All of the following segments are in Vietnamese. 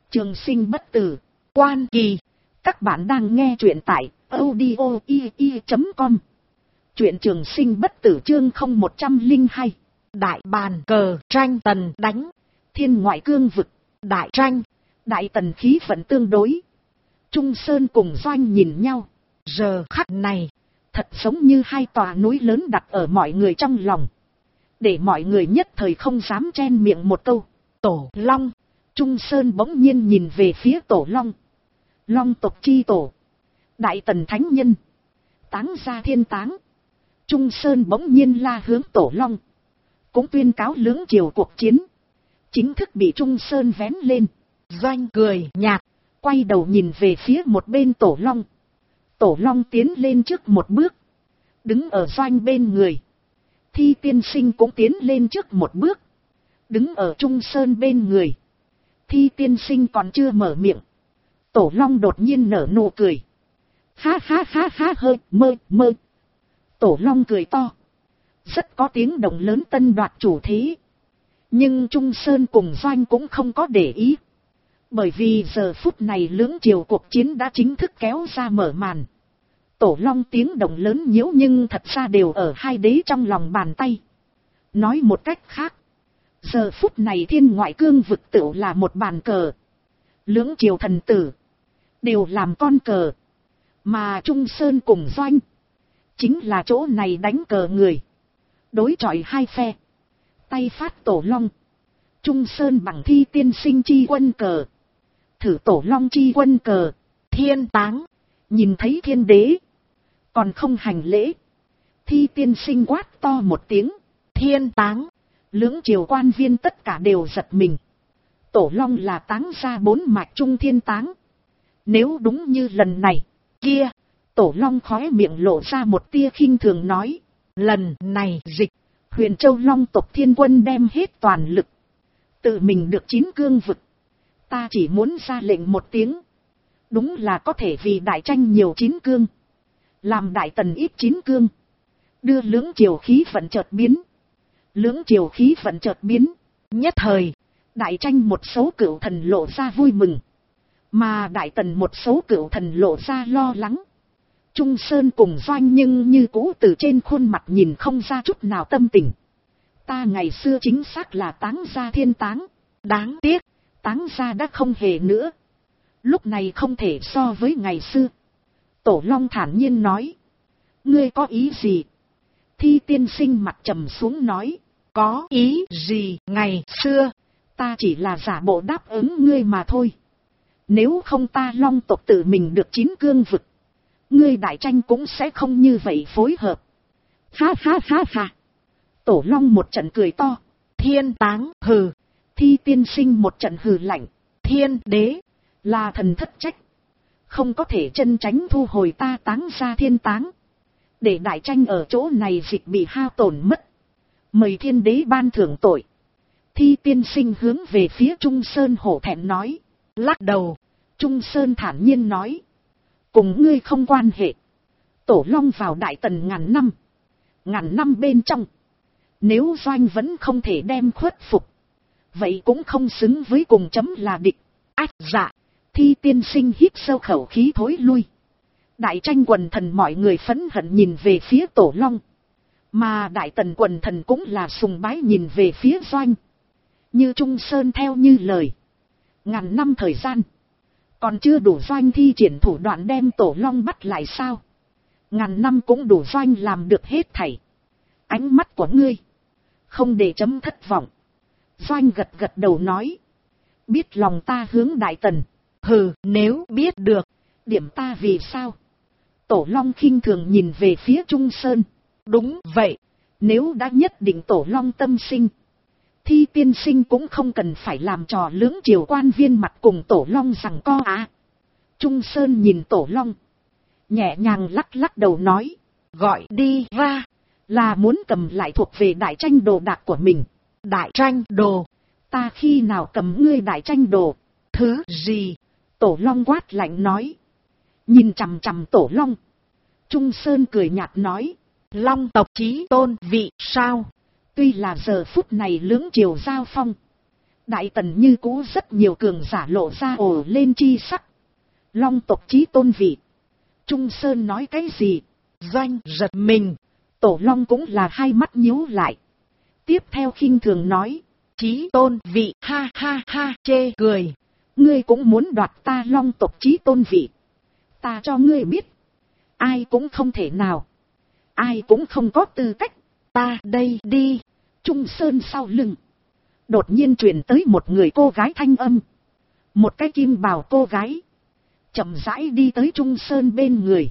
Trường sinh bất tử, Quan Kỳ. Các bạn đang nghe truyện tại audio.com. Truyện Trường sinh bất tử chương 0102. Đại bàn cờ tranh tần đánh. Thiên ngoại cương vực, đại tranh. Đại tần khí vận tương đối. Trung Sơn cùng Doanh nhìn nhau. Giờ khắc này, thật giống như hai tòa núi lớn đặt ở mọi người trong lòng. Để mọi người nhất thời không dám chen miệng một câu. Tổ Long. Trung Sơn bỗng nhiên nhìn về phía Tổ Long. Long tộc chi tổ, Đại tần thánh nhân, táng gia thiên táng. Trung Sơn bỗng nhiên la hướng Tổ Long. Cũng tuyên cáo lưỡng triều cuộc chiến. Chính thức bị Trung Sơn vén lên. Doanh cười nhạt, quay đầu nhìn về phía một bên Tổ Long. Tổ Long tiến lên trước một bước, đứng ở Doanh bên người. Thi tiên sinh cũng tiến lên trước một bước, đứng ở Trung Sơn bên người. Thi tiên sinh còn chưa mở miệng, Tổ Long đột nhiên nở nụ cười. Ha ha ha ha hơi mơ. Tổ Long cười to, rất có tiếng động lớn tân đoạt chủ thế. Nhưng Trung Sơn cùng Doanh cũng không có để ý. Bởi vì giờ phút này lưỡng triều cuộc chiến đã chính thức kéo ra mở màn. Tổ Long tiếng động lớn nhiễu nhưng thật ra đều ở hai đế trong lòng bàn tay. Nói một cách khác, giờ phút này thiên ngoại cương vực tựu là một bàn cờ. Lưỡng triều thần tử đều làm con cờ. Mà Trung Sơn cùng Doanh chính là chỗ này đánh cờ người. Đối chọi hai phe. Tay phát Tổ Long, Trung Sơn bằng Thi tiên sinh chi quân cờ. Thử Tổ Long chi quân cờ. Thiên táng. Nhìn thấy thiên đế còn không hành lễ, Thi tiên sinh quát to một tiếng. Thiên táng. Lưỡng triều quan viên tất cả đều giật mình. Tổ Long là táng ra 4 mạch trung thiên táng. Nếu đúng như lần này, kia, Tổ Long khóe miệng lộ ra một tia khinh thường nói. Lần này dịch, Huyền Châu Long tộc thiên quân đem hết toàn lực. Tự mình được 9 cương vực. Ta chỉ muốn ra lệnh một tiếng. Đúng là có thể vì đại tranh nhiều 9 cương. Làm đại tần ít 9 cương. Đưa lưỡng triều khí vận chợt biến. Lưỡng triều khí vận chợt biến. Nhất thời, đại tranh một số cửu thần lộ ra vui mừng. Mà đại tần một số cửu thần lộ ra lo lắng. Trung Sơn cùng Doanh nhưng như cũ từ trên khuôn mặt nhìn không ra chút nào tâm tình. Ta ngày xưa chính xác là táng gia thiên táng. Đáng tiếc, táng gia đã không hề nữa. Lúc này không thể so với ngày xưa. Tổ Long thản nhiên nói. Ngươi có ý gì? Thi tiên sinh mặt trầm xuống nói. Có ý gì? Ngày xưa, ta chỉ là giả bộ đáp ứng ngươi mà thôi. Nếu không ta Long tộc tự mình được 9 cương vực, ngươi đại tranh cũng sẽ không như vậy phối hợp. Ha ha ha ha. Tổ Long một trận cười to. Thiên táng hừ. Thi tiên sinh một trận hừ lạnh. Thiên đế là thần thất trách, không có thể chân tránh thu hồi ta táng ra thiên táng. Để đại tranh ở chỗ này dịch bị hao tổn mất. Mời thiên đế ban thưởng tội. Thi tiên sinh hướng về phía Trung Sơn hổ thẹn nói. Lắc đầu, Trung Sơn thản nhiên nói. Cùng ngươi không quan hệ. Tổ Long vào đại tần ngàn năm. Ngàn năm bên trong, nếu Doanh vẫn không thể đem khuất phục, vậy cũng không xứng với cùng chấm là địch. Ách dạ. Thi tiên sinh hít sâu khẩu khí thối lui. Đại tranh quần thần mọi người phẫn hận nhìn về phía Tổ Long. Mà đại tần quần thần cũng là sùng bái nhìn về phía Doanh. Như Trung Sơn theo như lời. Ngàn năm thời gian, còn chưa đủ Doanh thi triển thủ đoạn đem Tổ Long bắt lại sao? Ngàn năm cũng đủ Doanh làm được hết thảy. Ánh mắt của ngươi, không để chấm thất vọng. Doanh gật gật đầu nói. Biết lòng ta hướng đại tần. Hừ, nếu biết được, điểm ta vì sao? Tổ Long khinh thường nhìn về phía Trung Sơn. Đúng vậy, nếu đã nhất định Tổ Long tâm sinh, Thi tiên sinh cũng không cần phải làm trò lưỡng triều quan viên mặt cùng Tổ Long rằng co à. Trung Sơn nhìn Tổ Long, nhẹ nhàng lắc lắc đầu nói. Gọi đi ra, là muốn cầm lại thuộc về đại tranh đồ đạc của mình. Đại tranh đồ? Ta khi nào cầm ngươi đại tranh đồ? Thứ gì? Tổ Long quát lạnh nói. Nhìn chằm chằm Tổ Long, Trung Sơn cười nhạt nói. Long tộc chí tôn vị sao? Tuy là giờ phút này lưỡng triều giao phong, Đại tần như cũ rất nhiều cường giả lộ ra ồ lên chi sắc. Long tộc chí tôn vị. Trung Sơn nói cái gì? Doanh giật mình. Tổ Long cũng là hai mắt nhíu lại. Tiếp theo khinh thường nói. Chí tôn vị, ha ha ha, chê cười. Ngươi cũng muốn đoạt ta Long tộc chí tôn vị. Ta cho ngươi biết. Ai cũng không thể nào. Ai cũng không có tư cách. Ta đây đi. Trung Sơn sau lưng. Đột nhiên truyền tới một người cô gái thanh âm. Một cái kim bào cô gái. Chậm rãi đi tới Trung Sơn bên người.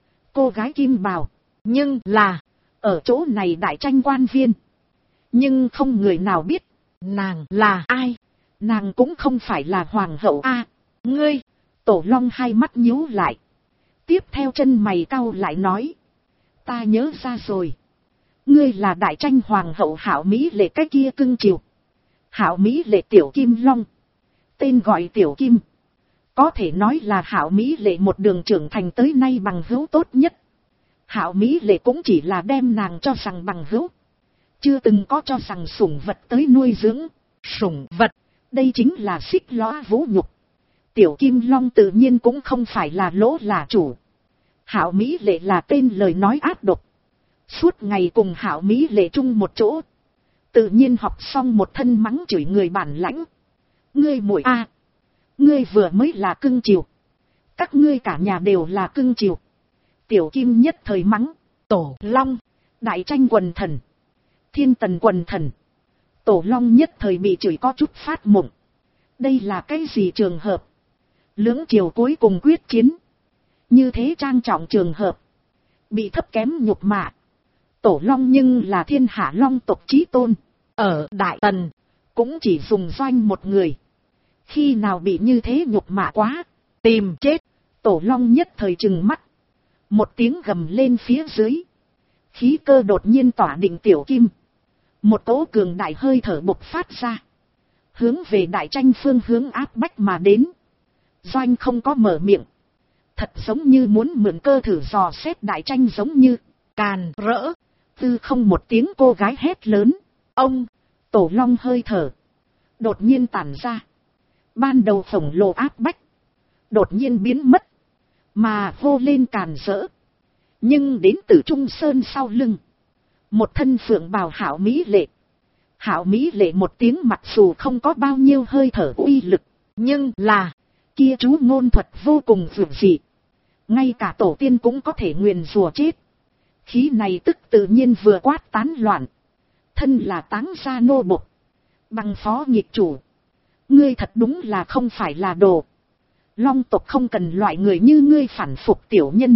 Cô gái kim bào. Nhưng là. Ở chỗ này đại tranh quan viên. Nhưng không người nào biết. Nàng là ai. Nàng cũng không phải là hoàng hậu a. Ngươi. Tổ Long hai mắt nhíu lại. Tiếp theo chân mày cau lại nói. Ta nhớ ra rồi. Ngươi là đại tranh hoàng hậu Hạo Mỹ Lệ cái kia cưng chiều. Hạo Mỹ Lệ Tiểu Kim Long. Tên gọi Tiểu Kim. Có thể nói là Hạo Mỹ Lệ một đường trưởng thành tới nay bằng hữu tốt nhất. Hạo Mỹ Lệ cũng chỉ là đem nàng cho rằng bằng hữu. Chưa từng có cho rằng sủng vật tới nuôi dưỡng. Sủng vật. Đây chính là xích lõa vũ nhục. Tiểu Kim Long tự nhiên cũng không phải là lỗ là chủ. Hạo Mỹ Lệ là tên lời nói ác độc. Suốt ngày cùng Hạo Mỹ Lệ chung một chỗ. Tự nhiên học xong một thân mắng chửi người bản lãnh. Ngươi muội a, ngươi vừa mới là cưng chiều. Các ngươi cả nhà đều là cưng chiều. Tiểu Kim nhất thời mắng. Tổ Long, đại tranh quần thần, Thiên Tần quần thần. Tổ Long nhất thời bị chửi có chút phát mộng. Đây là cái gì trường hợp? Lưỡng triều cuối cùng quyết chiến. Như thế trang trọng trường hợp. Bị thấp kém nhục mạ. Tổ Long nhưng là thiên hạ Long tộc chí tôn. Ở Đại Tần. Cũng chỉ dùng Doanh một người. Khi nào bị như thế nhục mạ quá. Tìm chết. Tổ Long nhất thời trừng mắt. Một tiếng gầm lên phía dưới. Khí cơ đột nhiên tỏa định Tiểu Kim. Một cỗ cường đại hơi thở bộc phát ra. Hướng về đại tranh phương hướng áp bách mà đến. Doanh không có mở miệng. Thật giống như muốn mượn cơ thử dò xét đại tranh giống như. Càn rỡ. Tư không một tiếng cô gái hét lớn. Ông. Tổ Long hơi thở. Đột nhiên tản ra. Ban đầu khổng lồ áp bách. Đột nhiên biến mất. Mà hô lên càn rỡ. Nhưng đến từ Trung Sơn sau lưng. Một thân phượng bào Hạo Mỹ Lệ. Hạo Mỹ Lệ một tiếng mặc dù không có bao nhiêu hơi thở uy lực. Nhưng là. Kia chú ngôn thuật vô cùng dường dị. Ngay cả tổ tiên cũng có thể nguyền rủa chết. Khí này tức tự nhiên vừa quát tán loạn. Thân là táng gia nô bộc. Bằng phó nghịch chủ. Ngươi thật đúng là không phải là đồ. Long tộc không cần loại người như ngươi phản phục tiểu nhân.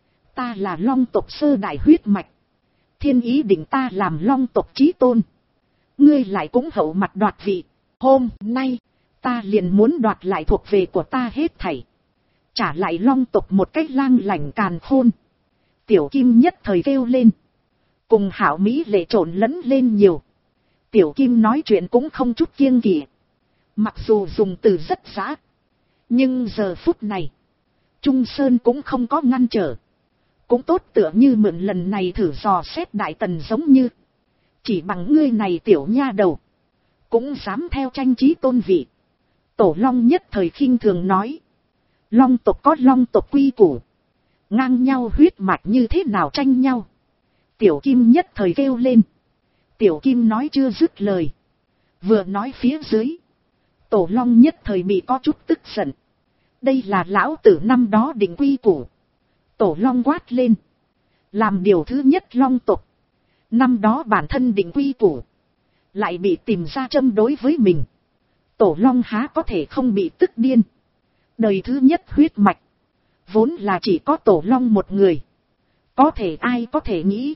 Ta là Long tộc sơ đại huyết mạch. Thiên ý định ta làm Long tộc chí tôn. Ngươi lại cũng hậu mặt đoạt vị. Hôm nay, ta liền muốn đoạt lại thuộc về của ta hết thảy. Trả lại Long tộc một cách lang lảnh càn khôn. Tiểu Kim nhất thời kêu lên. Cùng Hạo Mỹ Lệ trộn lẫn lên nhiều. Tiểu Kim nói chuyện cũng không chút kiêng kỵ. Mặc dù dùng từ rất giã. Nhưng giờ phút này. Trung Sơn cũng không có ngăn trở. Cũng tốt tựa như mượn lần này thử dò xét Đại Tần giống như. Chỉ bằng ngươi này tiểu nha đầu. Cũng dám theo tranh chí tôn vị. Tổ Long nhất thời khinh thường nói. Long tộc có Long tộc quy củ. Ngang nhau huyết mạch như thế nào tranh nhau. Tiểu Kim nhất thời kêu lên. Tiểu Kim nói chưa dứt lời. Vừa nói phía dưới. Tổ Long nhất thời bị có chút tức giận. Đây là lão tử năm đó định quy củ. Tổ Long quát lên. Làm điều thứ nhất Long tộc. Năm đó bản thân định quy củ. Lại bị tìm ra châm đối với mình. Tổ Long há có thể không bị tức điên. Đời thứ nhất huyết mạch. Vốn là chỉ có Tổ Long một người. Có thể ai có thể nghĩ.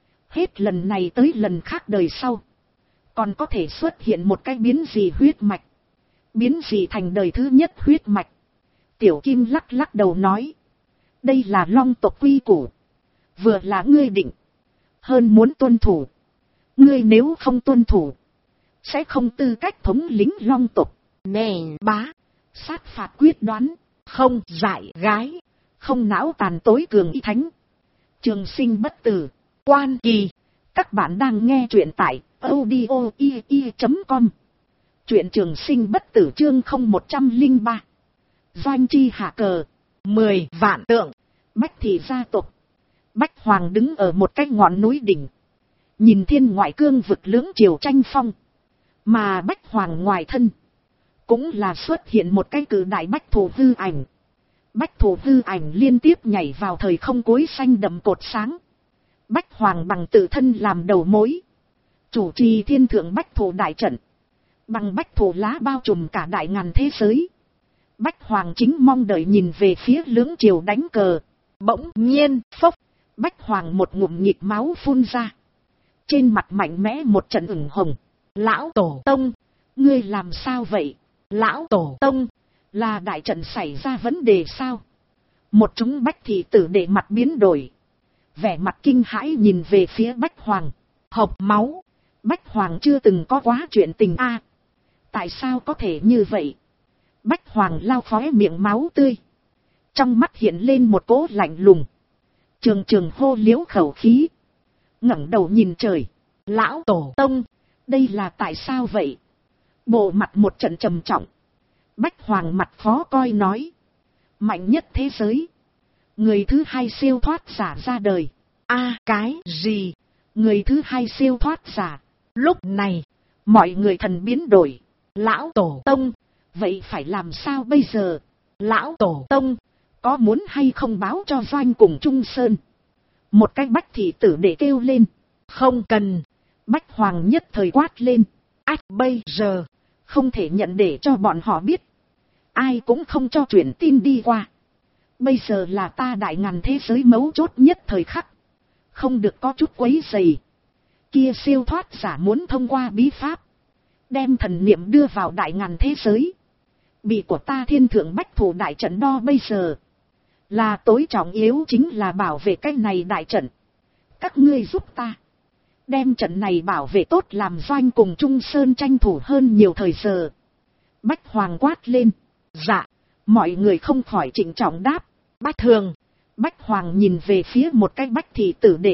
Hết lần này tới lần khác đời sau. Còn có thể xuất hiện một cái biến gì huyết mạch. Biến gì thành đời thứ nhất huyết mạch. Tiểu Kim lắc lắc đầu nói. Đây là Long tộc quy củ. Vừa là ngươi định. Hơn muốn tuân thủ. Ngươi nếu không tuân thủ. Sẽ không tư cách thống lĩnh Long tộc. Nè bá. Sát phạt quyết đoán. Không dại gái. Không não tàn tối cường y thánh. Trường sinh bất tử. Quan kỳ. Các bạn đang nghe truyện tại audio.com. Truyện trường sinh bất tử chương 0103. Doanh chi hạ cờ. 10 vạn tượng. Bách thị gia tộc. Bách Hoàng đứng ở một cái ngọn núi đỉnh. Nhìn thiên ngoại cương vực lưỡng triều tranh phong. Mà Bách Hoàng ngoài thân. Cũng là xuất hiện một cái cử đại bách thù hư ảnh. Bách thù hư ảnh liên tiếp nhảy vào thời không cuối xanh đậm cột sáng. Bách Hoàng bằng tự thân làm đầu mối. Chủ trì thiên thượng bách thù đại trận. Bằng bách thù lá bao trùm cả đại ngàn thế giới. Bách Hoàng chính mong đợi nhìn về phía lưỡng triều đánh cờ. Bỗng nhiên, phốc, Bách Hoàng một ngụm nhịp máu phun ra. Trên mặt mạnh mẽ một trận ửng hồng. Lão Tổ Tông, ngươi làm sao vậy? Lão Tổ Tông, là đại trận xảy ra vấn đề sao? Một chúng bách thị tử để mặt biến đổi. Vẻ mặt kinh hãi nhìn về phía Bách Hoàng. Hộc máu, Bách Hoàng chưa từng có quá chuyện tình a. Tại sao có thể như vậy? Bách Hoàng lau khóe miệng máu tươi. Trong mắt hiện lên một cỗ lạnh lùng. Trường trường hô liếu khẩu khí. Ngẩng đầu nhìn trời. Lão Tổ Tông, đây là tại sao vậy? Bộ mặt một trận trầm trọng. Bách Hoàng mặt khó coi nói. Mạnh nhất thế giới. Người thứ hai siêu thoát giả ra đời. Cái gì? Người thứ hai siêu thoát giả. Lúc này, mọi người thần biến đổi. Lão Tổ Tông, vậy phải làm sao bây giờ? Lão Tổ Tông, có muốn hay không báo cho Doanh cùng Trung Sơn? Một cái bách thị tử để kêu lên. Không cần. Bách Hoàng nhất thời quát lên. Bây giờ, không thể nhận để cho bọn họ biết. Ai cũng không cho truyền tin đi qua. Bây giờ là ta đại ngàn thế giới mấu chốt nhất thời khắc. Không được có chút quấy rầy. Kia siêu thoát giả muốn thông qua bí pháp. Đem thần niệm đưa vào đại ngàn thế giới. Bị của ta thiên thượng bách thủ đại trận đo bây giờ. Là tối trọng yếu chính là bảo vệ cái này đại trận. Các ngươi giúp ta. Đem trận này bảo vệ tốt làm Doanh cùng Trung Sơn tranh thủ hơn nhiều thời giờ. Bách Hoàng quát lên. Dạ. Mọi người không khỏi trịnh trọng đáp. Bách Thường. Bách Hoàng nhìn về phía một cái bách thị tử đệ.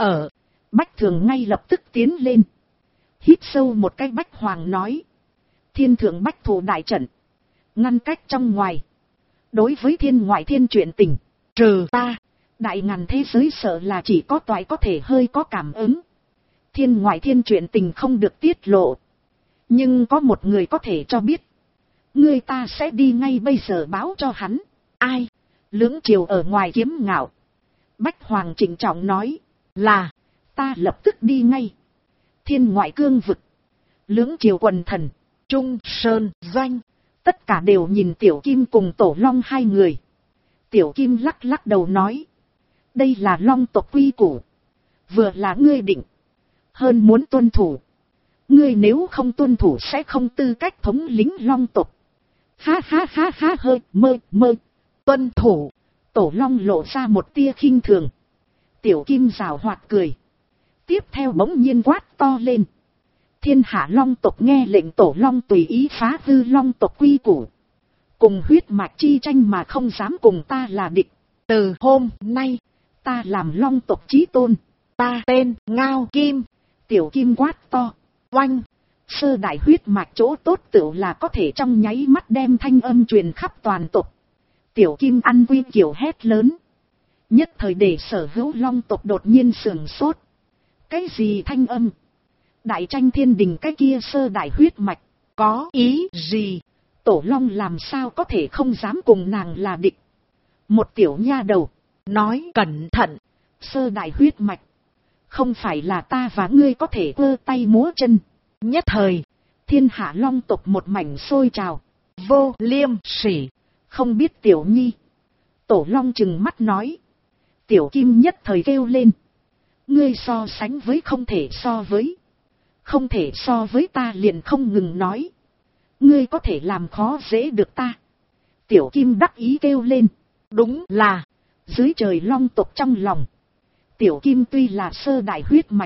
Bách Thường ngay lập tức tiến lên. Hít sâu một cái Bách Hoàng nói. Thiên thượng bách thủ đại trận. Ngăn cách trong ngoài. Đối với thiên ngoại thiên chuyện tình. Trừ ta. Đại ngàn thế giới sợ là chỉ có toại có thể hơi có cảm ứng. Thiên ngoại thiên chuyện tình không được tiết lộ. Nhưng có một người có thể cho biết. Người ta sẽ đi ngay bây giờ báo cho hắn. Ai? Lưỡng triều ở ngoài kiếm ngạo. Bách Hoàng trịnh trọng nói. Là. Ta lập tức đi ngay. Thiên ngoại cương vực. Lưỡng triều quần thần. Trung Sơn Doanh. Tất cả đều nhìn Tiểu Kim cùng Tổ Long hai người. Tiểu Kim lắc lắc đầu nói. Đây là Long tộc quy củ. Vừa là ngươi định. Hơn muốn tuân thủ. Ngươi nếu không tuân thủ sẽ không tư cách thống lĩnh Long tộc. Ha ha ha ha hơi mơ. Tuân thủ. Tổ Long lộ ra một tia khinh thường. Tiểu Kim rào hoạt cười. Tiếp theo bỗng nhiên quát to lên. Thiên hạ Long tộc nghe lệnh Tổ Long tùy ý phá hư Long tộc quy củ. Cùng huyết mạch chi tranh mà không dám cùng ta là địch. Từ hôm nay, ta làm Long tộc chí tôn. Ta tên Ngao Kim. Tiểu Kim quát to. Oanh. Sơ đại huyết mạch chỗ tốt tựu là có thể trong nháy mắt đem thanh âm truyền khắp toàn tộc. Tiểu Kim ăn quy kiểu hét lớn. Nhất thời để sở hữu Long tộc đột nhiên sửng sốt. Cái gì thanh âm? Đại tranh thiên đình cái kia sơ đại huyết mạch. Có ý gì? Tổ Long làm sao có thể không dám cùng nàng là địch? Một tiểu nha đầu. Nói cẩn thận. Sơ đại huyết mạch. Không phải là ta và ngươi có thể cơ tay múa chân. Nhất thời. Thiên hạ Long tộc một mảnh sôi trào. Vô liêm sỉ. Không biết tiểu nhi. Tổ Long trừng mắt nói. Tiểu Kim nhất thời kêu lên. Ngươi so sánh với không thể so với. Không thể so với ta liền không ngừng nói. Ngươi có thể làm khó dễ được ta. Tiểu Kim đắc ý kêu lên. Đúng là. Dưới trời Long tộc trong lòng. Tiểu Kim tuy là sơ đại huyết mạch.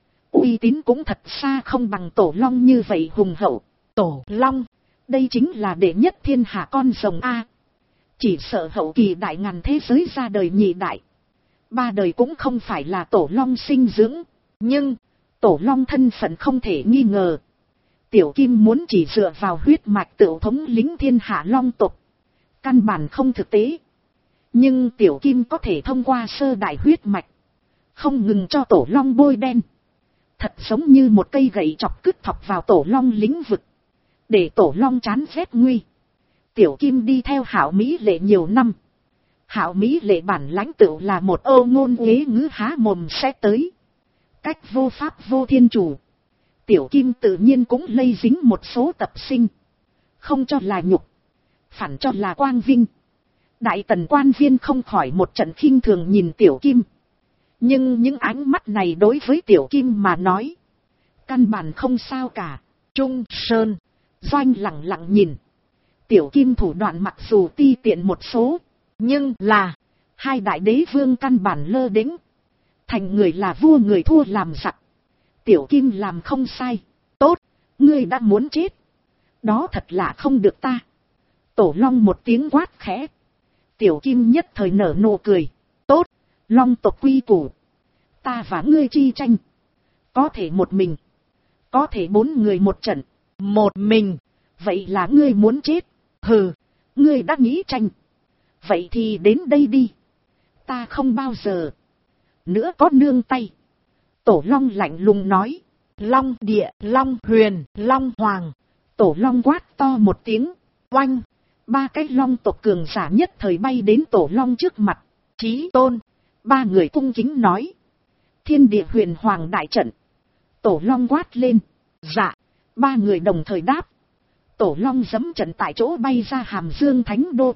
Uy tín cũng thật xa không bằng Tổ Long như vậy hùng hậu. Tổ Long. Đây chính là đệ nhất thiên hạ con rồng A. Chỉ sợ hậu kỳ đại ngàn thế giới ra đời nhị đại. Ba đời cũng không phải là Tổ Long sinh dưỡng. Nhưng, Tổ Long thân phận không thể nghi ngờ. Tiểu Kim muốn chỉ dựa vào huyết mạch tự thống lĩnh thiên hạ long tộc, căn bản không thực tế. Nhưng Tiểu Kim có thể thông qua sơ đại huyết mạch, không ngừng cho tổ long bôi đen. Thật giống như một cây gậy chọc cứt thọc vào tổ long lĩnh vực, để tổ long chán ghét nguy. Tiểu Kim đi theo Hạo Mỹ Lệ nhiều năm. Hạo Mỹ Lệ bản lãnh tựu là một âu ngôn uế ngữ há mồm sẽ tới. Cách vô pháp vô thiên chủ. Tiểu Kim tự nhiên cũng lây dính một số tập sinh. Không cho là nhục, phản cho là quang vinh. Đại tần quan viên không khỏi một trận khinh thường nhìn Tiểu Kim. Nhưng những ánh mắt này đối với Tiểu Kim mà nói, căn bản không sao cả. Trung Sơn, Doanh lặng lặng nhìn. Tiểu Kim thủ đoạn mặc dù ti tiện một số, nhưng là hai đại đế vương căn bản lơ đễnh. Thành người là vua người thua làm giặc. Tiểu Kim làm không sai. Tốt, ngươi đã muốn chết. Đó thật là không được ta. Tổ long một tiếng quát khẽ. Tiểu Kim nhất thời nở nụ cười. Tốt, long tộc quy củ. Ta và ngươi chi tranh. Có thể một mình, có thể 4 người một trận. Một mình, vậy là ngươi muốn chết. Hừ, ngươi đã nghĩ tranh. Vậy thì đến đây đi. Ta không bao giờ nữa có nương tay. Tổ long lạnh lùng nói. Long địa, long huyền, long hoàng. Tổ long quát to một tiếng. Oanh, 3 cái long tộc cường giả nhất thời bay đến tổ long trước mặt. Chí tôn, 3 người cung kính nói. Thiên địa huyền hoàng đại trận. Tổ long quát lên. Dạ, 3 người đồng thời đáp. Tổ long giẫm trận tại chỗ bay ra Hàm Dương Thánh Đô.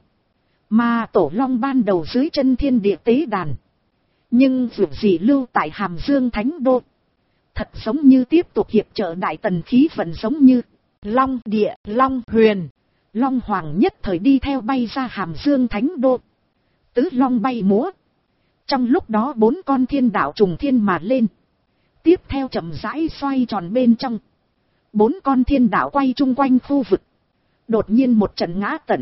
Mà tổ long ban đầu dưới chân thiên địa tế đàn. Nhưng dù gì lưu tại Hàm Dương Thánh Đô. Thật giống như tiếp tục hiệp trợ đại tần khí vận, giống như long địa, long huyền, long hoàng nhất thời đi theo bay ra Hàm Dương Thánh Đô. Tứ long bay múa. Trong lúc đó 4 con thiên đạo trùng thiên mà lên. Tiếp theo chậm rãi xoay tròn bên trong. 4 con thiên đạo quay chung quanh khu vực. Đột nhiên một trận ngã tận.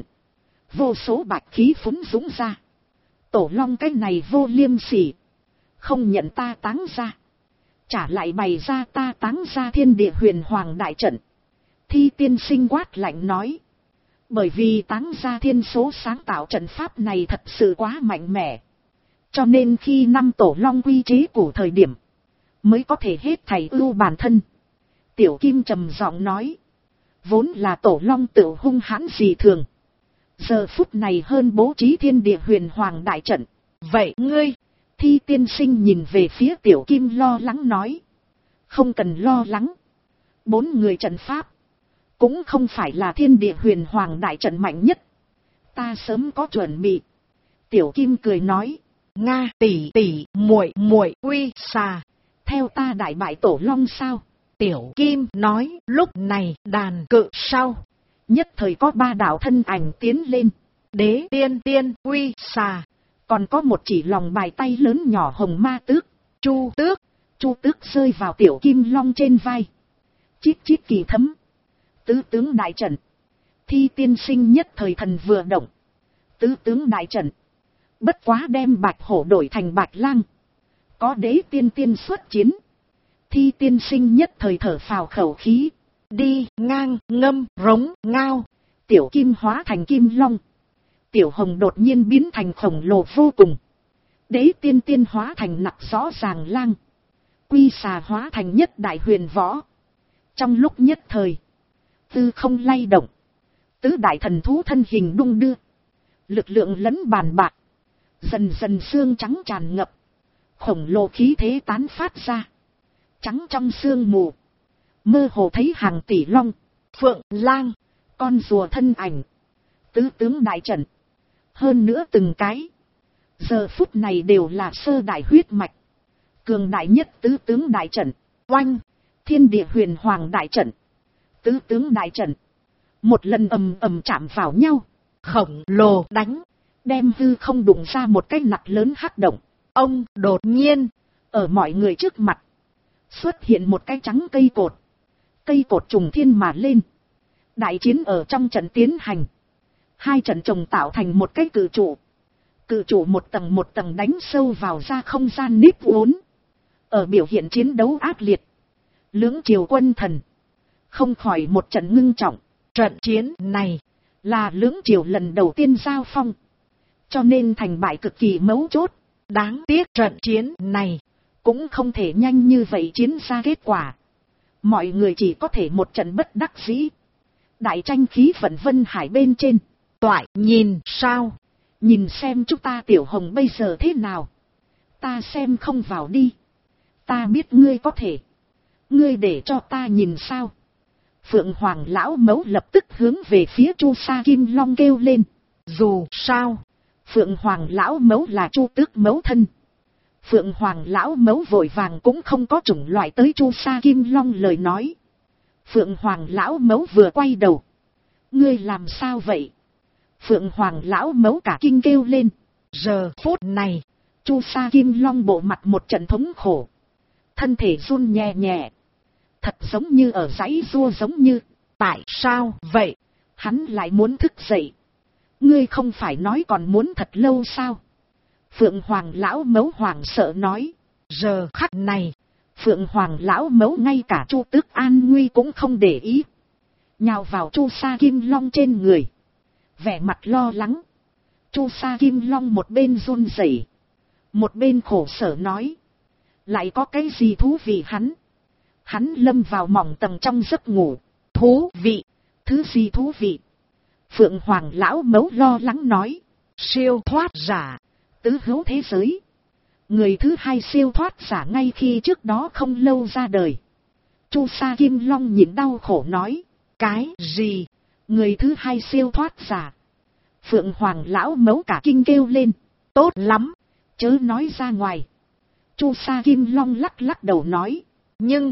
Vô số bạch khí phúng dũng ra. Tổ long cái này vô liêm sỉ. Không nhận ta táng ra. Trả lại bày ra ta táng ra thiên địa huyền hoàng đại trận. Thi tiên sinh quát lạnh nói. Bởi vì táng ra thiên số sáng tạo trận pháp này thật sự quá mạnh mẽ. Cho nên khi 5 tổ long quy chế của thời điểm, mới có thể hết thảy ưu bản thân. Tiểu Kim trầm giọng nói. Vốn là tổ long tự hung hãn dị thường. Giờ phút này hơn bố trí thiên địa huyền hoàng đại trận. Vậy ngươi, Thi tiên sinh nhìn về phía Tiểu Kim lo lắng nói. Không cần lo lắng. 4 người trận pháp, cũng không phải là thiên địa huyền hoàng đại trận mạnh nhất. Ta sớm có chuẩn bị. Tiểu Kim cười nói. Nga tỷ tỷ, muội muội uy xà. Theo ta đại bại tổ long sao? Tiểu Kim nói. Lúc này đàn cự sau, nhất thời có 3 đạo thân ảnh tiến lên. Đế tiên tiên uy xà. Còn có một chỉ lòng bài tay lớn nhỏ hồng ma tước. Chu tước. Chu tước rơi vào Tiểu Kim long trên vai. Chít chít kỳ thấm. Tứ tướng đại trận. Thi tiên sinh nhất thời thần vừa động. Tứ tướng đại trận. Bất quá đem bạch hổ đổi thành bạch lang. Có đế tiên tiên xuất chiến. Thi tiên sinh nhất thời thở phào khẩu khí. Đi ngang ngâm rống ngao. Tiểu Kim hóa thành kim long. Tiểu hồng đột nhiên biến thành khổng lồ vô cùng. Đế tiên tiên hóa thành nặc rõ ràng lang. Quy xà hóa thành nhất đại huyền võ. Trong lúc nhất thời, tư không lay động. Tứ đại thần thú thân hình đung đưa. Lực lượng lẫn bàn bạc. Dần dần xương trắng tràn ngập. Khổng lồ khí thế tán phát ra. Trắng trong sương mù, mơ hồ thấy hàng tỷ long, phượng, lang, con rùa thân ảnh. Tứ tướng đại trận. Hơn nữa từng cái, giờ phút này đều là sơ đại huyết mạch. Cường đại nhất tứ tướng đại trận. Oanh, thiên địa huyền hoàng đại trận. Tứ tướng đại trận. Một lần ầm ầm chạm vào nhau. Khổng lồ đánh. Đem hư không đụng ra một cái nặc lớn hắc động. Ông đột nhiên, ở mọi người trước mặt, xuất hiện một cái trắng cây cột. Cây cột trùng thiên mà lên. Đại chiến ở trong trận tiến hành. 2 trận chồng tạo thành một cái cự trụ. Cự trụ một tầng đánh sâu vào ra không gian nếp vốn. Ở biểu hiện chiến đấu ác liệt. Lưỡng triều quân thần, không khỏi một trận ngưng trọng. Trận chiến này là lưỡng triều lần đầu tiên giao phong, cho nên thành bại cực kỳ mấu chốt. Đáng tiếc trận chiến này cũng không thể nhanh như vậy chiến ra kết quả. Mọi người chỉ có thể một trận bất đắc dĩ. Đại tranh khí vận Vân Hải bên trên. Toại nhìn sao? Nhìn xem chúng ta Tiểu Hồng bây giờ thế nào? Ta xem không vào đi. Ta biết ngươi có thể. Ngươi để cho ta nhìn sao? Phượng Hoàng lão mẫu lập tức hướng về phía Chu Sa Kim Long kêu lên. Dù sao, Phượng Hoàng lão mẫu là Chu Tước mẫu thân. Phượng Hoàng lão mẫu vội vàng cũng không có chủng loại tới Chu Sa Kim Long lời nói. Phượng Hoàng lão mẫu vừa quay đầu. Ngươi làm sao vậy? Phượng Hoàng lão mẫu cả kinh kêu lên. Giờ phút này, Chu Sa Kim Long bộ mặt một trận thống khổ. Thân thể run nhẹ nhẹ. Thật giống như ở dãy rua giống như. Tại sao vậy? Hắn lại muốn thức dậy. Ngươi không phải nói còn muốn thật lâu sao? Phượng Hoàng lão mẫu hoảng sợ nói. Giờ khắc này, Phượng Hoàng lão mẫu ngay cả Chu Tước an nguy cũng không để ý. Nhào vào Chu Sa Kim Long trên người. Vẻ mặt lo lắng. Chu Sa Kim Long một bên run rẩy, một bên khổ sở nói. Lại có cái gì thú vị hắn? Hắn lâm vào mỏng tầng trong giấc ngủ. Thú vị? Thứ gì thú vị? Phượng Hoàng lão mẫu lo lắng nói. Siêu thoát giả. Tứ hữu thế giới. Người thứ hai siêu thoát giả ngay khi trước đó không lâu ra đời. Chu Sa Kim Long nhịn đau khổ nói. Cái gì? Người thứ hai siêu thoát giả. Phượng Hoàng lão mẫu cả kinh kêu lên. Tốt lắm, chớ nói ra ngoài. Chu Sa Kim Long lắc lắc đầu nói. Nhưng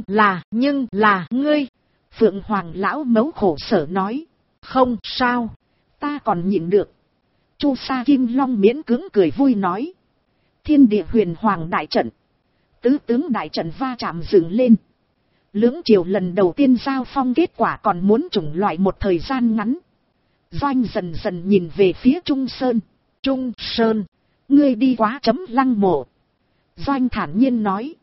là ngươi. Phượng Hoàng lão mẫu khổ sở nói. Không sao, ta còn nhịn được. Chu Sa Kim Long miễn cưỡng cười vui nói. Thiên địa huyền hoàng đại trận. Tứ tướng đại trận va chạm dựng lên. Lưỡng triều lần đầu tiên giao phong kết quả còn muốn chủng loại một thời gian ngắn. Doanh dần dần nhìn về phía Trung Sơn. Trung Sơn, ngươi đi quá chấm Lăng Mộ. Doanh thản nhiên nói.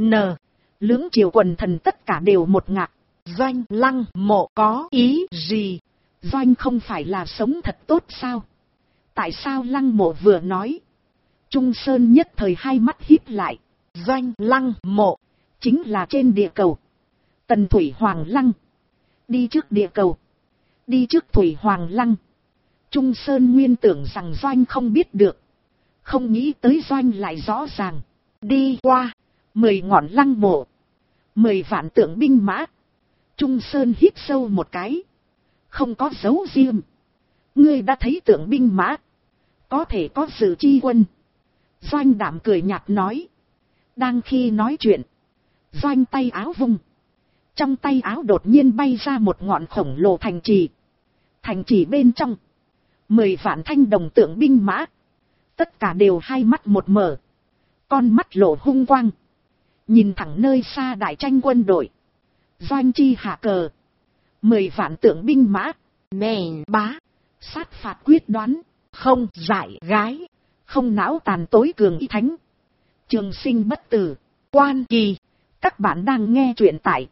Lưỡng triều quần thần tất cả đều một ngạc. Doanh Lăng Mộ có ý gì? Doanh không phải là sống thật tốt sao? Tại sao Lăng Mộ vừa nói? Trung Sơn nhất thời hai mắt híp lại. Doanh Lăng Mộ chính là trên địa cầu. Tần Thủy Hoàng Lăng. Đi trước địa cầu. Đi trước Thủy Hoàng Lăng. Trung Sơn nguyên tưởng rằng Doanh không biết được. Không nghĩ tới Doanh lại rõ ràng. Đi qua 10 ngọn lăng mộ. 10 vạn tượng binh mã. Trung Sơn hít sâu một cái. Không có dấu riêng. Ngươi đã thấy tượng binh mã. Có thể có sự chi quân. Doanh đạm cười nhạt nói. Đang khi nói chuyện. Doanh tay áo vung. Trong tay áo đột nhiên bay ra một ngọn khổng lồ thành trì. Thành trì bên trong. 10 vạn thanh đồng tượng binh mã. Tất cả đều hai mắt một mở. Con mắt lộ hung quang. Nhìn thẳng nơi xa đại tranh quân đội. Doanh chi hạ cờ. 10 vạn tượng binh mã. Mèn bá. Sát phạt quyết đoán. Không dại gái. Không não tàn tối cường y thánh. Trường sinh bất tử. Quan kỳ. Các bạn đang nghe truyện tại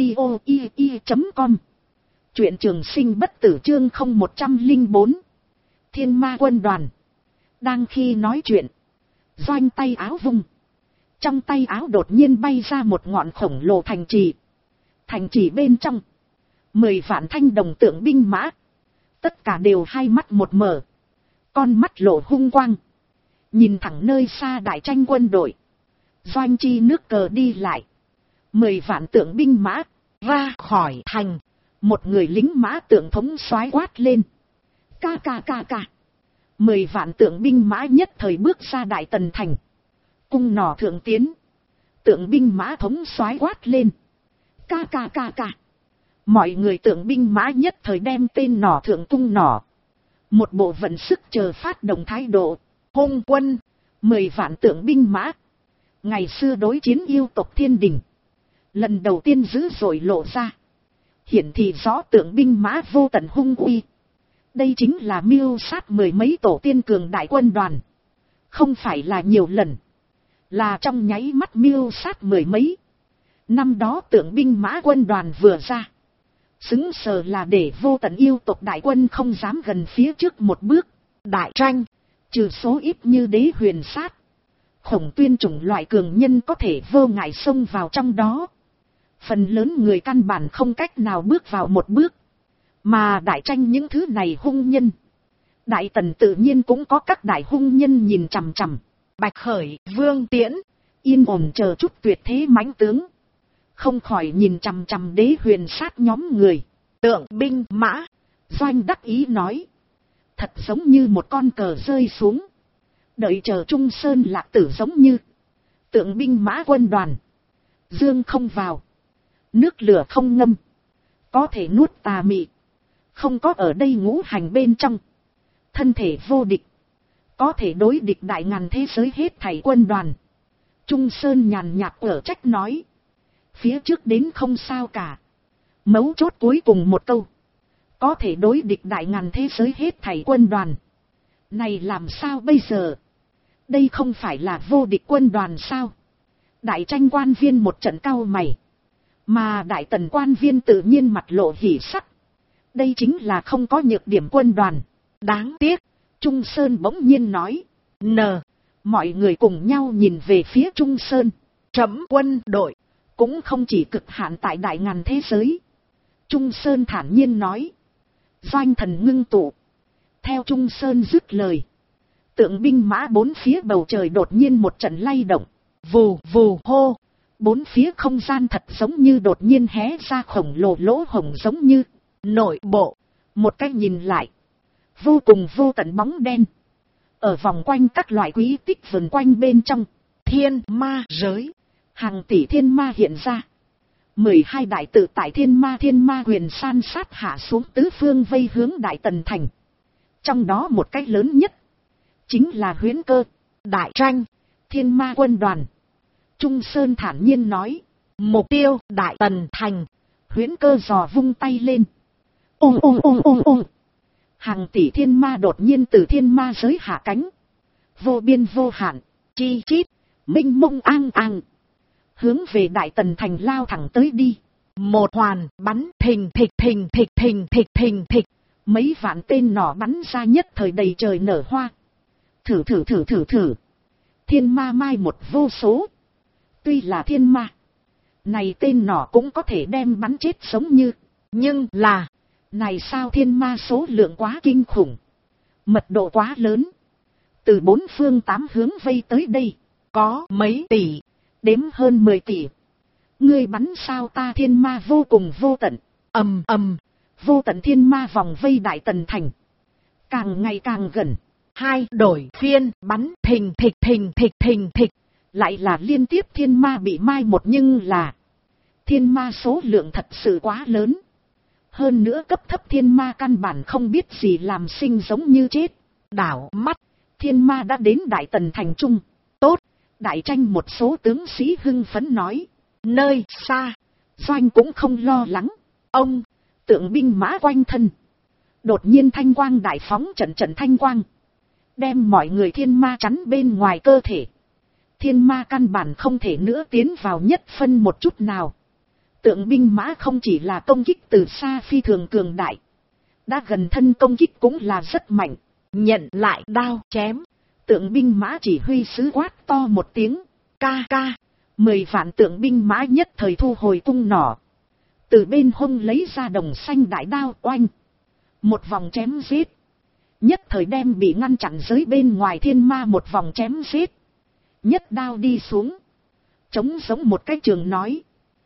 audio.com. Truyện trường sinh bất tử chương 0104. Thiên ma quân đoàn. Đang khi nói chuyện. Doanh tay áo vung. Trong tay áo đột nhiên bay ra một ngọn khổng lồ thành trì. Thành trì bên trong. 10 vạn thanh đồng tượng binh mã. Tất cả đều hai mắt một mở. Con mắt lộ hung quang. Nhìn thẳng nơi xa đại tranh quân đội. Doanh chi nước cờ đi lại. 10 vạn tượng binh mã. Ra khỏi thành. Một người lính mã tượng thống soái quát lên. Ca ca ca ca. 10 vạn tượng binh mã nhất thời bước ra đại tần thành. Cung nỏ thượng tiến. Tượng binh mã thống soái quát lên. Ca ca ca ca. Mọi người tượng binh mã nhất thời đem tên nỏ thượng cung nỏ. Một bộ vận sức chờ phát động thái độ. Hôn quân. 10 vạn tượng binh mã. Ngày xưa đối chiến yêu tộc thiên đình. Lần đầu tiên dữ dội lộ ra. Hiển thị rõ tượng binh mã vô tận hung uy. Đây chính là mưu sát 10 mấy tổ tiên cường đại quân đoàn. Không phải là nhiều lần. Là trong nháy mắt mưu sát 10 mấy. Năm đó tượng binh mã quân đoàn vừa ra. Xứng sờ là để Vô Tận yêu tộc đại quân không dám gần phía trước một bước. Đại tranh, trừ số ít như Đế Huyền Sát, Khổng Tuyên chủng loại cường nhân có thể vô ngại xông vào trong đó. Phần lớn người căn bản không cách nào bước vào một bước. Mà đại tranh những thứ này hung nhân, Đại Tần tự nhiên cũng có các đại hung nhân nhìn chằm chằm. Bạch Khởi, Vương Tiễn, yên ổn chờ chút tuyệt thế mãnh tướng, không khỏi nhìn chằm chằm Đế Huyền Sát nhóm người. Tượng binh mã, Doanh đắc ý nói, thật giống như một con cờ rơi xuống, đợi chờ Trung Sơn Lạc Tử giống như tượng binh mã quân đoàn. Dương không vào, nước lửa không ngâm, có thể nuốt tà mị, không có ở đây ngũ hành bên trong, thân thể vô địch, có thể đối địch đại ngàn thế giới hết thảy quân đoàn. Trung Sơn nhàn nhạt ở trách nói, phía trước đến không sao cả, mấu chốt cuối cùng một câu, có thể đối địch đại ngàn thế giới hết thảy quân đoàn. Này làm sao bây giờ? Đây không phải là vô địch quân đoàn sao? Đại tranh quan viên một trận cau mày, mà Đại Tần quan viên tự nhiên mặt lộ hỉ sắc. Đây chính là không có nhược điểm quân đoàn. Đáng tiếc, Trung Sơn bỗng nhiên nói. Mọi người cùng nhau nhìn về phía Trung Sơn. Trẫm quân đội cũng không chỉ cực hạn tại đại ngàn thế giới. Trung Sơn thản nhiên nói. Doanh thần ngưng tụ. Theo Trung Sơn dứt lời, tượng binh mã bốn phía bầu trời đột nhiên một trận lay động. Vù vù hô. Bốn phía không gian thật giống như đột nhiên hé ra khổng lồ lỗ hổng, giống như nội bộ. Một cách nhìn lại, vô cùng vô tận bóng đen. Ở vòng quanh các loại quý tích vần quanh bên trong, thiên ma giới, hàng tỷ thiên ma hiện ra. 12 đại tự tại thiên ma huyền san sát hạ xuống tứ phương vây hướng Đại Tần thành. Trong đó một cái lớn nhất, chính là Huyễn Cơ, Đại Tranh, thiên ma quân đoàn. Trung Sơn thản nhiên nói, mục tiêu Đại Tần thành. Huyễn Cơ giò vung tay lên. Ôm. Hàng tỷ thiên ma đột nhiên từ thiên ma giới hạ cánh. Vô biên vô hạn, chi chít, minh mông an an. Hướng về Đại Tần thành lao thẳng tới đi. Một hoàn bắn thình thịch. Mấy vạn tên nỏ bắn ra nhất thời đầy trời nở hoa. Thử. Thiên ma mai một vô số. Tuy là thiên ma, này tên nỏ cũng có thể đem bắn chết sống như. Nhưng là, này sao thiên ma số lượng quá kinh khủng, mật độ quá lớn. Từ bốn phương tám hướng vây tới đây, có mấy tỷ, đếm hơn 10 tỷ. Ngươi bắn sao ta? Thiên ma vô cùng vô tận. Ầm. Vô tận thiên ma vòng vây Đại Tần thành, càng ngày càng gần. Hai đổi phiên bắn thình thịch. Lại là liên tiếp thiên ma bị mai một, nhưng là thiên ma số lượng thật sự quá lớn. Hơn nữa cấp thấp thiên ma căn bản không biết gì làm sinh, giống như chết. Đảo mắt, thiên ma đã đến Đại Tần thành trung. Tốt, Đại Tranh một số tướng sĩ hưng phấn nói. Nơi xa, Doanh cũng không lo lắng. Ông, tượng binh mã quanh thân. Đột nhiên thanh quang đại phóng, trận thanh quang, đem mọi người thiên ma chắn bên ngoài cơ thể. Thiên ma căn bản không thể nữa tiến vào nhất phân một chút nào. Tượng binh mã không chỉ là công kích từ xa phi thường cường đại, đã gần thân công kích cũng là rất mạnh. Nhận lại đao chém. Tượng binh mã chỉ huy sứ quát to một tiếng. Ca. 10 vạn tượng binh mã nhất thời thu hồi cung nỏ. Từ bên hông lấy ra đồng xanh đại đao oanh. Một vòng chém giết. Nhất thời đem bị ngăn chặn giới bên ngoài thiên ma một vòng chém giết. Nhất đao đi xuống, trống giống một cái trường nói.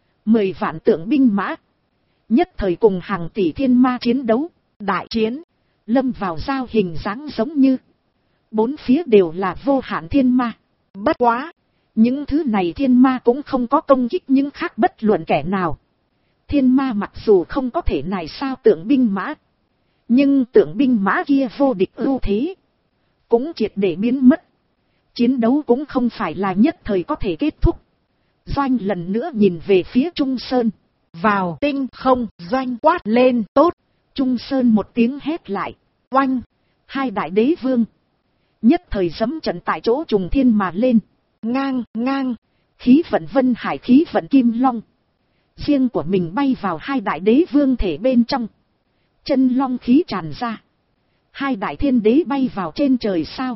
10 vạn tượng binh mã nhất thời cùng hàng tỷ thiên ma chiến đấu. Đại chiến lâm vào giao hình dáng, giống như bốn phía đều là vô hạn thiên ma. Bất quá, những thứ này thiên ma cũng không có công kích những khác bất luận kẻ nào. Thiên ma mặc dù không có thể này sao tượng binh mã, nhưng tượng binh mã kia vô địch ưu thế cũng triệt để biến mất. Chiến đấu cũng không phải là nhất thời có thể kết thúc. Doanh lần nữa nhìn về phía Trung Sơn. Vào tinh không. Doanh quát lên. Tốt. Trung Sơn một tiếng hét lại. Oanh. Hai đại đế vương nhất thời giẫm trận tại chỗ trùng thiên mà lên. Ngang. Khí vận Vân Hải, khí vận Kim Long, riêng của mình bay vào hai đại đế vương thể bên trong. Chân long khí tràn ra. Hai đại thiên đế bay vào trên trời sao.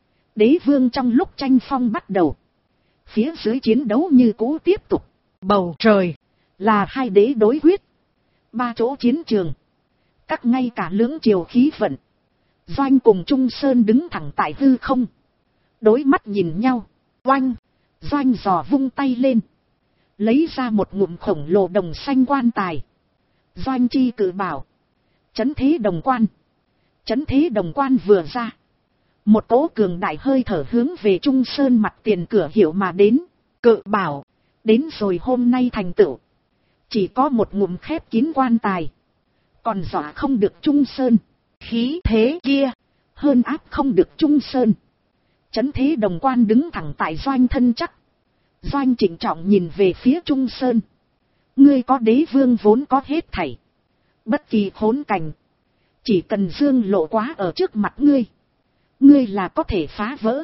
Đế vương trong lúc tranh phong bắt đầu. Phía dưới chiến đấu như cũ tiếp tục. Bầu trời là hai đế đối quyết. Ba chỗ chiến trường. Các ngay cả lưỡng triều khí vận. Doanh cùng Trung Sơn đứng thẳng tại hư không. Đối mắt nhìn nhau. Oanh. Doanh giò vung tay lên. Lấy ra một ngụm khổng lồ đồng xanh quan tài. Doanh chi cử bảo. Chấn thế đồng quan. Chấn thế đồng quan vừa ra. Một cỗ cường đại hơi thở hướng về Trung Sơn mặt tiền cửa hiệu mà đến. Cự bảo. Đến rồi hôm nay thành tựu. Chỉ có một ngụm khép kín quan tài. Còn dọa không được Trung Sơn. Khí thế kia. Hơn áp không được Trung Sơn. Chấn thế đồng quan đứng thẳng tại Doanh thân chắc. Doanh trịnh trọng nhìn về phía Trung Sơn. Ngươi có đế vương vốn có hết thảy. Bất kỳ khốn cảnh. Chỉ cần dương lộ quá ở trước mặt ngươi. Ngươi là có thể phá vỡ.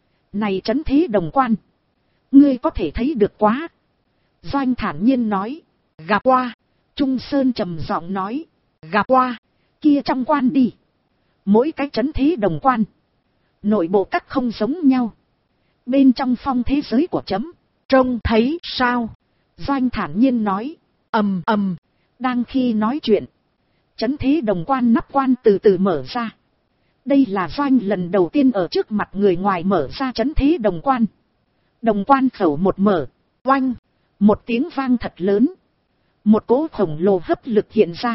Này chấn thế đồng quan. Ngươi có thể thấy được quá. Doanh thản nhiên nói. Gặp qua. Trung Sơn trầm giọng nói. Gặp qua. Kia trong quan đi. Mỗi cái chấn thế đồng quan. Nội bộ các không giống nhau. Bên trong phong thế giới của chấm. Trông thấy sao? Doanh thản nhiên nói. Ầm ầm. Đang khi nói chuyện. Chấn thế đồng quan nắp quan từ từ mở ra. Đây là Doanh lần đầu tiên ở trước mặt người ngoài mở ra chấn thế đồng quan. Đồng quan khẩu một mở. Oanh. Một tiếng vang thật lớn. Một cỗ khổng lồ hấp lực hiện ra.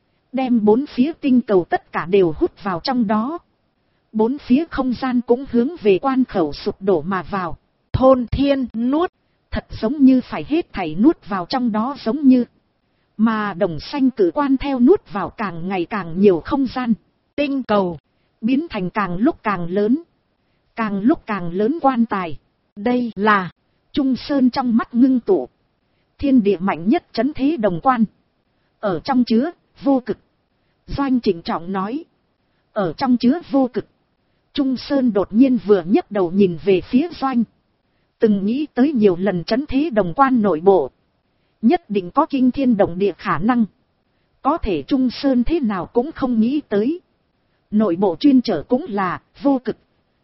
Đem bốn phía tinh cầu tất cả đều hút vào trong đó. Bốn phía không gian cũng hướng về quan khẩu sụp đổ mà vào. Thôn thiên nuốt. Thật giống như phải hết thảy nuốt vào trong đó giống như. Mà đồng xanh cử quan theo nuốt vào càng ngày càng nhiều không gian. Tinh cầu. Biến thành càng lúc càng lớn. Càng lúc càng lớn quan tài. Đây là. Trung Sơn trong mắt ngưng tụ. Thiên địa mạnh nhất chấn thế đồng quan. Ở trong chứa. Vô cực. Doanh trịnh trọng nói. Ở trong chứa vô cực. Trung Sơn đột nhiên vừa nhấc đầu nhìn về phía Doanh. Từng nghĩ tới nhiều lần chấn thế đồng quan nội bộ. Nhất định có kinh thiên động địa khả năng. Có thể Trung Sơn thế nào cũng không nghĩ tới. Nội bộ chuyên trở cũng là vô cực.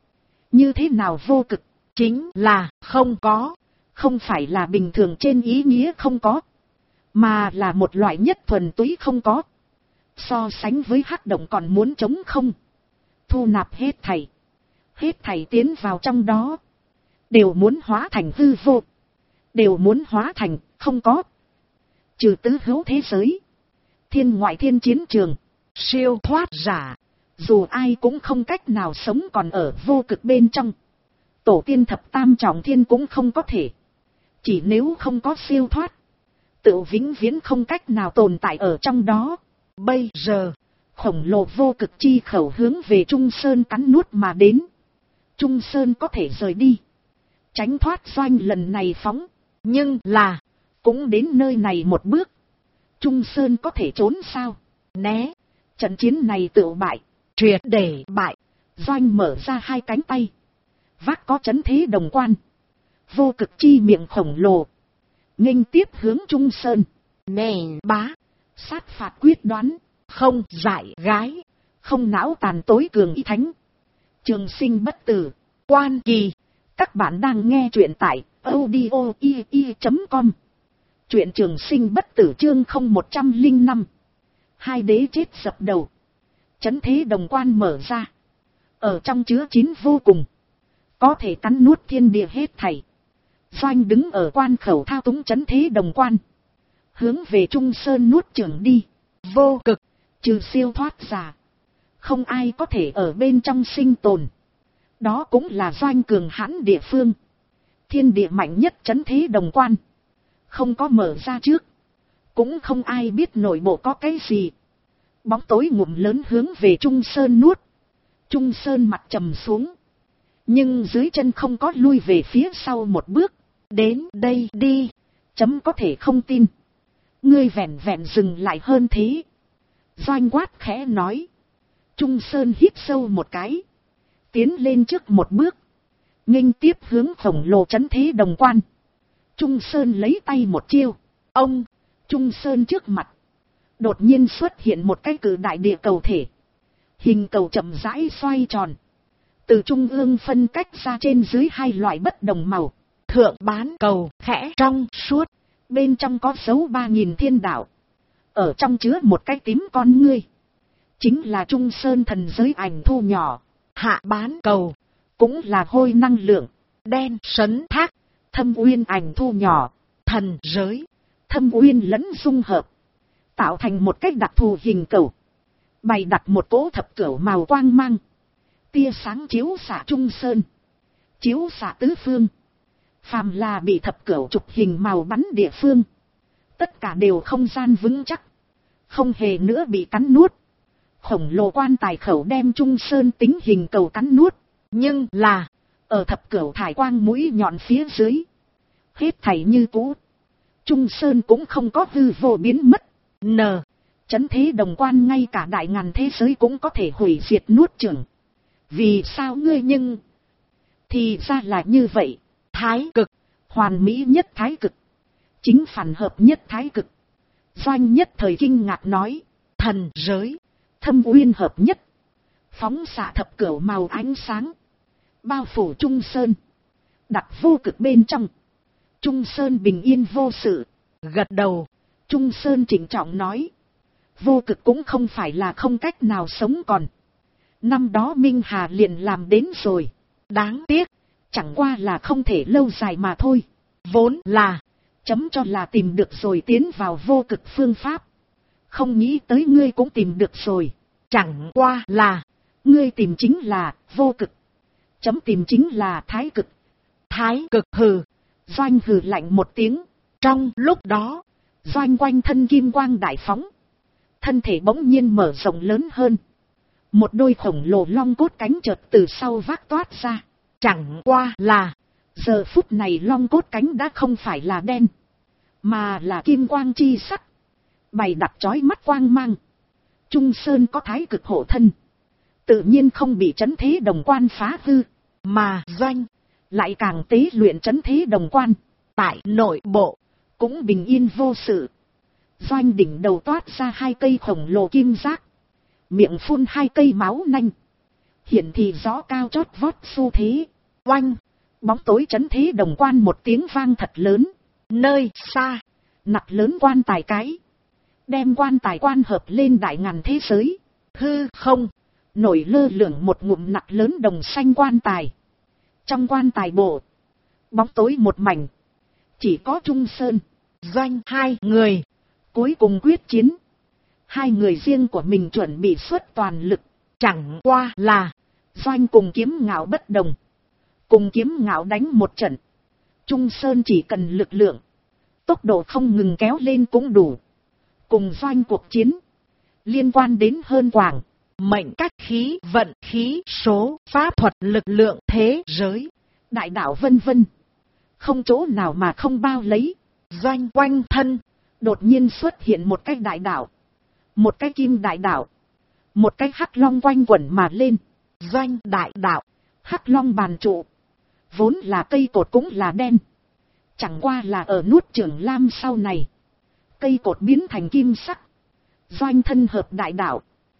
Như thế nào vô cực? Chính là không có. Không phải là bình thường trên ý nghĩa không có. Mà là một loại nhất thuần túy không có. So sánh với hắc động còn muốn chống không. Thu nạp hết thảy. Hết thảy tiến vào trong đó. Đều muốn hóa thành hư vô. Đều muốn hóa thành không có. Trừ tứ hữu thế giới. Thiên ngoại thiên chiến trường. Siêu thoát giả. Dù ai cũng không cách nào sống còn ở vô cực bên trong. Tổ tiên thập tam trọng thiên cũng không có thể. Chỉ nếu không có siêu thoát. Tự vĩnh viễn không cách nào tồn tại ở trong đó. Bây giờ. Khổng lồ vô cực chi khẩu hướng về Trung Sơn cắn nuốt mà đến. Trung Sơn có thể rời đi. Tránh thoát Doanh lần này phóng. Nhưng là. Cũng đến nơi này một bước. Trung Sơn có thể trốn sao? Né. Trận chiến này tự bại. Triệt để bại. Doanh mở ra hai cánh tay. Vác có chấn thế đồng quan. Vô cực chi miệng khổng lồ. Nghênh tiếp hướng Trung Sơn. Nè bá. Sát phạt quyết đoán. Không dại gái. Không não tàn tối cường y thánh. Trường sinh bất tử. Quan kỳ. Các bạn đang nghe truyện tại audio.com. Truyện trường sinh bất tử chương 0105. Hai đế chết dập đầu. Chấn thế đồng quan mở ra. Ở trong chứa chín vô cùng. Có thể cắn nuốt thiên địa hết thảy. Doanh đứng ở quan khẩu thao túng chấn thế đồng quan. Hướng về Trung Sơn nuốt chửng đi. Vô cực. Trừ siêu thoát giả. Không ai có thể ở bên trong sinh tồn. Đó cũng là Doanh cường hãn địa phương. Thiên địa mạnh nhất chấn thế đồng quan. Không có mở ra trước. Cũng không ai biết nội bộ có cái gì. Bóng tối ngụm lớn hướng về Trung Sơn nuốt. Trung Sơn mặt trầm xuống. Nhưng dưới chân không có lui về phía sau một bước. Đến đây đi. Chấm có thể không tin. Ngươi vẹn vẹn dừng lại hơn thế. Doanh quát khẽ nói. Trung Sơn hít sâu một cái. Tiến lên trước một bước. Nghênh tiếp hướng khổng lồ chấn thế đồng quan. Trung Sơn lấy tay một chiêu. Ông. Trung Sơn trước mặt, đột nhiên xuất hiện một cái cự đại địa cầu thể. Hình cầu chậm rãi xoay tròn. Từ trung ương phân cách ra trên dưới hai loại bất đồng màu. Thượng bán cầu khẽ trong suốt. Bên trong có dấu 3000 thiên đạo. Ở trong chứa một cái tím con ngươi. Chính là Trung Sơn thần giới ảnh thu nhỏ. Hạ bán cầu cũng là hôi năng lượng. Đen sấn thác. Thâm uyên ảnh thu nhỏ. Thần giới. Thâm uyên lẫn dung hợp. Tạo thành một cách đặc thù hình cầu. Bày đặt một cỗ thập cửu màu quang mang. Tia sáng chiếu xạ Trung Sơn. Chiếu xạ tứ phương. Phàm là bị thập cửu chụp hình màu bắn địa phương. Tất cả đều không gian vững chắc. Không hề nữa bị cắn nuốt. Khổng lồ quan tài khẩu đem Trung Sơn tính hình cầu cắn nuốt. Nhưng là, ở thập cửu thải quang mũi nhọn phía dưới. Hết thảy như cũ. Trung Sơn cũng không có hư vô biến mất. Chấn thế đồng quan ngay cả đại ngàn thế giới cũng có thể hủy diệt nuốt chửng. Vì sao ngươi nhưng... Thì ra là như vậy. Thái cực, hoàn mỹ nhất thái cực. Chính phản hợp nhất thái cực. Doanh nhất thời kinh ngạc nói. Thần giới, thâm uyên hợp nhất. Phóng xạ thập cửu màu ánh sáng. Bao phủ Trung Sơn. Đặt vô cực bên trong. Trung Sơn bình yên vô sự. Gật đầu. Trung Sơn chỉnh trọng nói. Vô cực cũng không phải là không cách nào sống còn. Năm đó Minh Hà liền làm đến rồi. Đáng tiếc. Chẳng qua là không thể lâu dài mà thôi. Vốn là. Chấm cho là tìm được rồi tiến vào vô cực phương pháp. Không nghĩ tới ngươi cũng tìm được rồi. Chẳng qua là. Ngươi tìm chính là vô cực. Chấm tìm chính là thái cực. Thái cực hừ. Doanh hừ lạnh một tiếng. Trong lúc đó. Doanh quanh thân kim quang đại phóng. Thân thể bỗng nhiên mở rộng lớn hơn. Một đôi khổng lồ long cốt cánh chợt từ sau vác toát ra. Chẳng qua là. Giờ phút này long cốt cánh đã không phải là đen. Mà là kim quang chi sắc. Bày đặt chói mắt quang mang. Trung Sơn có thái cực hộ thân. Tự nhiên không bị chấn thế đồng quan phá hư. Mà Doanh. Lại càng tế luyện chấn thế đồng quan. Tại nội bộ. Cũng bình yên vô sự. Doanh đỉnh đầu toát ra hai cây khổng lồ kim giác. Miệng phun hai cây máu nanh. Hiện thì gió cao chót vót xu thế. Oanh. Bóng tối chấn thế đồng quan một tiếng vang thật lớn. Nơi xa. Nặc lớn quan tài cái. Đem quan tài quan hợp lên đại ngàn thế giới. Hư không. Nổi lơ lửng một ngụm nặc lớn đồng xanh quan tài. Trong quan tài bộ. Bóng tối một mảnh. Chỉ có Trung Sơn. Doanh hai người. Cuối cùng quyết chiến. Hai người riêng của mình chuẩn bị xuất toàn lực. Chẳng qua là. Doanh cùng kiếm ngạo bất đồng. Cùng kiếm ngạo đánh một trận. Trung Sơn chỉ cần lực lượng. Tốc độ không ngừng kéo lên cũng đủ. Cùng Doanh cuộc chiến. Liên quan đến hơn quảng. Mệnh cách khí vận khí số pháp thuật lực lượng thế giới. Đại đạo vân vân. Không chỗ nào mà không bao lấy. Doanh quanh thân. Đột nhiên xuất hiện một cái đại đạo. Một cái kim đại đạo. Một cái hắc long quanh quẩn mà lên. Doanh đại đạo. Hắc long bàn trụ. Vốn là cây cột cũng là đen. Chẳng qua là ở nuốt Trưởng Lam sau này. Cây cột biến thành kim sắc. Doanh thân hợp đại đạo.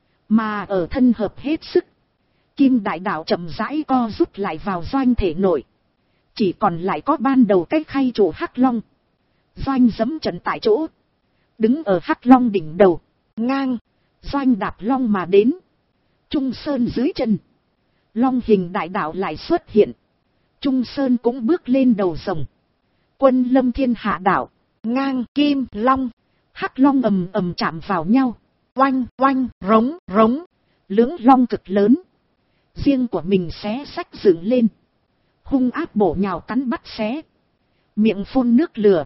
Mà ở thân hợp hết sức. Kim đại đạo chậm rãi co rút lại vào Doanh thể nội. Chỉ còn lại có ban đầu cái khay trụ hắc long. Doanh giẫm trận tại chỗ. Đứng ở hắc long đỉnh đầu. Ngang. Doanh đạp long mà đến. Trung Sơn dưới chân. Long hình đại đạo lại xuất hiện. Trung Sơn cũng bước lên đầu rồng. Quân lâm thiên hạ đạo. Ngang kim long. Hắc long ầm ầm chạm vào nhau. Oanh oanh rống rống. Lưỡng long cực lớn. Riêng của mình xé xách dựng lên. Hung áp bổ nhào cắn bắt xé. Miệng phun nước lửa.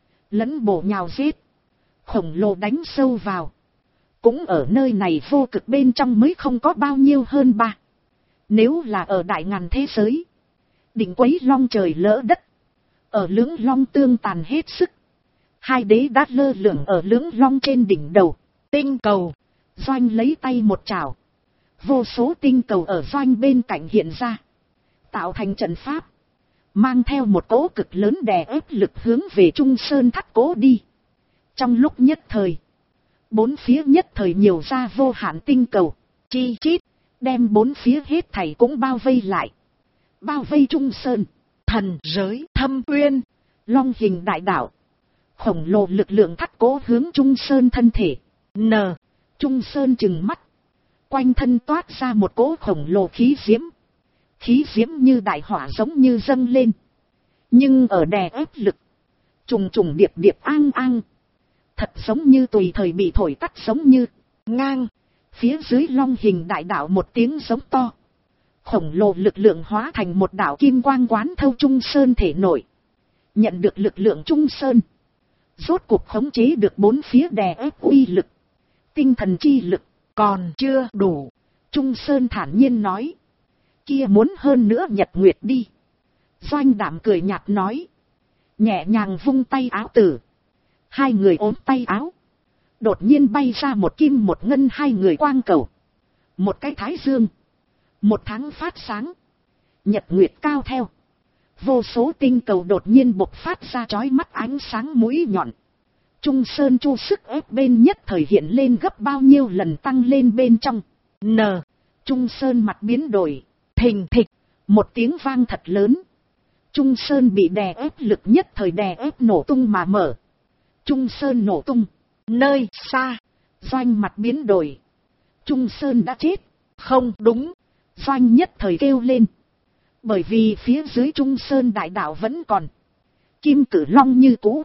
Lẫn bổ nhào giết. Khổng lồ đánh sâu vào. Cũng ở nơi này vô cực bên trong mới không có bao nhiêu hơn ba. Nếu là ở đại ngàn thế giới. Định quấy long trời lỡ đất. Ở lưỡng long tương tàn hết sức. Hai đế đã lơ lửng ở lưỡng long trên đỉnh đầu. Tinh cầu. Doanh lấy tay một chảo. Vô số tinh cầu ở Doanh bên cạnh hiện ra. Tạo thành trận pháp. Mang theo một cỗ cực lớn đè ép lực hướng về Trung Sơn thắt cố đi. Trong lúc nhất thời, bốn phía nhất thời nhiều ra vô hạn tinh cầu, chi chít, đem bốn phía hết thảy cũng bao vây lại. Bao vây Trung Sơn, thần giới, Thâm Uyên, Long hình đại đạo. Khổng lồ lực lượng thắt cố hướng Trung Sơn thân thể. Trung Sơn trừng mắt. Quanh thân toát ra một cỗ khổng lồ khí diễm. Khí diễm như đại hỏa giống như dâng lên. Nhưng ở đè ép lực. Trùng trùng điệp điệp an an. Thật giống như tùy thời bị thổi tắt giống như ngang. Phía dưới long hình đại đạo một tiếng giống to. Khổng lồ lực lượng hóa thành một đạo kim quang quán thâu Trung Sơn thể nội. Nhận được lực lượng Trung Sơn. Rốt cuộc khống chế được bốn phía đè ép uy lực. Tinh thần chi lực còn chưa đủ. Trung Sơn thản nhiên nói. Kia muốn hơn nữa Nhật Nguyệt đi. Doanh Đảm cười nhạt nói. Nhẹ nhàng vung tay áo tử. Hai người ôm tay áo. Đột nhiên bay ra một kim một ngân hai người quang cầu. Một cái thái dương. Một tháng phát sáng. Nhật Nguyệt cao theo. Vô số tinh cầu đột nhiên bộc phát ra chói mắt ánh sáng mũi nhọn. Trung Sơn chu sức ép bên nhất thời hiện lên gấp bao nhiêu lần tăng lên bên trong. Trung Sơn mặt biến đổi. Thình thịch. Một tiếng vang thật lớn. Trung Sơn bị đè ép lực nhất thời đè ép nổ tung mà mở. Trung Sơn nổ tung. Nơi xa. Doanh mặt biến đổi. Trung Sơn đã chết. Không đúng. Doanh nhất thời kêu lên. Bởi vì phía dưới Trung Sơn đại đạo vẫn còn. Kim Cử Long như cũ.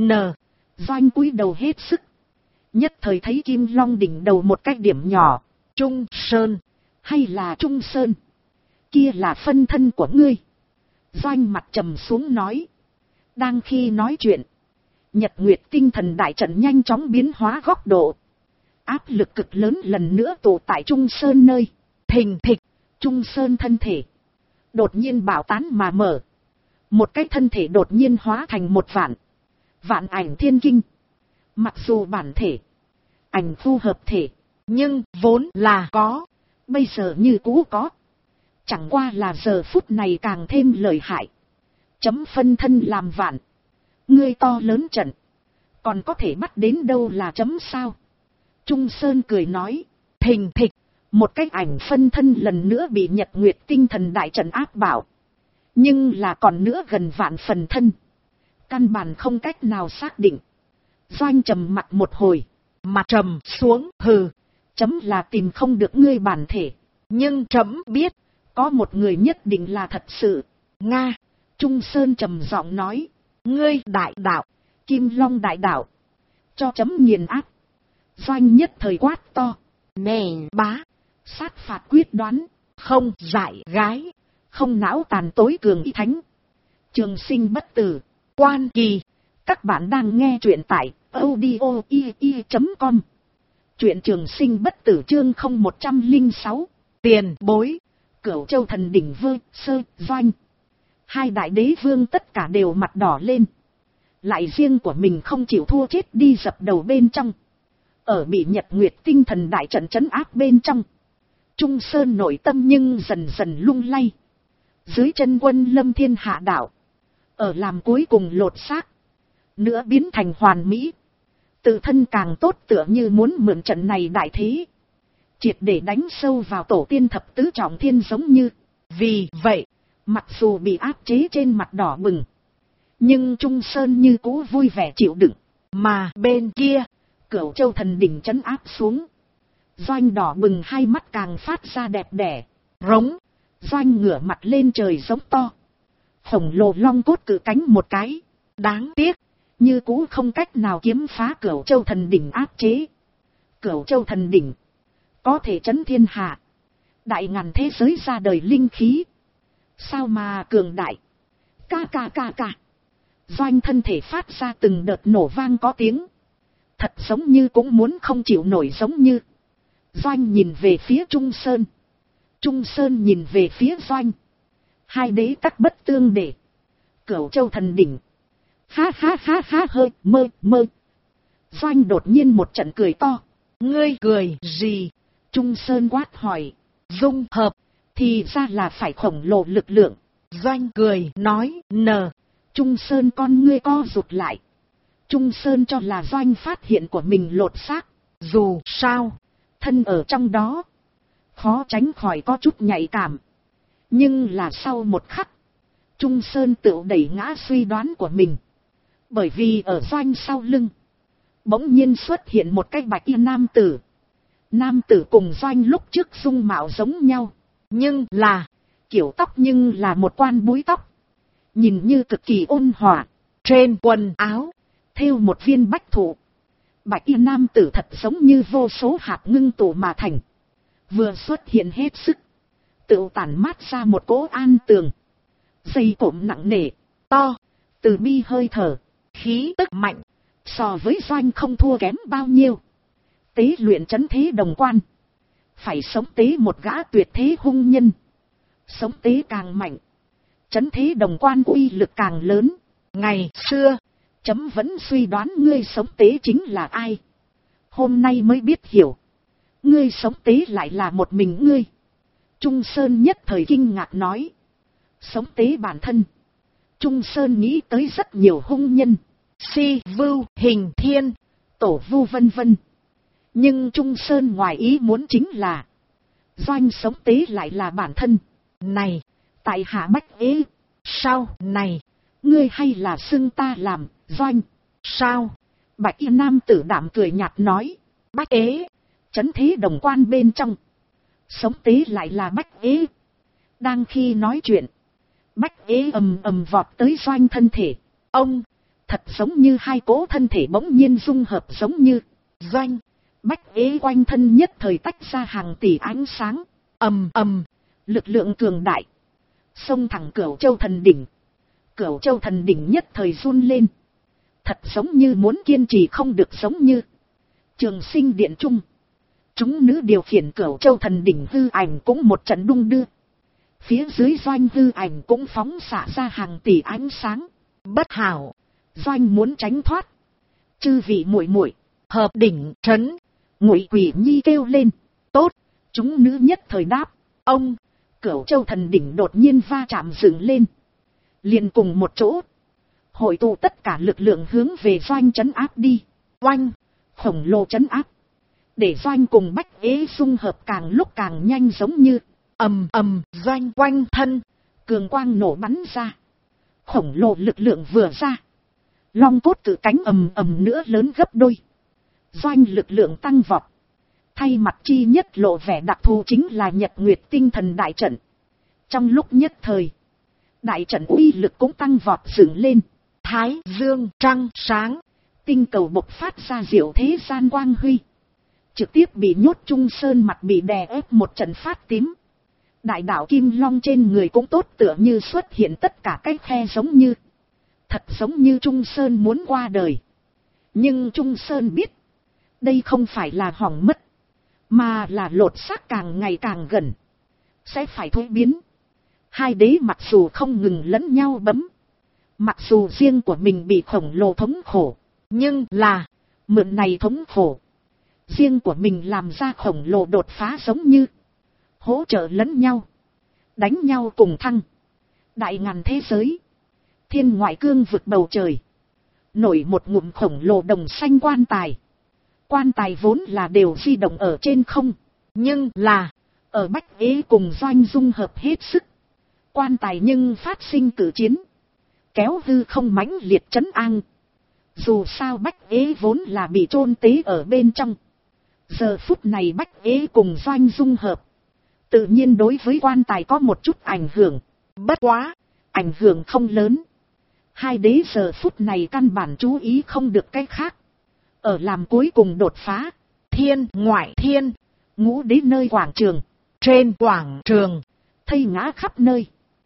Doanh cúi đầu hết sức. Nhất thời thấy Kim Long đỉnh đầu một cái điểm nhỏ. Trung Sơn. Hay là Trung Sơn. Kia là phân thân của ngươi. Doanh mặt trầm xuống nói. Đang khi nói chuyện. Nhật Nguyệt tinh thần đại trận nhanh chóng biến hóa góc độ. Áp lực cực lớn lần nữa tụ tại Trung Sơn nơi. Thình thịch. Trung Sơn thân thể. Đột nhiên bạo tán mà mở. Một cái thân thể đột nhiên hóa thành một vạn ảnh thiên kinh. Mặc dù bản thể. Ảnh phù hợp thể. Nhưng vốn là có. Bây giờ như cũ có. Chẳng qua là giờ phút này càng thêm lợi hại. Chấm phân thân làm vạn. Ngươi to lớn trận. Còn có thể bắt đến đâu là chấm sao. Trung Sơn cười nói. Thình thịch. Một cái ảnh phân thân lần nữa bị Nhật Nguyệt tinh thần đại trận áp bảo. Nhưng là còn nữa gần vạn phần thân. Căn bản không cách nào xác định. Doanh trầm mặt một hồi. Mặt trầm xuống. Hừ. Chấm là tìm không được ngươi bản thể. Nhưng chấm biết. Có một người nhất định là thật sự. Nga. Trung Sơn trầm giọng nói. Ngươi đại đạo. Kim Long đại đạo. Cho chấm nghiền áp. Doanh nhất thời quát to. Nè bá. Sát phạt quyết đoán. Không dại gái. Không não tàn tối cường y thánh. Trường sinh bất tử. Quan kỳ. Các bạn đang nghe truyện tại audio.com. Truyện trường sinh bất tử chương 0106. Tiền bối. Cửu Châu thần đỉnh Vơ Sơ Doanh. Hai đại đế vương tất cả đều mặt đỏ lên. Lại riêng của mình không chịu thua chết đi dập đầu bên trong. Ở bị Nhật Nguyệt tinh thần đại trận trấn áp bên trong. Trung Sơn nội tâm nhưng dần dần lung lay. Dưới chân quân lâm thiên hạ đạo. Ở làm cuối cùng lột xác. Nữa biến thành hoàn mỹ. Tự thân càng tốt tựa như muốn mượn trận này đại thế. Triệt để đánh sâu vào tổ tiên thập tứ trọng thiên giống như. Vì vậy, mặc dù bị áp chế trên mặt đỏ bừng. Nhưng Trung Sơn như cũ vui vẻ chịu đựng. Mà bên kia, Cửu Châu thần đỉnh trấn áp xuống. Doanh đỏ bừng hai mắt càng phát ra đẹp đẽ. Rống. Doanh ngửa mặt lên trời giống to. Khổng lồ long cốt cự cánh một cái. Đáng tiếc. Như cũ không cách nào kiếm phá Cửu Châu thần đỉnh áp chế. Cửu Châu thần đỉnh. Có thể trấn thiên hạ. Đại ngàn thế giới ra đời linh khí. Sao mà cường đại. Ca. Doanh thân thể phát ra từng đợt nổ vang có tiếng. Thật giống như cũng muốn không chịu nổi giống như. Doanh nhìn về phía Trung Sơn. Trung Sơn nhìn về phía Doanh. Hai đế tắc bất tương để. Cửu Châu thần đỉnh. Ha hơi mơ. Doanh đột nhiên một trận cười to. Ngươi cười gì? Trung Sơn quát hỏi. Dung hợp. Thì ra là phải khổng lồ lực lượng. Doanh cười nói. Trung Sơn con ngươi co rụt lại. Trung Sơn cho là Doanh phát hiện của mình lột xác, dù sao, thân ở trong đó, khó tránh khỏi có chút nhạy cảm. Nhưng là sau một khắc, Trung Sơn tự đẩy ngã suy đoán của mình. Bởi vì ở Doanh sau lưng, bỗng nhiên xuất hiện một cái bạch y nam tử. Nam tử cùng Doanh lúc trước dung mạo giống nhau, nhưng là, kiểu tóc nhưng là một quan búi tóc. Nhìn như cực kỳ ôn hòa, trên quần áo, thêu một viên bách thụ. Bạch y nam tử thật giống như vô số hạt ngưng tụ mà thành. Vừa xuất hiện hết sức, tự tản mát ra một cỗ an tường. Dây cộm nặng nề, to, từ bi hơi thở, khí tức mạnh, so với Doanh không thua kém bao nhiêu. Tế luyện trấn thế đồng quan, phải sống tế một gã tuyệt thế hung nhân. Sống tế càng mạnh, trấn thế đồng quan uy lực càng lớn. Ngày xưa, chấm vẫn suy đoán ngươi sống tế chính là ai. Hôm nay mới biết hiểu, ngươi sống tế lại là một mình ngươi. Trung Sơn nhất thời kinh ngạc nói. Sống tế bản thân. Trung Sơn nghĩ tới rất nhiều hung nhân, Si Vưu, Hình Thiên, Tổ Vu vân vân. Nhưng Trung Sơn ngoài ý muốn chính là Doanh sống tế lại là bản thân. Này, tại hạ Bách Ế, sao này, ngươi hay là xưng ta làm Doanh, sao? Bạch y nam tử đảm cười nhạt nói. Bách Ế, trấn thế đồng quan bên trong, sống tế lại là Bách Ế. Đang khi nói chuyện, Bách Ế ầm ầm vọt tới Doanh thân thể. Ông, thật giống như hai cỗ thân thể bỗng nhiên dung hợp giống như Doanh. Bách Ế quanh thân nhất thời tách ra hàng tỷ ánh sáng. Ầm ầm, lực lượng cường đại, xông thẳng Cửu Châu thần đỉnh. Cửu Châu thần đỉnh nhất thời run lên. Thật giống như muốn kiên trì không được, giống như Trường Sinh điện trung, chúng nữ điều khiển Cửu Châu thần đỉnh hư ảnh cũng một trận đung đưa. Phía dưới Doanh hư ảnh cũng phóng xạ ra hàng tỷ ánh sáng. Bất hảo, Doanh muốn tránh thoát. Chư vị muội muội, hợp đỉnh trấn. Ngụy Quỷ Nhi kêu lên. Tốt, chúng nữ nhất thời đáp. Ông, Cửu Châu thần đỉnh đột nhiên va chạm dựng lên. Liền cùng một chỗ, hội tụ tất cả lực lượng hướng về Doanh trấn áp đi. Oanh, khổng lồ trấn áp, để Doanh cùng Bách Ế dung hợp càng lúc càng nhanh, giống như ầm ầm. Doanh quanh thân cường quang nổ bắn ra. Khổng lồ lực lượng vừa ra, long cốt cự cánh ầm ầm nữa lớn gấp đôi. Doanh lực lượng tăng vọt. Thay mặt chi nhất lộ vẻ đặc thù chính là Nhật Nguyệt tinh thần đại trận. Trong lúc nhất thời, đại trận uy lực cũng tăng vọt dựng lên. Thái dương trăng sáng, tinh cầu bộc phát ra diệu thế gian quang huy. Trực tiếp bị nhốt Trung Sơn mặt bị đè ép một trận phát tím. Đại đạo Kim Long trên người cũng tốt tựa như xuất hiện tất cả cái khe, giống như thật giống như Trung Sơn muốn qua đời. Nhưng Trung Sơn biết, đây không phải là hỏng mất, mà là lột xác càng ngày càng gần, sẽ phải thuế biến. Hai đế mặc dù không ngừng lẫn nhau bấm, mặc dù riêng của mình bị khổng lồ thống khổ, nhưng là mượn này thống khổ, riêng của mình làm ra khổng lồ đột phá, giống như hỗ trợ lẫn nhau, đánh nhau cùng thăng. Đại ngàn thế giới, thiên ngoại cương vực bầu trời, nổi một ngụm khổng lồ đồng xanh quan tài. Quan tài vốn là đều di động ở trên không, nhưng là ở Bách Ế cùng Doanh dung hợp hết sức, quan tài nhưng phát sinh cử chiến, kéo hư không mãnh liệt trấn an. Dù sao Bách Ế vốn là bị chôn tế ở bên trong, giờ phút này Bách Ế cùng Doanh dung hợp, tự nhiên đối với quan tài có một chút ảnh hưởng. Bất quá, ảnh hưởng không lớn. Hai đế giờ phút này căn bản chú ý không được cái khác, ở làm cuối cùng đột phá. Thiên ngoại thiên, ngũ đế nơi quảng trường. Trên quảng trường, thây ngã khắp nơi,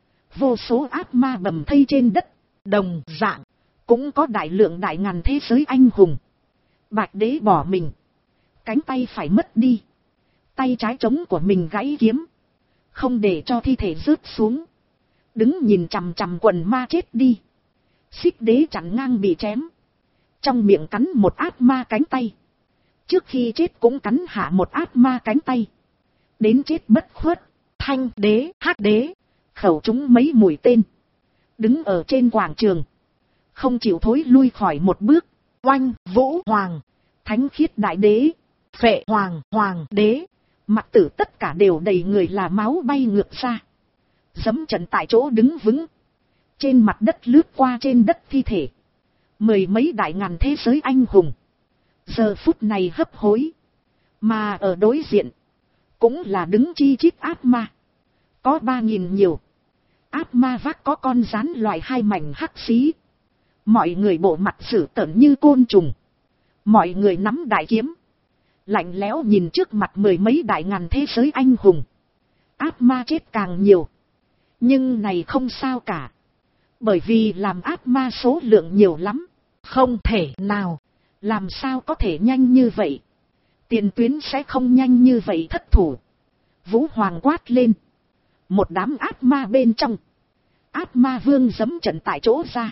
vô số ác ma bầm thây trên đất. Đồng dạng, cũng có đại lượng đại ngàn thế giới anh hùng. Bạch đế bỏ mình, cánh tay phải mất đi, tay trái trống của mình gãy kiếm, không để cho thi thể rớt xuống, đứng nhìn chằm chằm quần ma chết đi. Xích đế chặn ngang bị chém, trong miệng cắn một ác ma cánh tay, trước khi chết cũng cắn hạ một ác ma cánh tay, đến chết bất khuất. Thanh đế, hắc đế, khẩu chúng mấy mũi tên, đứng ở trên quảng trường, không chịu thối lui khỏi một bước. Oanh, Vũ Hoàng, Thánh Khiết Đại Đế, Phệ Hoàng, Hoàng Đế, mặt tử tất cả đều đầy người là máu bay ngược ra. Dẫm trận tại chỗ đứng vững. Trên mặt đất lướt qua trên đất thi thể. Mười mấy đại ngàn thế giới anh hùng. Giờ phút này hấp hối. Mà ở đối diện. Cũng là đứng chi chít ác ma. Có 3.000 nhiều. Ác ma vác có con rắn loại 2 mảnh hắc xí. Mọi người bộ mặt dữ tợn như côn trùng. Mọi người nắm đại kiếm. Lạnh lẽo nhìn trước mặt mười mấy đại ngàn thế giới anh hùng. Ác ma chết càng nhiều. Nhưng này không sao cả. Bởi vì làm ác ma số lượng nhiều lắm. Không thể nào. Làm sao có thể nhanh như vậy. Tiền tuyến sẽ không nhanh như vậy thất thủ. Vũ Hoàng quát lên. Một đám ác ma bên trong. Ác ma vương giẫm trận tại chỗ ra.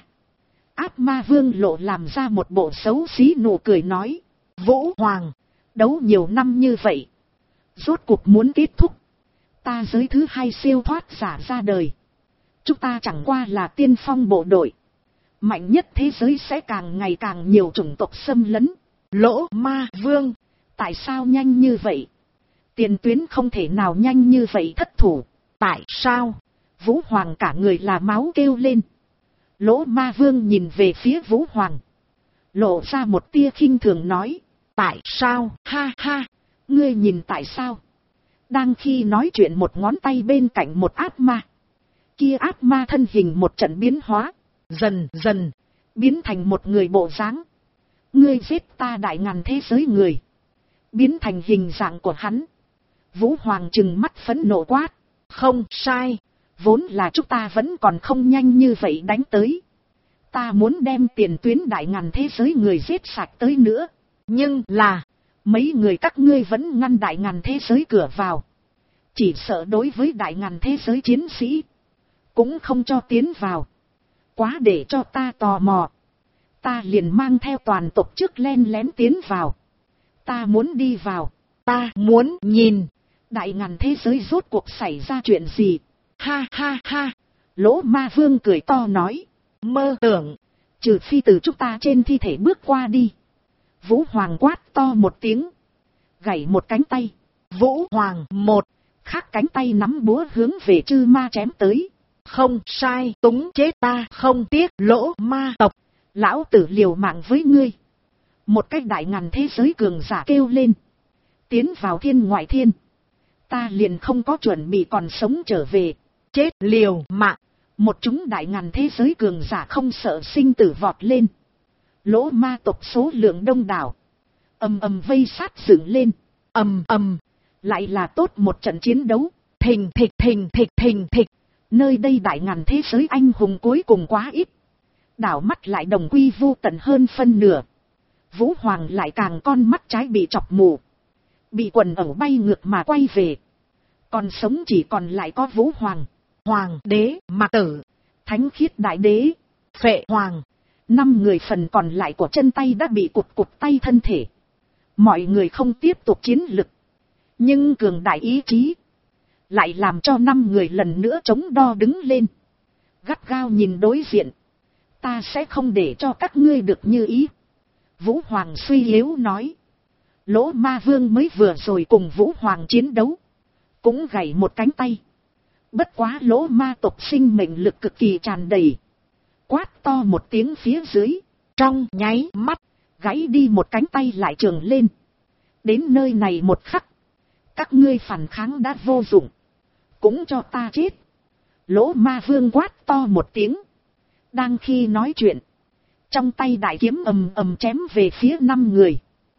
Ác ma vương lộ làm ra một bộ xấu xí nụ cười nói. Vũ Hoàng, đấu nhiều năm như vậy. Rốt cuộc muốn kết thúc. Ta giới thứ 2 siêu thoát giả ra đời. Chúng ta chẳng qua là tiên phong bộ đội. Mạnh nhất thế giới sẽ càng ngày càng nhiều chủng tộc xâm lấn. Lỗ ma vương, tại sao nhanh như vậy? Tiền tuyến không thể nào nhanh như vậy thất thủ. Tại sao? Vũ Hoàng cả người là máu kêu lên. Lỗ ma vương nhìn về phía Vũ Hoàng. Lộ ra một tia khinh thường nói. Tại sao? Ha ha, ngươi nhìn tại sao? Đang khi nói chuyện một ngón tay bên cạnh một ác ma. Kia ác ma thân hình một trận biến hóa. Dần dần, biến thành một người bộ dáng. Ngươi giết ta đại ngàn thế giới người. Biến thành hình dạng của hắn. Vũ Hoàng trừng mắt phẫn nộ quát. Không sai. Vốn là chúng ta vẫn còn không nhanh như vậy đánh tới. Ta muốn đem tiền tuyến đại ngàn thế giới người giết sạch tới nữa. Nhưng là, mấy người các ngươi vẫn ngăn đại ngàn thế giới cửa vào. Chỉ sợ đối với đại ngàn thế giới chiến sĩ, cũng không cho tiến vào. Quá để cho ta tò mò. Ta liền mang theo toàn tộc trước len lén tiến vào. Ta muốn đi vào. Ta muốn nhìn. Đại ngàn thế giới rốt cuộc xảy ra chuyện gì. Ha ha ha. Lỗ ma vương cười to nói. Mơ tưởng. Trừ phi từ chúng ta trên thi thể bước qua đi. Vũ Hoàng quát to một tiếng. Gảy một cánh tay. Vũ Hoàng một. Khác cánh tay nắm búa hướng về chư ma chém tới. Không sai, túng chết ta không tiếc. Lỗ ma tộc. Lão tử liều mạng với ngươi. Một cách đại ngàn thế giới cường giả kêu lên. Tiến vào thiên ngoại thiên. Ta liền không có chuẩn bị còn sống trở về. Chết liều mạng. Một chúng đại ngàn thế giới cường giả không sợ sinh tử vọt lên. Lỗ ma tộc số lượng đông đảo. Ầm ầm vây sát dựng lên. Ầm ầm. Lại là tốt một trận chiến đấu. Thình thịch thình thịch thình thịch. Nơi đây đại ngàn thế giới anh hùng cuối cùng quá ít. Đảo mắt lại đồng quy vu tận hơn phân nửa. Vũ Hoàng lại càng con mắt trái bị chọc mù. Bị quần ẩu bay ngược mà quay về. Còn sống chỉ còn lại có Vũ Hoàng, Hoàng Đế, Mạc Tử, Thánh Khiết Đại Đế, Phệ Hoàng. 5 người phần còn lại của chân tay đã bị cụt tay thân thể. Mọi người không tiếp tục chiến lực. Nhưng cường đại ý chí lại làm cho 5 người lần nữa chống đo đứng lên. Gắt gao nhìn đối diện. Ta sẽ không để cho các ngươi được như ý. Vũ Hoàng suy yếu nói. Lỗ ma vương mới vừa rồi cùng Vũ Hoàng chiến đấu. Cũng gãy một cánh tay. Bất quá lỗ ma tộc sinh mệnh lực cực kỳ tràn đầy. Quát to một tiếng phía dưới. Trong nháy mắt, gãy đi một cánh tay lại trường lên. Đến nơi này một khắc. Các ngươi phản kháng đã vô dụng. Cũng cho ta chết. Lỗ ma vương quát to một tiếng. Đang khi nói chuyện. Trong tay đại kiếm ầm ầm chém về phía 5 người.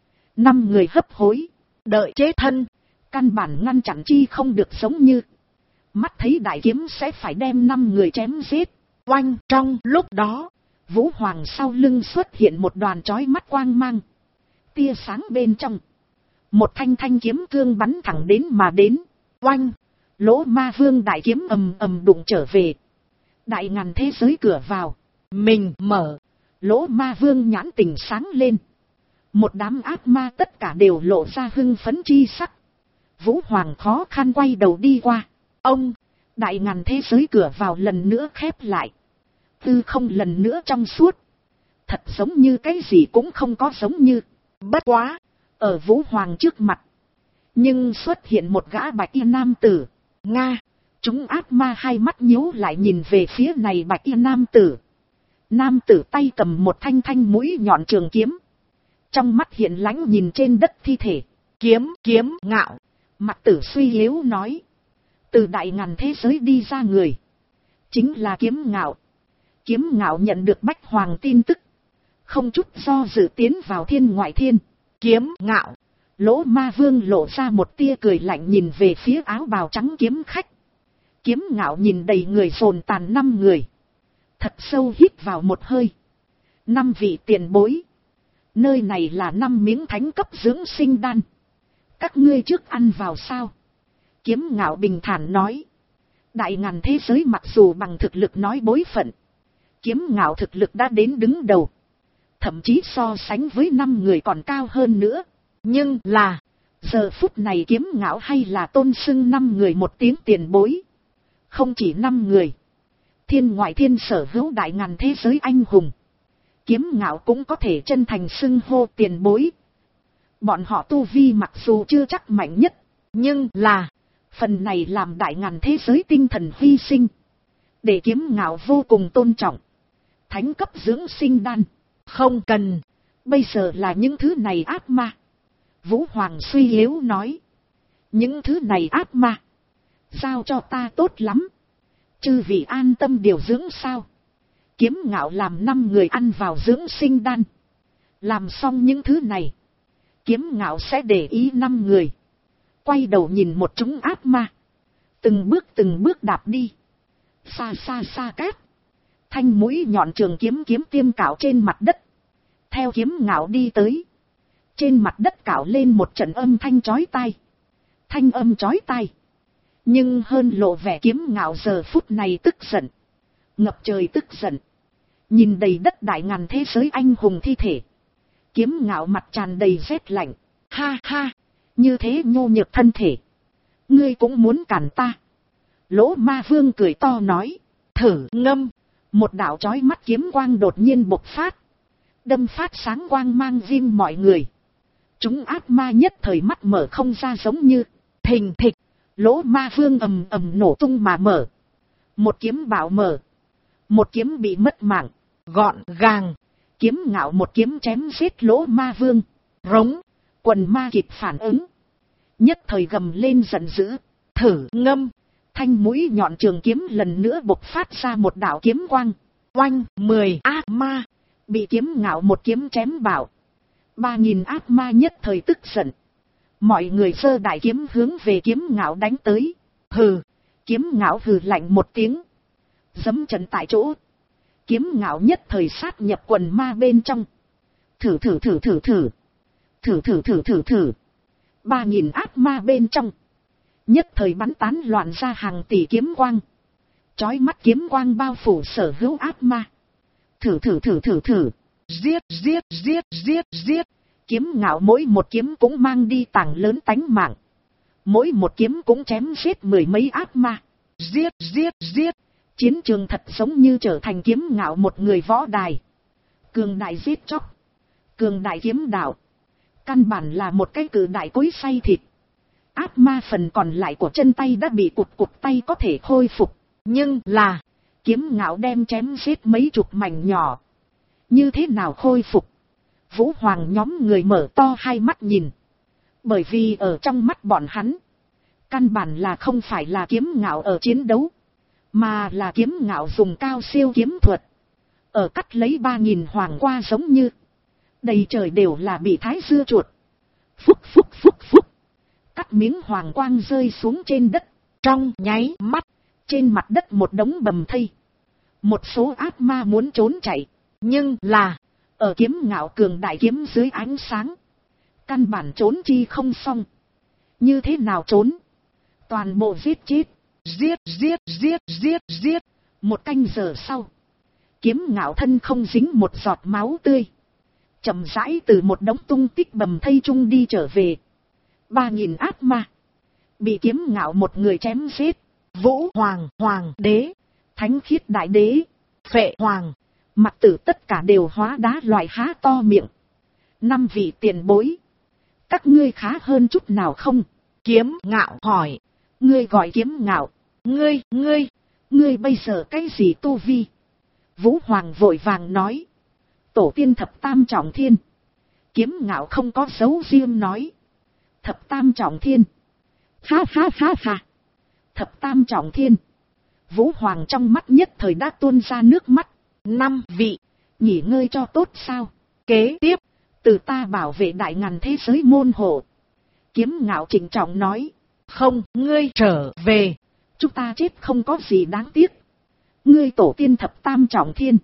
5 người hấp hối. Đợi chết thân. Căn bản ngăn chặn chi không được giống như. Mắt thấy đại kiếm sẽ phải đem 5 người chém giết. Oanh trong lúc đó. Vũ Hoàng sau lưng xuất hiện một đoàn chói mắt quang mang. Tia sáng bên trong. Một thanh kiếm cương bắn thẳng đến mà đến. Oanh. Lỗ ma vương đại kiếm ầm ầm đụng trở về. Đại ngàn thế giới cửa vào. Mình mở. Lỗ ma vương nhãn tình sáng lên. Một đám ác ma tất cả đều lộ ra hưng phấn chi sắc. Vũ Hoàng khó khăn quay đầu đi qua. Ông. Đại ngàn thế giới cửa vào lần nữa khép lại. Tư không lần nữa trong suốt. thật giống như cái gì cũng không có giống như. Bất quá, ở Vũ Hoàng trước mặt, nhưng xuất hiện một gã bạch y nam tử. Nga, chúng ác ma hai mắt nhíu lại nhìn về phía này bạch y nam tử. Nam tử tay cầm một thanh thanh mũi nhọn trường kiếm. Trong mắt hiện lãnh nhìn trên đất thi thể. Kiếm ngạo. Mặc tử suy yếu nói. Từ đại ngàn thế giới đi ra người. Chính là kiếm ngạo. Kiếm ngạo nhận được Bách Hoàng tin tức. Không chút do dự tiến vào thiên ngoại thiên. Kiếm ngạo. Lỗ Ma Vương lộ ra một tia cười lạnh nhìn về phía áo bào trắng kiếm khách. Kiếm ngạo nhìn đầy người phồn tàn 5 người. Thật sâu hít vào một hơi. 5 vị tiền bối. Nơi này là 5 miếng thánh cấp dưỡng sinh đan. Các ngươi trước ăn vào sao? Kiếm ngạo bình thản nói. Đại ngàn thế giới mặc dù bằng thực lực nói bối phận. Kiếm ngạo thực lực đã đến đứng đầu. Thậm chí so sánh với 5 người còn cao hơn nữa. Nhưng là, giờ phút này kiếm ngạo hay là tôn xưng 5 người một tiếng tiền bối. Không chỉ 5 người. Thiên ngoại thiên sở hữu đại ngàn thế giới anh hùng. Kiếm ngạo cũng có thể chân thành xưng hô tiền bối. Bọn họ tu vi mặc dù chưa chắc mạnh nhất. Nhưng là, phần này làm đại ngàn thế giới tinh thần hy sinh. Để kiếm ngạo vô cùng tôn trọng. Thánh cấp dưỡng sinh đan. Không cần. Bây giờ là những thứ này ác ma. Vũ Hoàng suy yếu nói. Những thứ này ác ma. Giao cho ta tốt lắm. Chư vị an tâm điều dưỡng sao. Kiếm ngạo làm 5 người ăn vào dưỡng sinh đan. Làm xong những thứ này. Kiếm ngạo sẽ để ý 5 người. Quay đầu nhìn một chúng ác ma. Từng bước đạp đi. Xa xa cát. Thanh mũi nhọn trường kiếm tiêm cạo trên mặt đất. Theo kiếm ngạo đi tới. Trên mặt đất cạo lên một trận âm thanh chói tai. Thanh âm chói tai. Nhưng hơn lộ vẻ kiếm ngạo giờ phút này tức giận. Ngập trời tức giận. Nhìn đầy đất đại ngàn thế giới anh hùng thi thể. Kiếm ngạo mặt tràn đầy rét lạnh. Ha ha. Như thế nhô nhược thân thể. Ngươi cũng muốn cản ta. Lỗ Ma Vương cười to nói. Thử ngâm. Một đạo chói mắt kiếm quang đột nhiên bộc phát. Đâm phát sáng quang mang ghim mọi người. Chúng ác ma nhất thời mắt mở không ra giống như. Thình thịch. Lỗ Ma Vương ầm ầm nổ tung mà mở. Một kiếm bảo mở. Một kiếm bị mất mạng. Gọn gàng. Kiếm ngạo một kiếm chém giết Lỗ Ma Vương. Rống. Quần ma kịp phản ứng. Nhất thời gầm lên giận dữ. Thử ngâm. Thanh mũi nhọn trường kiếm lần nữa bộc phát ra một đạo kiếm quang. Oanh 10 ác ma. Bị kiếm ngạo một kiếm chém bảo. 3000 ác ma nhất thời tức giận. Mọi người giơ đại kiếm hướng về kiếm ngạo đánh tới. Hừ. Kiếm ngạo hừ lạnh một tiếng. Giẫm chân tại chỗ. Kiếm ngạo nhất thời sát nhập quần ma bên trong. Thử. 3000 ác ma bên trong. Nhất thời bắn tán loạn ra hàng tỷ kiếm quang. Chói mắt kiếm quang bao phủ sở hữu ác ma. Thử. Giết. Kiếm ngạo mỗi một kiếm cũng mang đi tảng lớn tánh mạng. Mỗi một kiếm cũng chém giết 10 mấy ác ma. Giết. Chiến trường thật giống như trở thành kiếm ngạo một người võ đài. Cường đại giết chóc. Cường đại kiếm đạo. Căn bản là một cái cự đại cối xay thịt. Ác ma phần còn lại của chân tay đã bị cụt tay có thể khôi phục. Nhưng là, kiếm ngạo đem chém giết mấy chục mảnh nhỏ. Như thế nào khôi phục? Vũ Hoàng nhóm người mở to hai mắt nhìn. Bởi vì ở trong mắt bọn hắn, căn bản là không phải là kiếm ngạo ở chiến đấu, mà là kiếm ngạo dùng cao siêu kiếm thuật. Ở cắt lấy 3000 hoàng qua giống như. Đầy trời đều là bị thái dưa chuột. Phúc. Cắt miếng hoàng quang rơi xuống trên đất. Trong nháy mắt, trên mặt đất một đống bầm thây. Một số ác ma muốn trốn chạy. Nhưng là, ở kiếm ngạo cường đại kiếm dưới ánh sáng. Căn bản trốn chi không xong. Như thế nào trốn? Toàn bộ giết chết. Giết. Một canh giờ sau. Kiếm ngạo thân không dính một giọt máu tươi. Chậm rãi từ một đống tung tích bầm thây chung đi trở về. 3000 ác ma. Bị kiếm ngạo một người chém giết. Vũ Hoàng, Hoàng đế, Thánh khiết đại đế, Phệ Hoàng, Mặc tử tất cả đều hóa đá loại há to miệng. 5 vị tiền bối. Các ngươi khá hơn chút nào không? Kiếm Ngạo hỏi. Ngươi gọi Kiếm Ngạo. Ngươi bây giờ cái gì tu vi? Vũ Hoàng vội vàng nói. Tổ tiên thập tam trọng thiên. Kiếm Ngạo không có dấu riêng nói. Thập tam trọng thiên. Ha ha ha ha. Thập tam trọng thiên. Vũ Hoàng trong mắt nhất thời đã tuôn ra nước mắt. 5 vị. Nghỉ ngơi cho tốt sao? Kế tiếp. Từ ta bảo vệ đại ngàn thế giới môn hộ. Kiếm Ngạo trịnh trọng nói. Không, ngươi trở về. Chúng ta chết không có gì đáng tiếc. Ngươi tổ tiên thập tam trọng thiên.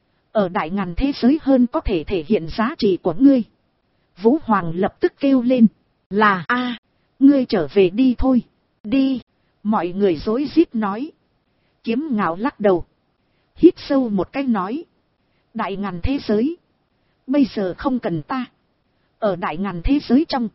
Ở đại ngàn thế giới hơn có thể thể hiện giá trị của ngươi. Vũ Hoàng lập tức kêu lên. Là a, ngươi trở về đi thôi. Đi. Mọi người rối rít nói. Kiếm Ngạo lắc đầu. Hít sâu một cái nói. Đại ngàn thế giới. Bây giờ không cần ta. Ở đại ngàn thế giới trong.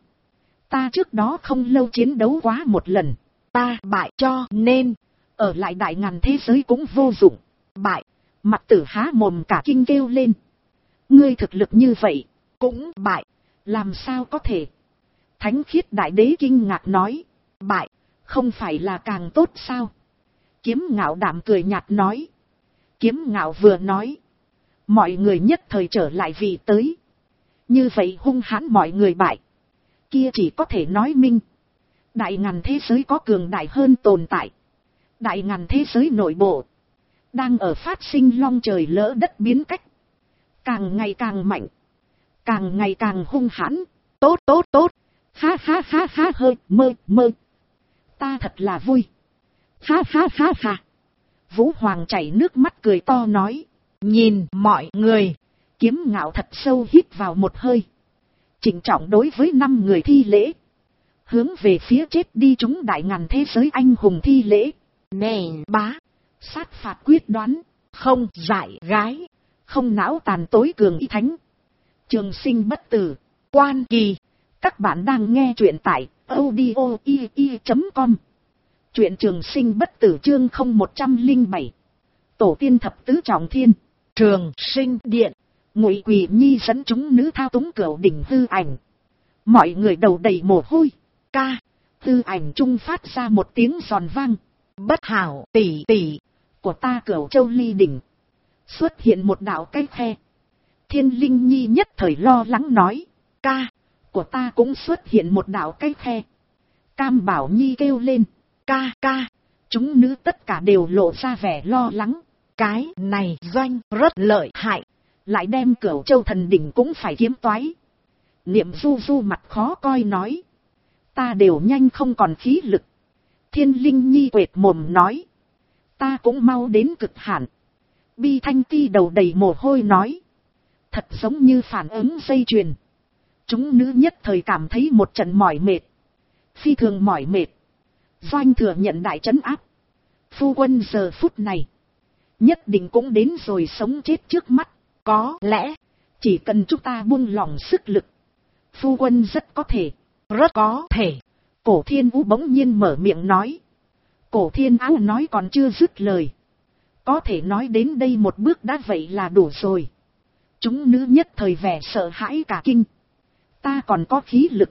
Ta trước đó không lâu chiến đấu quá một lần. Ta bại cho nên. Ở lại đại ngàn thế giới cũng vô dụng. Bại. Mặc tử há mồm cả kinh kêu lên. Ngươi thực lực như vậy. Cũng bại. Làm sao có thể. Thánh khiết đại đế kinh ngạc nói. Bại. Không phải là càng tốt sao. Kiếm Ngạo đạm cười nhạt nói. Kiếm Ngạo vừa nói. Mọi người nhất thời trở lại vì tới. Như vậy hung hãn mọi người bại. Kia chỉ có thể nói minh. Đại ngàn thế giới có cường đại hơn tồn tại. Đại ngàn thế giới nội bộ. Đang ở phát sinh long trời lỡ đất biến cách. Càng ngày càng mạnh. Càng ngày càng hung hãn. Tốt. Ha ha ha ha hơi mơ. Ta thật là vui. Ha ha ha ha. Vũ Hoàng chảy nước mắt cười to nói. Nhìn mọi người. Kiếm Ngạo thật sâu hít vào một hơi. Trịnh trọng đối với 5 người thi lễ. Hướng về phía chết đi chúng đại ngàn thế giới anh hùng thi lễ. Nè bá. Sát phạt quyết đoán. Không dại gái. Không não tàn tối cường y thánh. Trường sinh bất tử. Quan kỳ. Các bạn đang nghe truyện tại audio.com. Truyện Trường sinh bất tử chương 0107. Tổ tiên thập tứ trọng thiên. Trường sinh điện. Ngụy Quỳ Nhi dẫn chúng nữ thao túng cửu đỉnh hư ảnh. Mọi người đầu đầy mồ hôi. Ca. Hư ảnh trung phát ra một tiếng giòn vang. Bất hảo tỷ tỷ. Của ta Cửu Châu Ly đỉnh. Xuất hiện một đạo cái khe. Thiên Linh Nhi nhất thời lo lắng nói. Ca. Của ta cũng xuất hiện một đạo cái khe. Cam Bảo Nhi kêu lên. Ca. Chúng nữ tất cả đều lộ ra vẻ lo lắng. Cái này Doanh rất lợi hại. Lại đem Cửu Châu thần đỉnh cũng phải kiếm toái. Niệm Du mặt khó coi nói. Ta đều nhanh không còn khí lực. Thiên Linh Nhi quệt mồm nói. Ta cũng mau đến cực hạn. Bi Thanh Ti đầu đầy mồ hôi nói. Thật giống như phản ứng dây chuyền. Chúng nữ nhất thời cảm thấy một trận mỏi mệt. Phi thường mỏi mệt. Doanh thừa nhận đại trấn áp. Phu quân giờ phút này. Nhất định cũng đến rồi sống chết trước mắt. Có lẽ. Chỉ cần chúng ta buông lỏng sức lực. Phu quân rất có thể. Cổ Thiên Vũ bỗng nhiên mở miệng nói. Cổ Thiên Áo nói còn chưa dứt lời. Có thể nói đến đây một bước đã vậy là đủ rồi. Chúng nữ nhất thời vẻ sợ hãi cả kinh. Ta còn có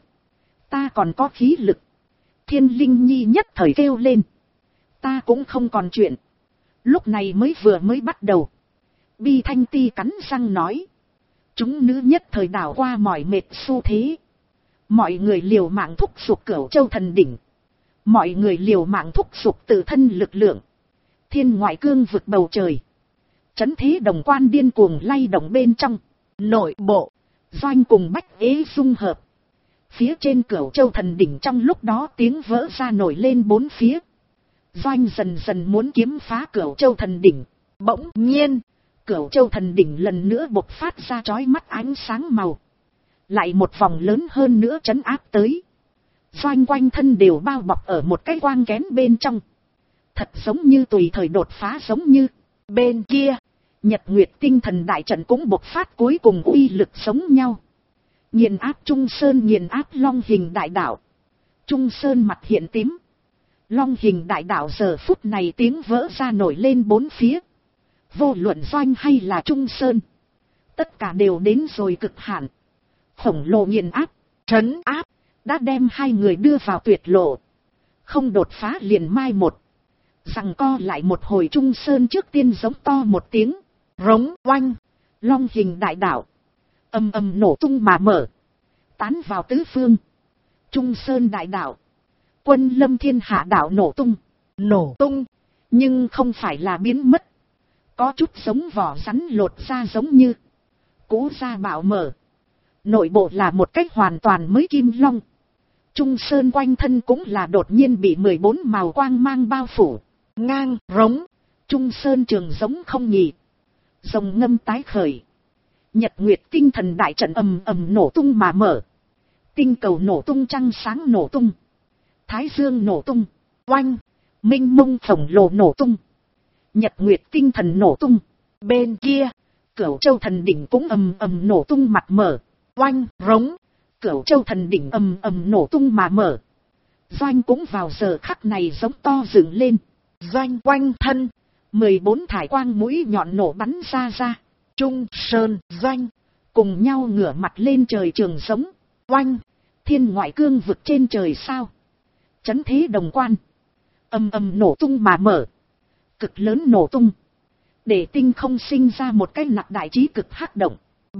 khí lực. Thiên Linh Nhi nhất thời kêu lên. Ta cũng không còn chuyện. Lúc này mới bắt đầu. Bi Thanh Ti cắn răng nói. Chúng nữ nhất thời đảo qua mỏi mệt xu thế. Mọi người liều mạng thúc giục Cửu Châu thần đỉnh. Mọi người liều mạng thúc giục tự thân lực lượng. Thiên ngoại cương vực bầu trời. Chấn thế đồng quan điên cuồng lay động bên trong. Nội bộ. Doanh cùng Bách Ế dung hợp. Phía trên Cửu Châu thần đỉnh trong lúc đó tiếng vỡ ra nổi lên bốn phía. Doanh dần dần muốn kiếm phá Cửu Châu thần đỉnh. Bỗng nhiên. Cửu Châu thần đỉnh lần nữa bộc phát ra chói mắt ánh sáng màu. Lại một vòng lớn hơn nữa trấn áp tới. Doanh quanh thân đều bao bọc ở một cái quang kén bên trong. Thật giống như tùy thời đột phá giống như. Bên kia. Nhật Nguyệt tinh thần đại trận cũng bộc phát cuối cùng uy lực giống nhau. Nghiền áp Trung Sơn, nghiền áp Long Hình đại đạo. Trung Sơn mặt hiện tím. Long Hình đại đạo giờ phút này tiếng vỡ ra nổi lên bốn phía. Vô luận Doanh hay là Trung Sơn, tất cả đều đến rồi cực hạn. Khổng lồ nghiền áp, trấn áp, đã đem hai người đưa vào tuyệt lộ. Không đột phá liền mai một. Rằng co lại một hồi, Trung Sơn trước tiên giống to một tiếng. Rống oanh, long hình đại đạo. Ầm ầm nổ tung mà mở. Tán vào tứ phương. Trung Sơn đại đạo. Quân Lâm Thiên Hạ đạo nổ tung. Nổ tung, nhưng không phải là biến mất. Có chút giống vỏ rắn lột ra giống như. Cũ ra bạo mở. Nội bộ là một cách hoàn toàn mới kim long. Trung Sơn quanh thân cũng là đột nhiên bị 14 màu quang mang bao phủ. Ngang, rống. Trung Sơn trường giống không nhị. Rồng ngâm tái khởi. Nhật Nguyệt tinh thần đại trận ầm ầm nổ tung mà mở. Tinh cầu nổ tung, trăng sáng nổ tung. Thái dương nổ tung. Oanh. Minh mông khổng lồ nổ tung. Nhật Nguyệt tinh thần nổ tung. Bên kia, Cửu Châu thần đỉnh cũng ầm ầm nổ tung mặt mở. Oanh, rống. Cửu Châu thần đỉnh ầm ầm nổ tung mà mở. Doanh cũng vào giờ khắc này giống to dựng lên. Doanh quanh thân, 14 thải quang mũi nhọn nổ bắn ra. Trung Sơn, Doanh cùng nhau ngửa mặt lên trời trường giống. Oanh, thiên ngoại cương vực trên trời sao. Chấn thế đồng quan. Ầm ầm nổ tung mà mở. Cực lớn nổ tung. Để tinh không sinh ra một cái nặc đại trí cực hắc động.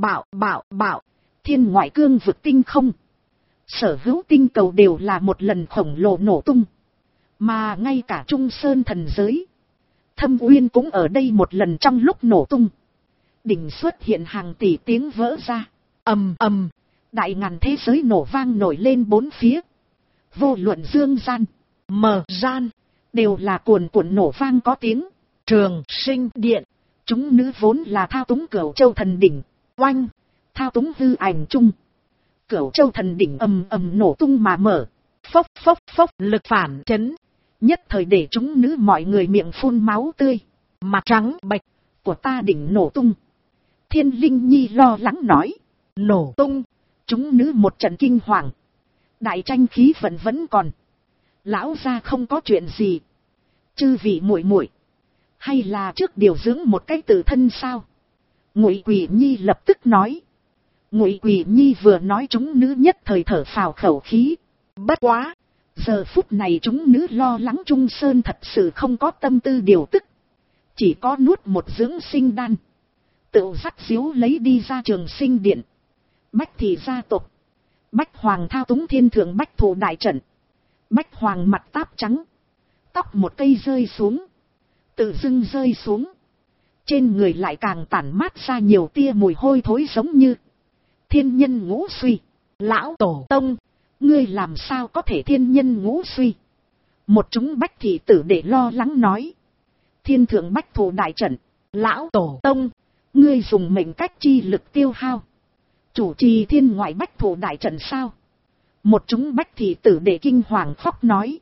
Bạo. Thiên ngoại cương vực tinh không. Sở hữu tinh cầu đều là một lần khổng lồ nổ tung. Mà ngay cả Trung Sơn thần giới. Thâm Uyên cũng ở đây một lần trong lúc nổ tung. Đỉnh xuất hiện hàng tỷ tiếng vỡ ra. Ầm ầm. Đại ngàn thế giới nổ vang nổi lên bốn phía. Vô luận dương gian, mờ gian, đều là cuồn cuộn nổ vang có tiếng. Trường Sinh Điện, chúng nữ vốn là thao túng Cửu Châu thần đỉnh. Oanh, thao túng hư ảnh chung. Cửu Châu thần đỉnh ầm ầm nổ tung mà mở. Phốc, lực phản chấn. Nhất thời để chúng nữ mọi người miệng phun máu tươi. Mặt trắng bạch, của ta đỉnh nổ tung. Thiên Linh Nhi lo lắng nói. Nổ tung, chúng nữ một trận kinh hoàng. Đại tranh khí vận vẫn còn. Lão gia không có chuyện gì. Chư vị muội muội, hay là trước điều dưỡng một cách tự thân sao? Ngụy Quỳ Nhi lập tức nói. Ngụy Quỳ Nhi vừa nói chúng nữ nhất thời thở phào khẩu khí. Bất quá, giờ phút này chúng nữ lo lắng Trung Sơn thật sự không có tâm tư điều tức. Chỉ có nuốt một dưỡng sinh đan. Tự dắt xíu lấy đi ra Trường Sinh Điện. Bách thị gia tộc. Bách Hoàng thao túng thiên thượng bách thủ đại trận. Bách Hoàng mặt táp trắng. Tóc một cây rơi xuống. Tự dưng rơi xuống. Trên người lại càng tản mát ra nhiều tia mùi hôi thối giống như. Thiên nhân ngũ suy. Lão tổ tông, ngươi làm sao có thể thiên nhân ngũ suy? Một chúng bách thị tử để lo lắng nói. Thiên thượng bách thủ đại trận. Lão tổ tông, ngươi dùng mệnh cách chi lực tiêu hao. Chủ trì thiên ngoại bách thủ đại trận sao? Một chúng bách thị tử để kinh hoàng khóc nói.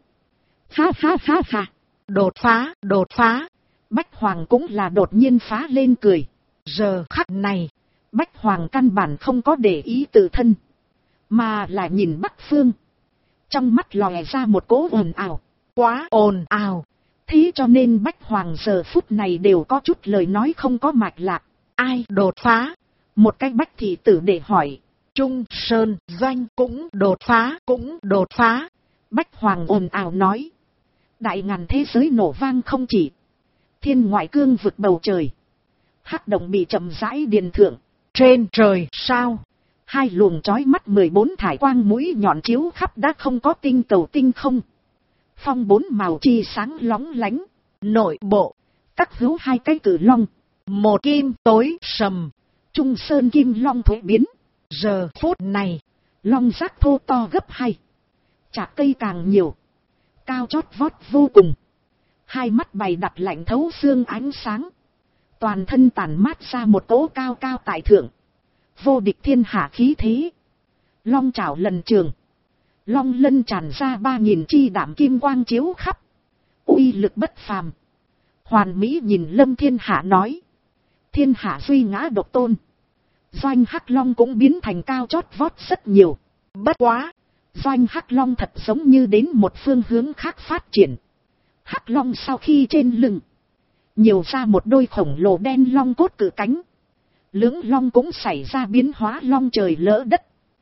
Ha. Đột phá. Bách Hoàng cũng là đột nhiên phá lên cười. Giờ khắc này, Bách Hoàng căn bản không có để ý tự thân. Mà là nhìn Bắc Phương. Trong mắt lòe ra một cỗ ồn ào. Quá ồn ào. Thế cho nên Bách Hoàng giờ phút này đều có chút lời nói không có mạch lạc. Ai đột phá? Một cái bách thị tử để hỏi. Trung Sơn Doanh cũng đột phá. Bách Hoàng ồn ào nói. Đại ngàn thế giới nổ vang không chỉ. Thiên ngoại cương vực bầu trời. Hắc động bị chậm rãi điền thượng. Trên trời sao? Hai luồng chói mắt 14 thải quang mũi nhọn chiếu khắp đã không có tinh cầu tinh không. Phong 4 màu chi sáng lóng lánh. Nội bộ, các hữu hai cái cử long. Một kim tối sầm. Trung Sơn kim long thuế biến. Giờ phút này, long giác thô to gấp 2. Chạc cây càng nhiều. Cao chót vót vô cùng. Hai mắt bày đặt lạnh thấu xương ánh sáng. Toàn thân tản mát ra một cỗ cao cao tại thượng. Vô địch thiên hạ khí thế. Long trảo lần trường. Long lân tràn ra 3000 chi đảm kim quang chiếu khắp. Uy lực bất phàm. Hoàn Mỹ nhìn Lâm Thiên Hạ nói. Thiên hạ duy ngã độc tôn. Doanh Hắc Long cũng biến thành cao chót vót rất nhiều. Bất quá, Doanh Hắc Long thật giống như đến một phương hướng khác phát triển. Hắc Long sau khi trên lưng, nhiều ra một đôi khổng lồ đen long cốt cự cánh. Lưỡng long cũng xảy ra biến hóa long trời lỡ đất.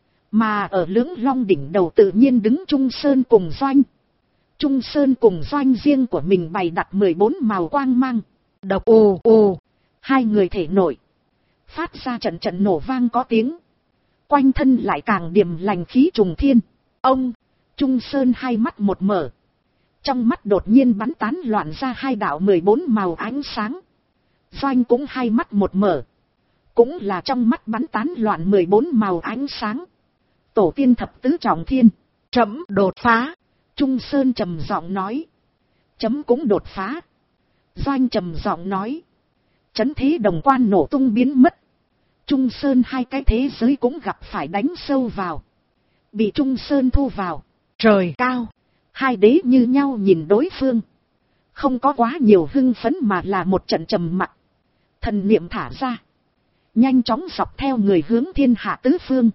Mà ở lưỡng long đỉnh đầu tự nhiên đứng Trung Sơn cùng Doanh. Trung Sơn cùng Doanh riêng của mình bày đặt 14 màu quang mang. Độc ồ ồ, hai người thể nổi. Phát ra trận trận nổ vang có tiếng. Quanh thân lại càng điềm lành khí trùng thiên. Ông, Trung Sơn hai mắt một mở. Trong mắt đột nhiên bắn tán loạn ra hai đạo 14 màu ánh sáng. Doanh cũng hai mắt một mở. Cũng là trong mắt bắn tán loạn 14 màu ánh sáng. Tổ tiên thập tứ trọng thiên, chấm đột phá. Trung Sơn trầm giọng nói. Chấm cũng đột phá. Doanh trầm giọng nói. Chấn thế đồng quan nổ tung biến mất. Trung Sơn hai cái thế giới cũng gặp phải đánh sâu vào. Bị Trung Sơn thu vào. Trời cao. Hai đế như nhau nhìn đối phương. Không có quá nhiều hưng phấn mà là một trận trầm mặc. Thần niệm thả ra. Nhanh chóng dọc theo người hướng thiên hạ tứ phương.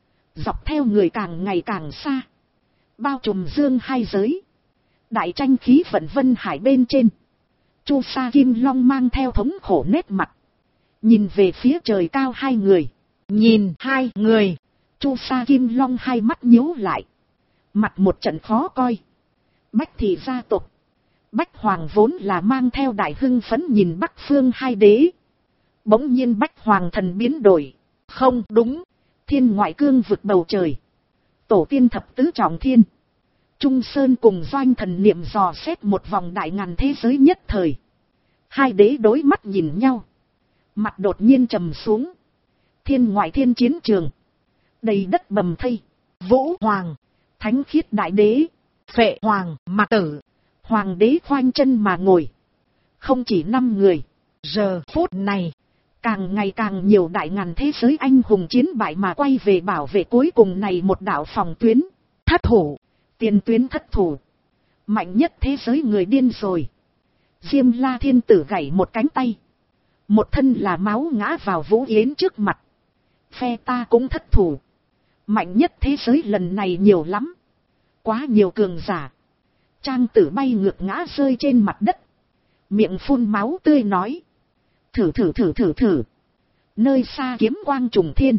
Dọc theo người càng ngày càng xa. Bao trùm dương hai giới. Đại tranh khí vận vân hải bên trên. Chu Sa Kim Long mang theo thống khổ nét mặt. Nhìn về phía trời cao hai người. Nhìn hai người. Chu Sa Kim Long hai mắt nhíu lại. Mặt một trận khó coi. Bách thị gia tộc. Bách Hoàng vốn là mang theo đại hưng phấn nhìn Bắc phương hai đế. Bỗng nhiên Bách Hoàng thần biến đổi. Không đúng. Thiên ngoại cương vực bầu trời. Tổ tiên thập tứ trọng thiên. Trung Sơn cùng Doanh thần niệm dò xét một vòng đại ngàn thế giới nhất thời. Hai đế đối mắt nhìn nhau. Mặt đột nhiên trầm xuống. Thiên ngoại thiên chiến trường. Đầy đất bầm thây. Vũ Hoàng. Thánh khiết đại đế. Phệ Hoàng. Mạc Tử. Hoàng đế khoanh chân mà ngồi. Không chỉ 5 người. Giờ phút này. Càng ngày càng nhiều đại ngàn thế giới anh hùng chiến bại mà quay về bảo vệ cuối cùng này một đạo phòng tuyến. Thất thủ. Tiền tuyến thất thủ. Mạnh nhất thế giới người điên rồi. Diêm La thiên tử gãy một cánh tay. Một thân là máu ngã vào Vũ Yến trước mặt. Phe ta cũng thất thủ. Mạnh nhất thế giới lần này nhiều lắm. Quá nhiều cường giả. Trang tử bay ngược ngã rơi trên mặt đất. Miệng phun máu tươi nói. Thử. Nơi xa kiếm quang trùng thiên.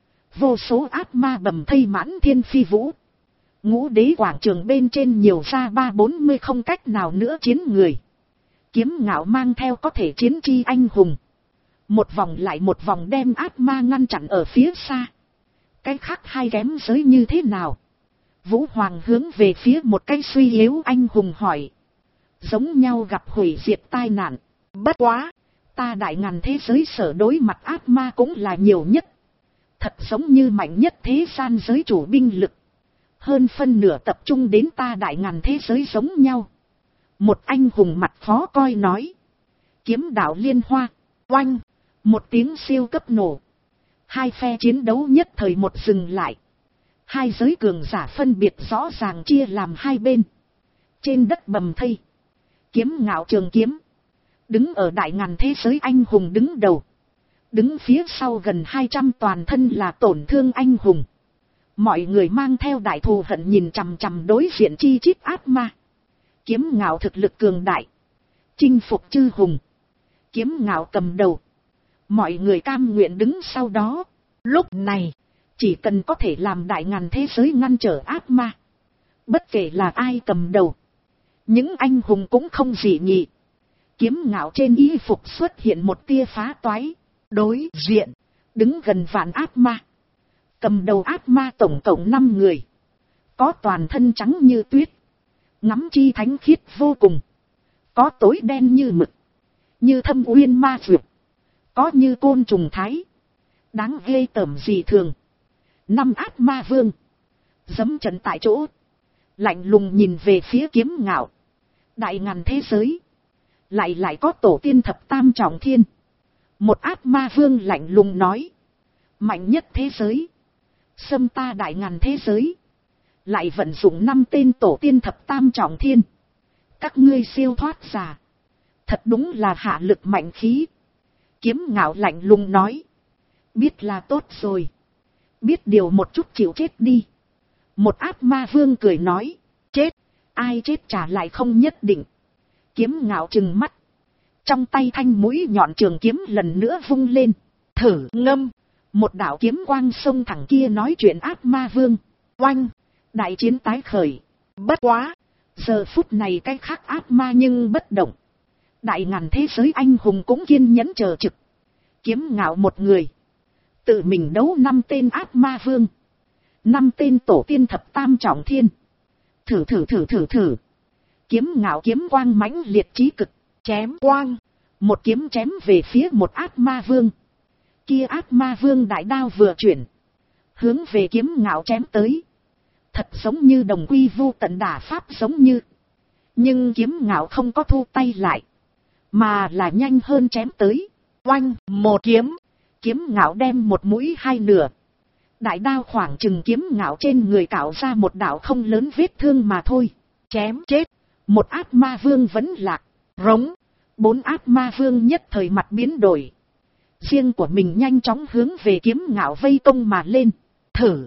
Vô số ác ma bầm thây mãn thiên phi vũ. Ngũ đế quảng trường bên trên nhiều ra 3-40 không cách nào nữa chiến người. Kiếm Ngạo mang theo có thể chiến chi anh hùng. Một vòng lại một vòng đem ác ma ngăn chặn ở phía xa. Cái khác hai kém giới như thế nào? Vũ Hoàng hướng về phía một cái suy yếu anh hùng hỏi. Giống nhau gặp hủy diệt tai nạn. Bất quá, ta đại ngàn thế giới sở đối mặt ác ma cũng là nhiều nhất. Thật giống như mạnh nhất thế gian giới chủ binh lực. Hơn phân nửa tập trung đến ta đại ngàn thế giới giống nhau. Một anh hùng mặt khó coi nói. Kiếm đạo liên hoa, oanh, một tiếng siêu cấp nổ. Hai phe chiến đấu nhất thời một dừng lại. Hai giới cường giả phân biệt rõ ràng chia làm hai bên. Trên đất bầm thây. Kiếm Ngạo trường kiếm. Đứng ở đại ngàn thế giới anh hùng đứng đầu. Đứng phía sau gần 200 toàn thân là tổn thương anh hùng. Mọi người mang theo đại thù hận nhìn chằm chằm đối diện chi chít ác ma. Kiếm Ngạo thực lực cường đại. Chinh phục chư hùng. Kiếm Ngạo cầm đầu. Mọi người cam nguyện đứng sau đó. Lúc này, chỉ cần có thể làm đại ngàn thế giới ngăn trở ác ma. Bất kể là ai cầm đầu. Những anh hùng cũng không dị nghị. Kiếm Ngạo trên y phục xuất hiện một tia phá toái. Đối diện, đứng gần vạn ác ma. Cầm đầu ác ma tổng cộng 5 người. Có toàn thân trắng như tuyết. Ngắm chi thánh khiết vô cùng. Có tối đen như mực. Như thâm uyên ma vượt. Có như côn trùng thái. Đáng ghê tởm dị thường. 5 ác ma vương. Dẫm trận tại chỗ. Lạnh lùng nhìn về phía Kiếm Ngạo. Đại ngàn thế giới. Lại có tổ tiên thập tam trọng thiên. Một ác ma vương lạnh lùng nói. Mạnh nhất thế giới. Xâm ta đại ngàn thế giới. Lại vận dụng 5 tên tổ tiên thập tam trọng thiên. Các ngươi siêu thoát giả. Thật đúng là hạ lực mạnh khí. Kiếm Ngạo lạnh lùng nói. Biết là tốt rồi. Biết điều một chút chịu chết đi. Một ác ma vương cười nói. Chết. Ai chết trả lại không nhất định. Kiếm Ngạo trừng mắt. Trong tay thanh mũi nhọn trường kiếm lần nữa vung lên. Thử ngâm. Một đạo kiếm quang xông thẳng kia nói chuyện ác ma vương. Oanh. Đại chiến tái khởi. Bất quá. Giờ phút này cái khác ác ma nhưng bất động. Đại ngàn thế giới anh hùng cũng kiên nhẫn chờ trực. Kiếm ngạo một người. Tự mình đấu 5 tên ác ma vương. 5 tên tổ tiên thập tam trọng thiên. Thử. Kiếm ngạo kiếm quang mãnh liệt chí cực. Chém quang. Một kiếm chém về phía một ác ma vương. Kia ác ma vương đại đao vừa chuyển. Hướng về kiếm ngạo chém tới. Thật giống như đồng quy vu tận đả pháp giống như. Nhưng kiếm ngạo không có thu tay lại. Mà là nhanh hơn chém tới. Oanh một kiếm. Kiếm ngạo đem một mũi hai nửa. Đại đao khoảng chừng kiếm ngạo trên người cạo ra một đạo không lớn vết thương mà thôi. Chém chết. Một ác ma vương vẫn lạc. Rống. 4 ác ma vương nhất thời mặt biến đổi. Riêng của mình nhanh chóng hướng về kiếm ngạo vây công mà lên. Thử.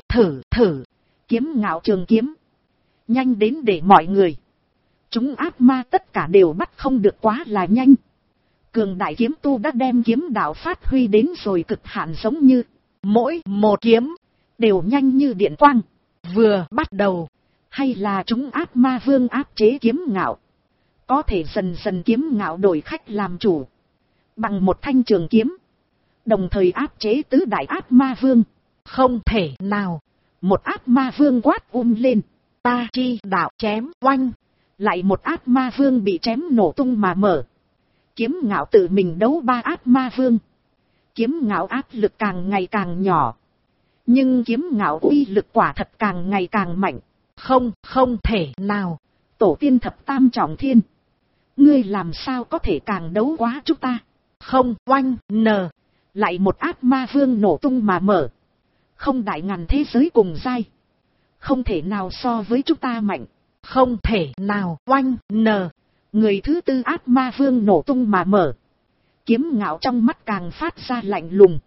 Kiếm ngạo trường kiếm. Nhanh đến để mọi người. Chúng ác ma tất cả đều bắt không được quá là nhanh. Cường đại kiếm tu đã đem kiếm đạo phát huy đến rồi cực hạn giống như. Mỗi một kiếm. Đều nhanh như điện quang. Vừa bắt đầu. Hay là chúng ác ma vương áp chế kiếm ngạo. Có thể dần dần kiếm ngạo đổi khách làm chủ. Bằng một thanh trường kiếm. Đồng thời áp chế tứ đại ác ma vương. Không thể nào. Một ác ma vương quát lên. Ta chi đạo chém oanh. Lại một ác ma vương bị chém nổ tung mà mở. Kiếm ngạo tự mình đấu 3 ác ma vương. Kiếm ngạo áp lực càng ngày càng nhỏ. Nhưng kiếm ngạo uy lực quả thật càng ngày càng mạnh. Không thể nào. Tổ tiên thập tam trọng thiên. Ngươi làm sao có thể càng đấu quá chúng ta. Không oanh nờ. Lại một ác ma vương nổ tung mà mở. Không đại ngàn thế giới cùng giai. Không thể nào so với chúng ta mạnh. Không thể nào oanh nờ. Người thứ tư ác ma vương nổ tung mà mở. Kiếm ngạo trong mắt càng phát ra lạnh lùng.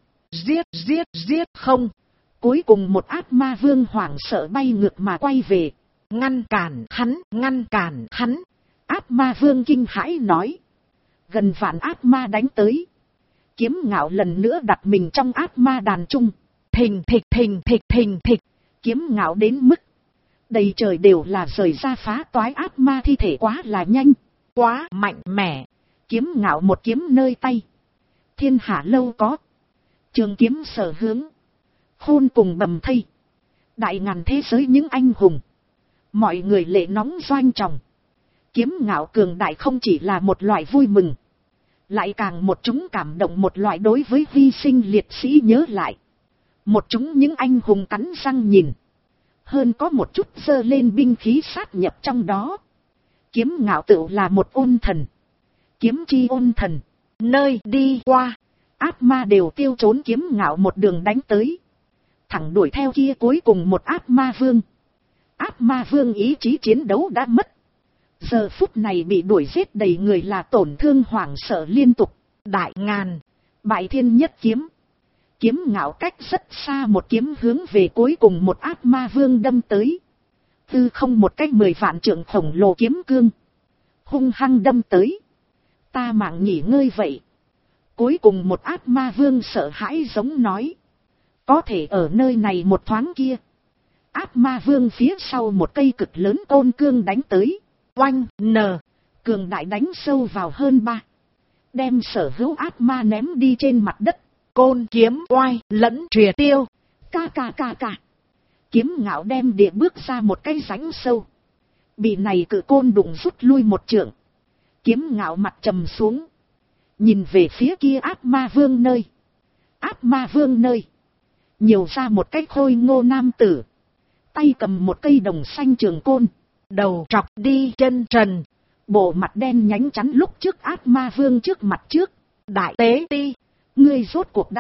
Giết không. Cuối cùng một ác ma vương hoảng sợ bay ngược mà quay về. Ngăn cản hắn. Ác ma vương kinh hãi nói. Gần vạn ác ma đánh tới. Kiếm ngạo lần nữa đặt mình trong ác ma đàn trung. Thình thịch. Kiếm ngạo đến mức. Đầy trời đều là rời ra phá toái ác ma thi thể quá là nhanh. Quá mạnh mẽ. Kiếm ngạo một kiếm nơi tay. Thiên hạ lâu có. Trường kiếm sở hướng. Khôn cùng bầm thây. Đại ngàn thế giới những anh hùng. Mọi người lệ nóng doanh trọng. Kiếm ngạo cường đại không chỉ là một loại vui mừng. Lại càng một chúng cảm động một loại đối với hy sinh liệt sĩ nhớ lại. Một chúng những anh hùng cắn răng nhìn. Hơn có một chút giơ lên binh khí sát nhập trong đó. Kiếm ngạo tựu là một ôn thần. Kiếm chi ôn thần. Nơi đi qua. Ác ma đều tiêu trốn kiếm ngạo một đường đánh tới. Thẳng đuổi theo kia cuối cùng một ác ma vương. Ác ma vương ý chí chiến đấu đã mất. Giờ phút này bị đuổi giết đầy người là tổn thương hoảng sợ liên tục. Đại ngàn. Bại thiên nhất kiếm. Kiếm ngạo cách rất xa một kiếm hướng về cuối cùng một ác ma vương đâm tới. Tư không một cách 10 vạn trượng khổng lồ kiếm cương. Hung hăng đâm tới. Ta mạng nghỉ ngơi vậy. Cuối cùng một ác ma vương sợ hãi giống nói. Có thể ở nơi này một thoáng kia. Ác ma vương phía sau một cây cực lớn côn cương đánh tới. Oanh nờ. Cường đại đánh sâu vào hơn 3. Đem sở hữu ác ma ném đi trên mặt đất. Côn kiếm oai lẫn triệt tiêu. Ca. Kiếm ngạo đem địa bước ra một cái rãnh sâu. Bị này cự côn đụng rút lui một trượng. Kiếm ngạo mặt trầm xuống. Nhìn về phía kia ác ma vương nơi. Ác ma vương nơi. Nhiều ra một cái khôi ngô nam tử. Tay cầm một cây đồng xanh trường côn. Đầu trọc đi chân trần. Bộ mặt đen nhánh chắn lúc trước ác ma vương trước mặt trước. Đại tế ti. Ngươi rốt cuộc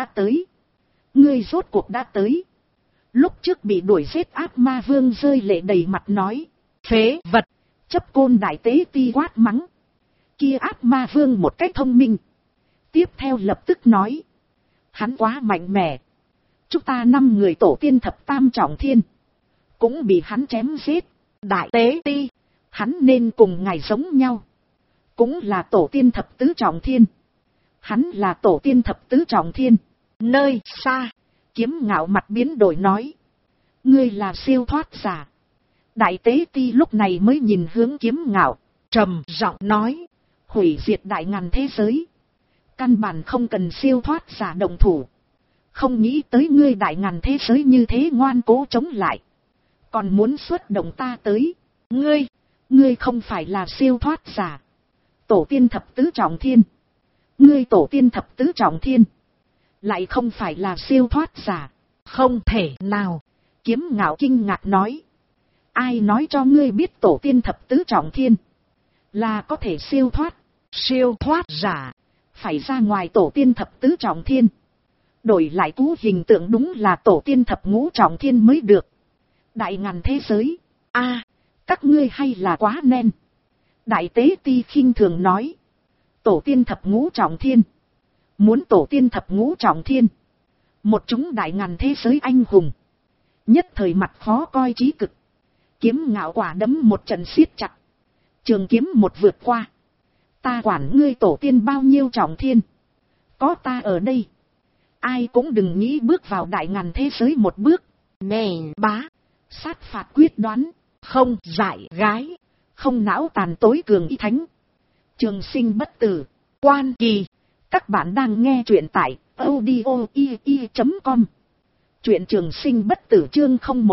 đã tới. Lúc trước bị đuổi giết ác ma vương rơi lệ đầy mặt nói. Phế vật. Chấp côn đại tế ti quát mắng. Kia ác ma vương một cách thông minh. Tiếp theo lập tức nói. Hắn quá mạnh mẽ. Chúng ta 5 người tổ tiên thập tam trọng thiên. Cũng bị hắn chém giết. Đại tế ti. Hắn nên cùng ngài giống nhau. cũng là tổ tiên thập tứ trọng thiên. Hắn là tổ tiên thập tứ trọng thiên. Nơi xa, Kiếm Ngạo mặt biến đổi nói. Ngươi là siêu thoát giả. Đại tế ti lúc này mới nhìn hướng Kiếm Ngạo, trầm giọng nói. Hủy diệt đại ngàn thế giới. Căn bản không cần siêu thoát giả động thủ. Không nghĩ tới ngươi đại ngàn thế giới như thế ngoan cố chống lại. Còn muốn xuất động ta tới. Ngươi không phải là siêu thoát giả. Tổ tiên thập tứ trọng thiên. Ngươi tổ tiên thập tứ trọng thiên. Lại không phải là siêu thoát giả. Không thể nào. Kiếm Ngạo kinh ngạc nói. Ai nói cho ngươi biết tổ tiên thập tứ trọng thiên là có thể siêu thoát? Siêu thoát giả phải ra ngoài tổ tiên thập tứ trọng thiên. Đổi lại cú hình tượng đúng là tổ tiên thập ngũ trọng thiên mới được. Đại ngàn thế giới. Các ngươi hay là quá nen. Đại tế ti khinh thường nói. Tổ tiên thập ngũ trọng thiên. Muốn tổ tiên thập ngũ trọng thiên. Một chúng đại ngàn thế giới anh hùng. Nhất thời mặt khó coi trí cực. Kiếm Ngạo quả đấm một trận siết chặt. Trường kiếm một vượt qua. Ta quản ngươi tổ tiên bao nhiêu trọng thiên. Có ta ở đây. Ai cũng đừng nghĩ bước vào đại ngàn thế giới một bước. Nè bá. Sát phạt quyết đoán. Không dại gái. Không não tàn tối cường y thánh. Trường sinh bất tử. Quan kỳ. Các bạn đang nghe truyện tại audio.com. Truyện trường sinh bất tử chương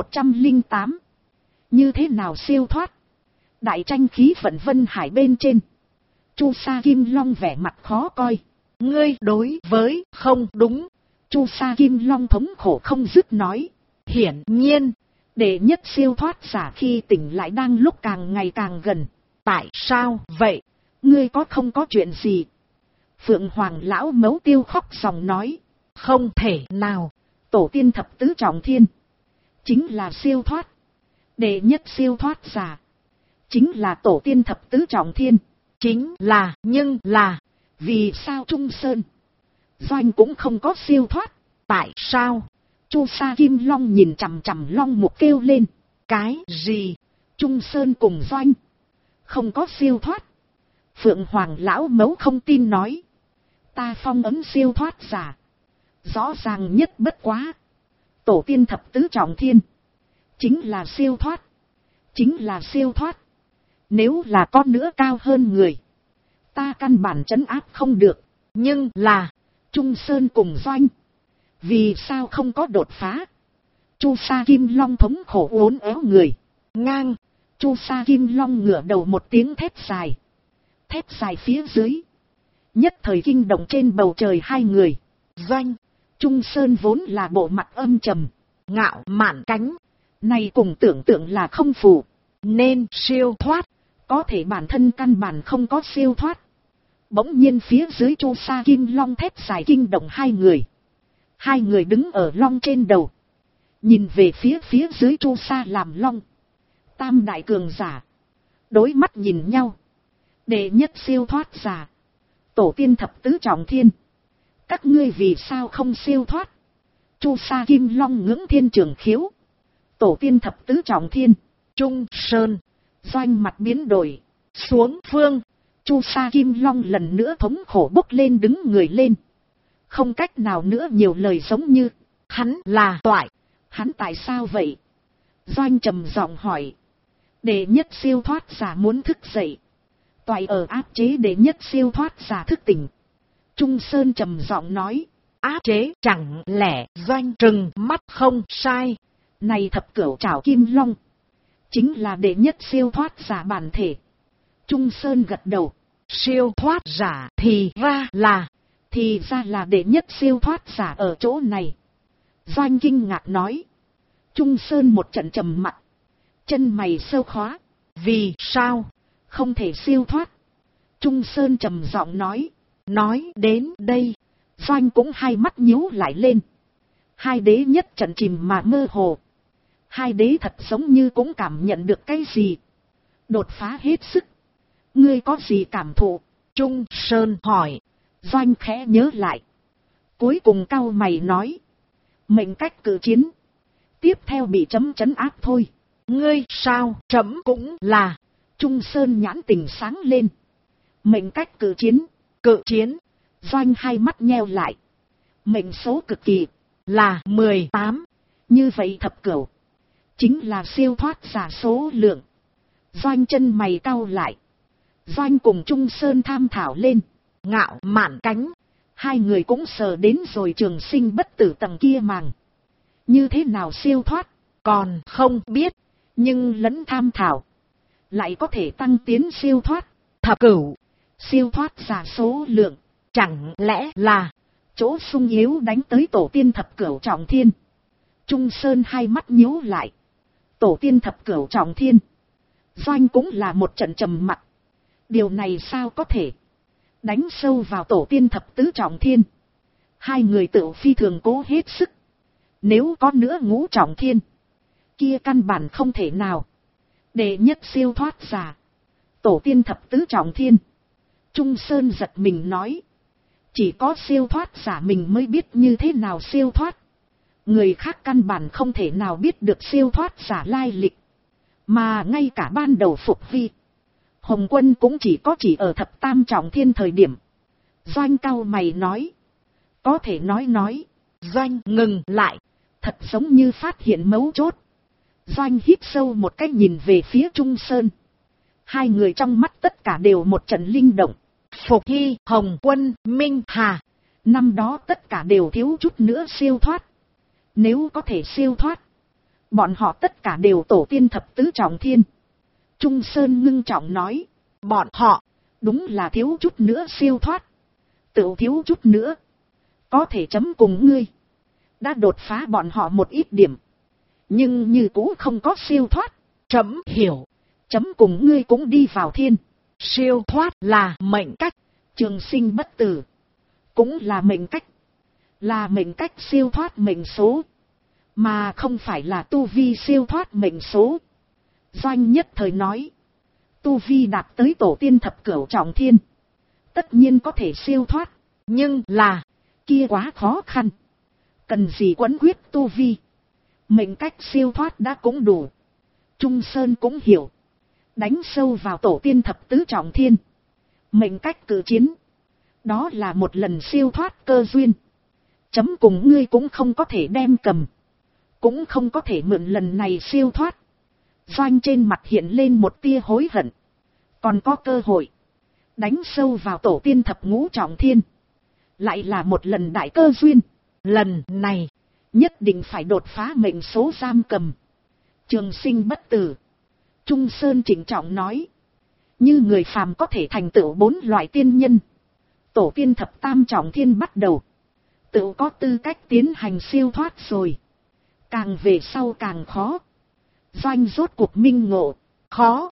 0108. Như thế nào siêu thoát? Đại tranh khí vận Vân Hải bên trên. Chu Sa Kim Long vẻ mặt khó coi. Ngươi đối với không đúng. Chu Sa Kim Long thống khổ không dứt nói. Hiển nhiên, đệ nhất siêu thoát giả khi tỉnh lại đang lúc càng ngày càng gần. Tại sao vậy? Ngươi có không có chuyện gì? Phượng Hoàng lão mấu tiêu khóc dòng nói. Không thể nào. Tổ tiên thập tứ trọng thiên chính là siêu thoát. Đệ nhất siêu thoát giả chính là tổ tiên thập tứ trọng thiên. Chính là, nhưng là, vì sao Trung Sơn Doanh cũng không có siêu thoát? Tại sao? Chu Sa Kim Long nhìn chằm chằm Long Mục kêu lên. Cái gì? Trung Sơn cùng Doanh không có siêu thoát? Phượng Hoàng lão mấu không tin nói. Ta phong ấn siêu thoát giả. Rõ ràng nhất bất quá. Tổ tiên thập tứ trọng thiên chính là siêu thoát. Chính là siêu thoát. Nếu là có nữa cao hơn người, ta căn bản trấn áp không được. Nhưng là Trung Sơn cùng Doanh vì sao không có đột phá? Chu Sa Kim Long thống khổ uốn éo người. Ngang. Chu Sa Kim Long ngửa đầu một tiếng thét dài. Thét dài phía dưới. Nhất thời kinh động trên bầu trời hai người. Doanh, Trung Sơn vốn là bộ mặt âm trầm, ngạo mạn cánh. Này cùng tưởng tượng là không phù. Nên siêu thoát. Có thể bản thân căn bản không có siêu thoát. Bỗng nhiên phía dưới Chu Sa Kim Long thét dài kinh động hai người. Hai người đứng ở long trên đầu. Nhìn về phía dưới Chu Sa làm long. Tam đại cường giả. Đối mắt nhìn nhau. Đệ nhất siêu thoát giả. Tổ tiên thập tứ trọng thiên. Các ngươi vì sao không siêu thoát? Chu Sa Kim Long ngưỡng thiên trường khiếu. Tổ tiên thập tứ trọng thiên. Trung Sơn Doanh mặt biến đổi. Xuống phương. Chu Sa Kim Long lần nữa thống khổ bốc lên đứng người lên. Không cách nào nữa nhiều lời giống như. Hắn là toại. Hắn tại sao vậy? Doanh trầm giọng hỏi. Đệ nhất siêu thoát giả muốn thức dậy. Toại ở áp chế đệ nhất siêu thoát giả thức tỉnh. Trung Sơn trầm giọng nói. Áp chế chẳng lẽ? Doanh trừng mắt không sai. Này thập cửu trảo kim long chính là đệ nhất siêu thoát giả bản thể. Trung Sơn gật đầu. Siêu thoát giả thì ra là đệ nhất siêu thoát giả ở chỗ này. Doanh kinh ngạc nói. Trung Sơn một trận trầm mặc. Chân mày sâu khóa. Vì sao không thể siêu thoát? Trung Sơn trầm giọng nói. Nói đến đây, Doanh cũng hai mắt nhíu lại lên. Hai đế nhất trận chìm mà mơ hồ. Hai đế thật giống như cũng cảm nhận được cái gì. Đột phá hết sức. Ngươi có gì cảm thụ? Trung Sơn hỏi. Doanh khẽ nhớ lại. Cuối cùng cau mày nói. Mệnh cách cử chiến. Tiếp theo bị chấm trấn áp thôi. Ngươi sao? Chấm cũng là. Trung Sơn nhãn tình sáng lên. Mệnh cách cự chiến. Cự chiến. Doanh hai mắt nheo lại. Mệnh số cực kỳ là 18. Như vậy thập cửu chính là siêu thoát giả số lượng. Doanh chân mày cau lại. Doanh cùng Trung Sơn tham thảo lên. Ngạo mạn cánh. Hai người cũng sờ đến rồi trường sinh bất tử tầng kia màng. Như thế nào siêu thoát, còn không biết. Nhưng lẫn tham thảo, lại có thể tăng tiến siêu thoát. Thập cửu, siêu thoát giả số lượng. Chẳng lẽ là chỗ sung yếu đánh tới tổ tiên thập cửu trọng thiên. Trung Sơn hai mắt nhíu lại. Tổ tiên thập cửu trọng thiên. Doanh cũng là một trận trầm mặc. Điều này sao có thể? Đánh sâu vào tổ tiên thập tứ trọng thiên. Hai người tự phi thường cố hết sức. Nếu có nữa ngũ trọng thiên, kia căn bản không thể nào. Đệ nhất siêu thoát giả, tổ tiên thập tứ trọng thiên. Trung Sơn giật mình nói. Chỉ có siêu thoát giả mình mới biết như thế nào siêu thoát. Người khác căn bản không thể nào biết được siêu thoát giả lai lịch. Mà ngay cả ban đầu Phục Vi, Hồng Quân cũng chỉ ở thập tam trọng thiên thời điểm. Doanh cau mày nói. Có thể nói. Doanh ngừng lại. Thật giống như phát hiện mấu chốt. Doanh hít sâu một cách nhìn về phía Trung Sơn. Hai người trong mắt tất cả đều một trận linh động. Phục Hy, Hồng Quân, Minh Hà. Năm đó tất cả đều thiếu chút nữa siêu thoát. Nếu có thể siêu thoát, bọn họ tất cả đều tổ tiên thập tứ trọng thiên. Trung Sơn ngưng trọng nói. Bọn họ đúng là thiếu chút nữa siêu thoát. Tự thiếu chút nữa có thể chấm cùng ngươi. Đã đột phá bọn họ một ít điểm. Nhưng như cũ không có siêu thoát. Chấm hiểu. Chấm cùng ngươi cũng đi vào thiên. Siêu thoát là mệnh cách. Trường sinh bất tử cũng là mệnh cách. Là mệnh cách siêu thoát mệnh số. Mà không phải là tu vi siêu thoát mệnh số. Doanh nhất thời nói. Tu vi đạt tới tổ tiên thập cửu trọng thiên. Tất nhiên có thể siêu thoát. Nhưng là kia quá khó khăn. Cần gì quấn quyết tu vi. Mệnh cách siêu thoát đã cũng đủ. Trung Sơn cũng hiểu. Đánh sâu vào tổ tiên thập tứ trọng thiên. Mệnh cách cử chiến. Đó là một lần siêu thoát cơ duyên. Chấm cùng ngươi cũng không có thể đem cầm. Cũng không có thể mượn lần này siêu thoát. Doanh trên mặt hiện lên một tia hối hận. Còn có cơ hội. Đánh sâu vào tổ tiên thập ngũ trọng thiên. Lại là một lần đại cơ duyên. Lần này nhất định phải đột phá mệnh số giam cầm. Trường sinh bất tử. Trung Sơn trịnh trọng nói. Như người phàm có thể thành tựu 4 loại tiên nhân. Tổ tiên thập tam trọng thiên bắt đầu. Tự có tư cách tiến hành siêu thoát rồi. Càng về sau càng khó. Doanh rốt cuộc minh ngộ. Khó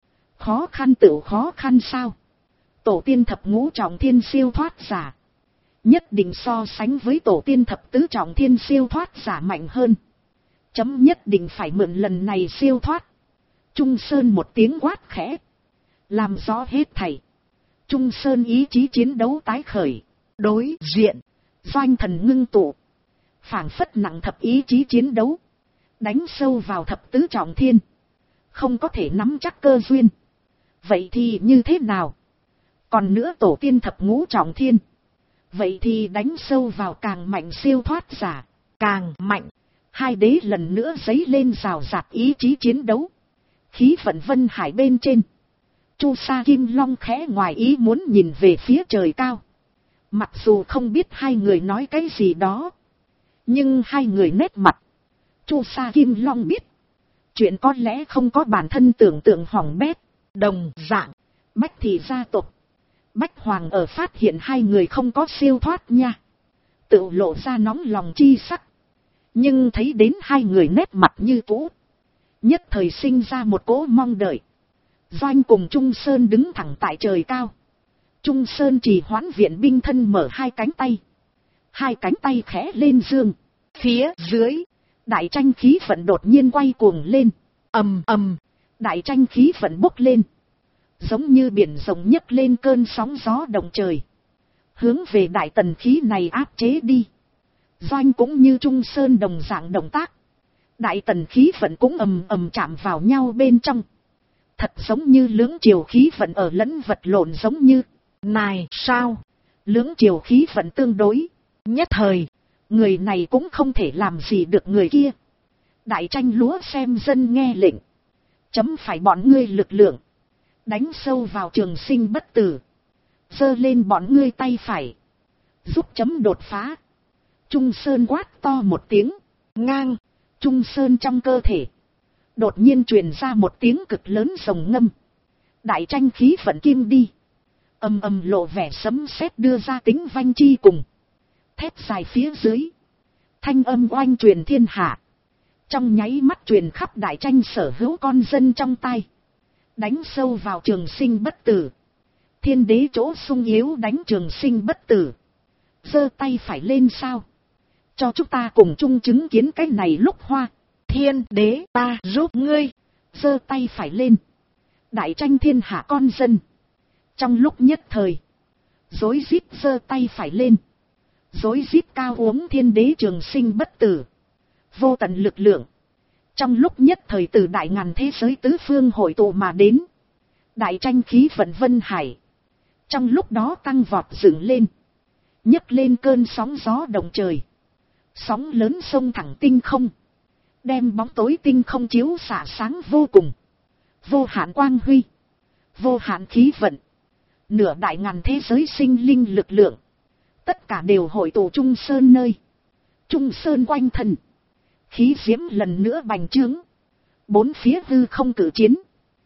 khăn tự khó khăn sao? Tổ tiên thập ngũ trọng thiên siêu thoát giả. Nhất định so sánh với tổ tiên thập tứ trọng thiên siêu thoát giả mạnh hơn. Chấm nhất định phải mượn lần này siêu thoát. Trung Sơn một tiếng quát khẽ. Làm rõ hết thảy. Trung Sơn ý chí chiến đấu tái khởi. Đối diện. Doanh thần ngưng tụ. Phảng phất nặng thập ý chí chiến đấu. Đánh sâu vào thập tứ trọng thiên. Không có thể nắm chắc cơ duyên. Vậy thì như thế nào? Còn nữa tổ tiên thập ngũ trọng thiên. Vậy thì đánh sâu vào càng mạnh siêu thoát giả. Càng mạnh. Hai đế lần nữa dấy lên rào rạt ý chí chiến đấu. Khí vận vân hải bên trên. Chu Sa Kim Long khẽ ngoài ý muốn nhìn về phía trời cao. Mặc dù không biết hai người nói cái gì đó. Nhưng hai người nét mặt. Chu Sa Kim Long biết. Chuyện có lẽ không có bản thân tưởng tượng hỏng bét. Đồng dạng. Bách Thị gia tộc. Bách Hoàng ở phát hiện hai người không có siêu thoát nha. Tự lộ ra nóng lòng chi sắc. Nhưng thấy đến hai người nét mặt như cũ. Nhất thời sinh ra một cỗ mong đợi. Doanh cùng Trung Sơn đứng thẳng tại trời cao. Trung Sơn chỉ hoãn viện binh thân mở hai cánh tay. Hai cánh tay khẽ lên dương. Phía dưới. Đại tranh khí vận đột nhiên quay cuồng lên. Ầm ầm. Đại tranh khí vận bốc lên. Giống như biển rộng nhấc lên cơn sóng gió động trời. Hướng về đại tần khí này áp chế đi. Doanh cũng như Trung Sơn đồng dạng động tác. Đại tần khí vận cũng ầm ầm chạm vào nhau bên trong. Thật giống như lưỡng triều khí vận ở lẫn vật lộn giống như. Này sao? Lưỡng triều khí vận tương đối. Nhất thời, người này cũng không thể làm gì được người kia. Đại tranh lúa xem dân nghe lệnh. Chấm phải bọn ngươi lực lượng. Đánh sâu vào trường sinh bất tử. Giơ lên bọn ngươi tay phải. Giúp chấm đột phá. Trung Sơn quát to một tiếng. Ngang. Trung Sơn trong cơ thể. Đột nhiên truyền ra một tiếng cực lớn rồng ngâm. Đại tranh khí vận kim đi. Ầm ầm lộ vẻ sấm sét đưa ra tính vanh chi cùng. Thét dài phía dưới. Thanh âm oanh truyền thiên hạ. Trong nháy mắt truyền khắp đại tranh sở hữu con dân trong tay. Đánh sâu vào trường sinh bất tử. Thiên đế chỗ sung yếu đánh trường sinh bất tử. Giơ tay phải lên sao. Cho chúng ta cùng chung chứng kiến cái này lúc hoa. Thiên đế ta giúp ngươi. Giơ tay phải lên. Đại tranh thiên hạ con dân. Trong lúc nhất thời. Rối rít giơ tay phải lên. Rối rít cao uống thiên đế trường sinh bất tử. Vô tận lực lượng. Trong lúc nhất thời từ đại ngàn thế giới tứ phương hội tụ mà đến. Đại tranh khí vận vân hải. Trong lúc đó tăng vọt dựng lên. Nhấc lên cơn sóng gió động trời. Sóng lớn sông thẳng tinh không. Đem bóng tối tinh không chiếu xạ sáng vô cùng. Vô hạn quang huy. Vô hạn khí vận. Nửa đại ngàn thế giới sinh linh lực lượng. Tất cả đều hội tụ Trung Sơn nơi. Trung Sơn quanh thân. Khí diễm lần nữa bành trướng. Bốn phía hư không cử chiến.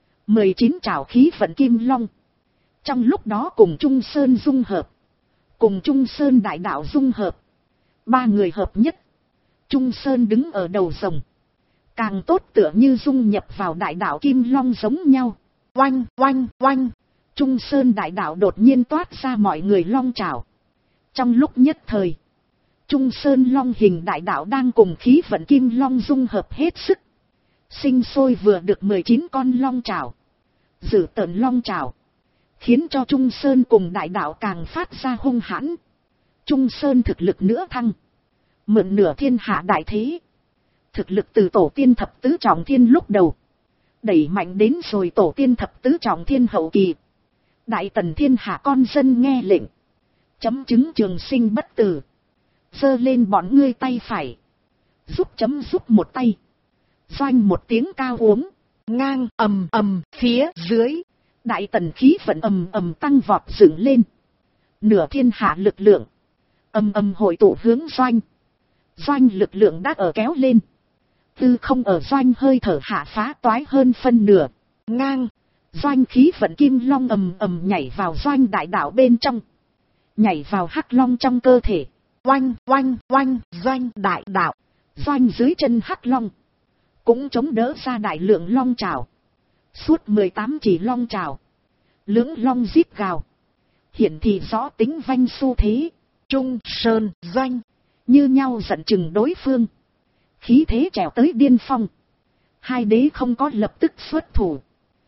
19 trảo khí vận kim long. Trong lúc đó cùng Trung Sơn dung hợp. Cùng Trung Sơn đại đạo dung hợp. Ba người hợp nhất. Trung Sơn đứng ở đầu rồng. Càng tốt tựa như dung nhập vào đại đạo kim long giống nhau. Oanh, oanh, oanh. Trung Sơn đại đạo đột nhiên toát ra mọi người long trảo. Trong lúc nhất thời. Trung Sơn long hình đại đạo đang cùng khí vận kim long dung hợp hết sức. Sinh sôi vừa được 19 con long trảo. Dữ tợn long trảo. Khiến cho Trung Sơn cùng đại đạo càng phát ra hung hãn. Trung Sơn thực lực nữa thăng. Mượn nửa thiên hạ đại thế. Thực lực từ tổ tiên thập tứ trọng thiên lúc đầu. Đẩy mạnh đến rồi tổ tiên thập tứ trọng thiên hậu kỳ. Đại tần thiên hạ con dân nghe lệnh. Chấm chứng trường sinh bất tử. Giơ lên bọn ngươi tay phải. Giúp chấm giúp một tay. Doanh một tiếng cao uống. Ngang ầm ầm phía dưới. Đại tần khí vận ầm ầm tăng vọt dựng lên. Nửa thiên hạ lực lượng. Ầm ầm hội tụ hướng doanh. Doanh lực lượng đã ở kéo lên. Tư không ở doanh hơi thở hạ phá toái hơn phân nửa. Ngang. Doanh khí vận kim long ầm ầm nhảy vào doanh đại đạo bên trong. Nhảy vào hắc long trong cơ thể. Oanh oanh oanh. Doanh đại đạo. Doanh dưới chân hắc long. Cũng chống đỡ ra đại lượng long trào. Suốt 18 chỉ long trào. Lưỡng long rít gào. Hiển thị rõ tính vanh xu thế. Trung Sơn Doanh. Như nhau giận chừng đối phương. Khí thế trèo tới điên phong. Hai đế không có lập tức xuất thủ.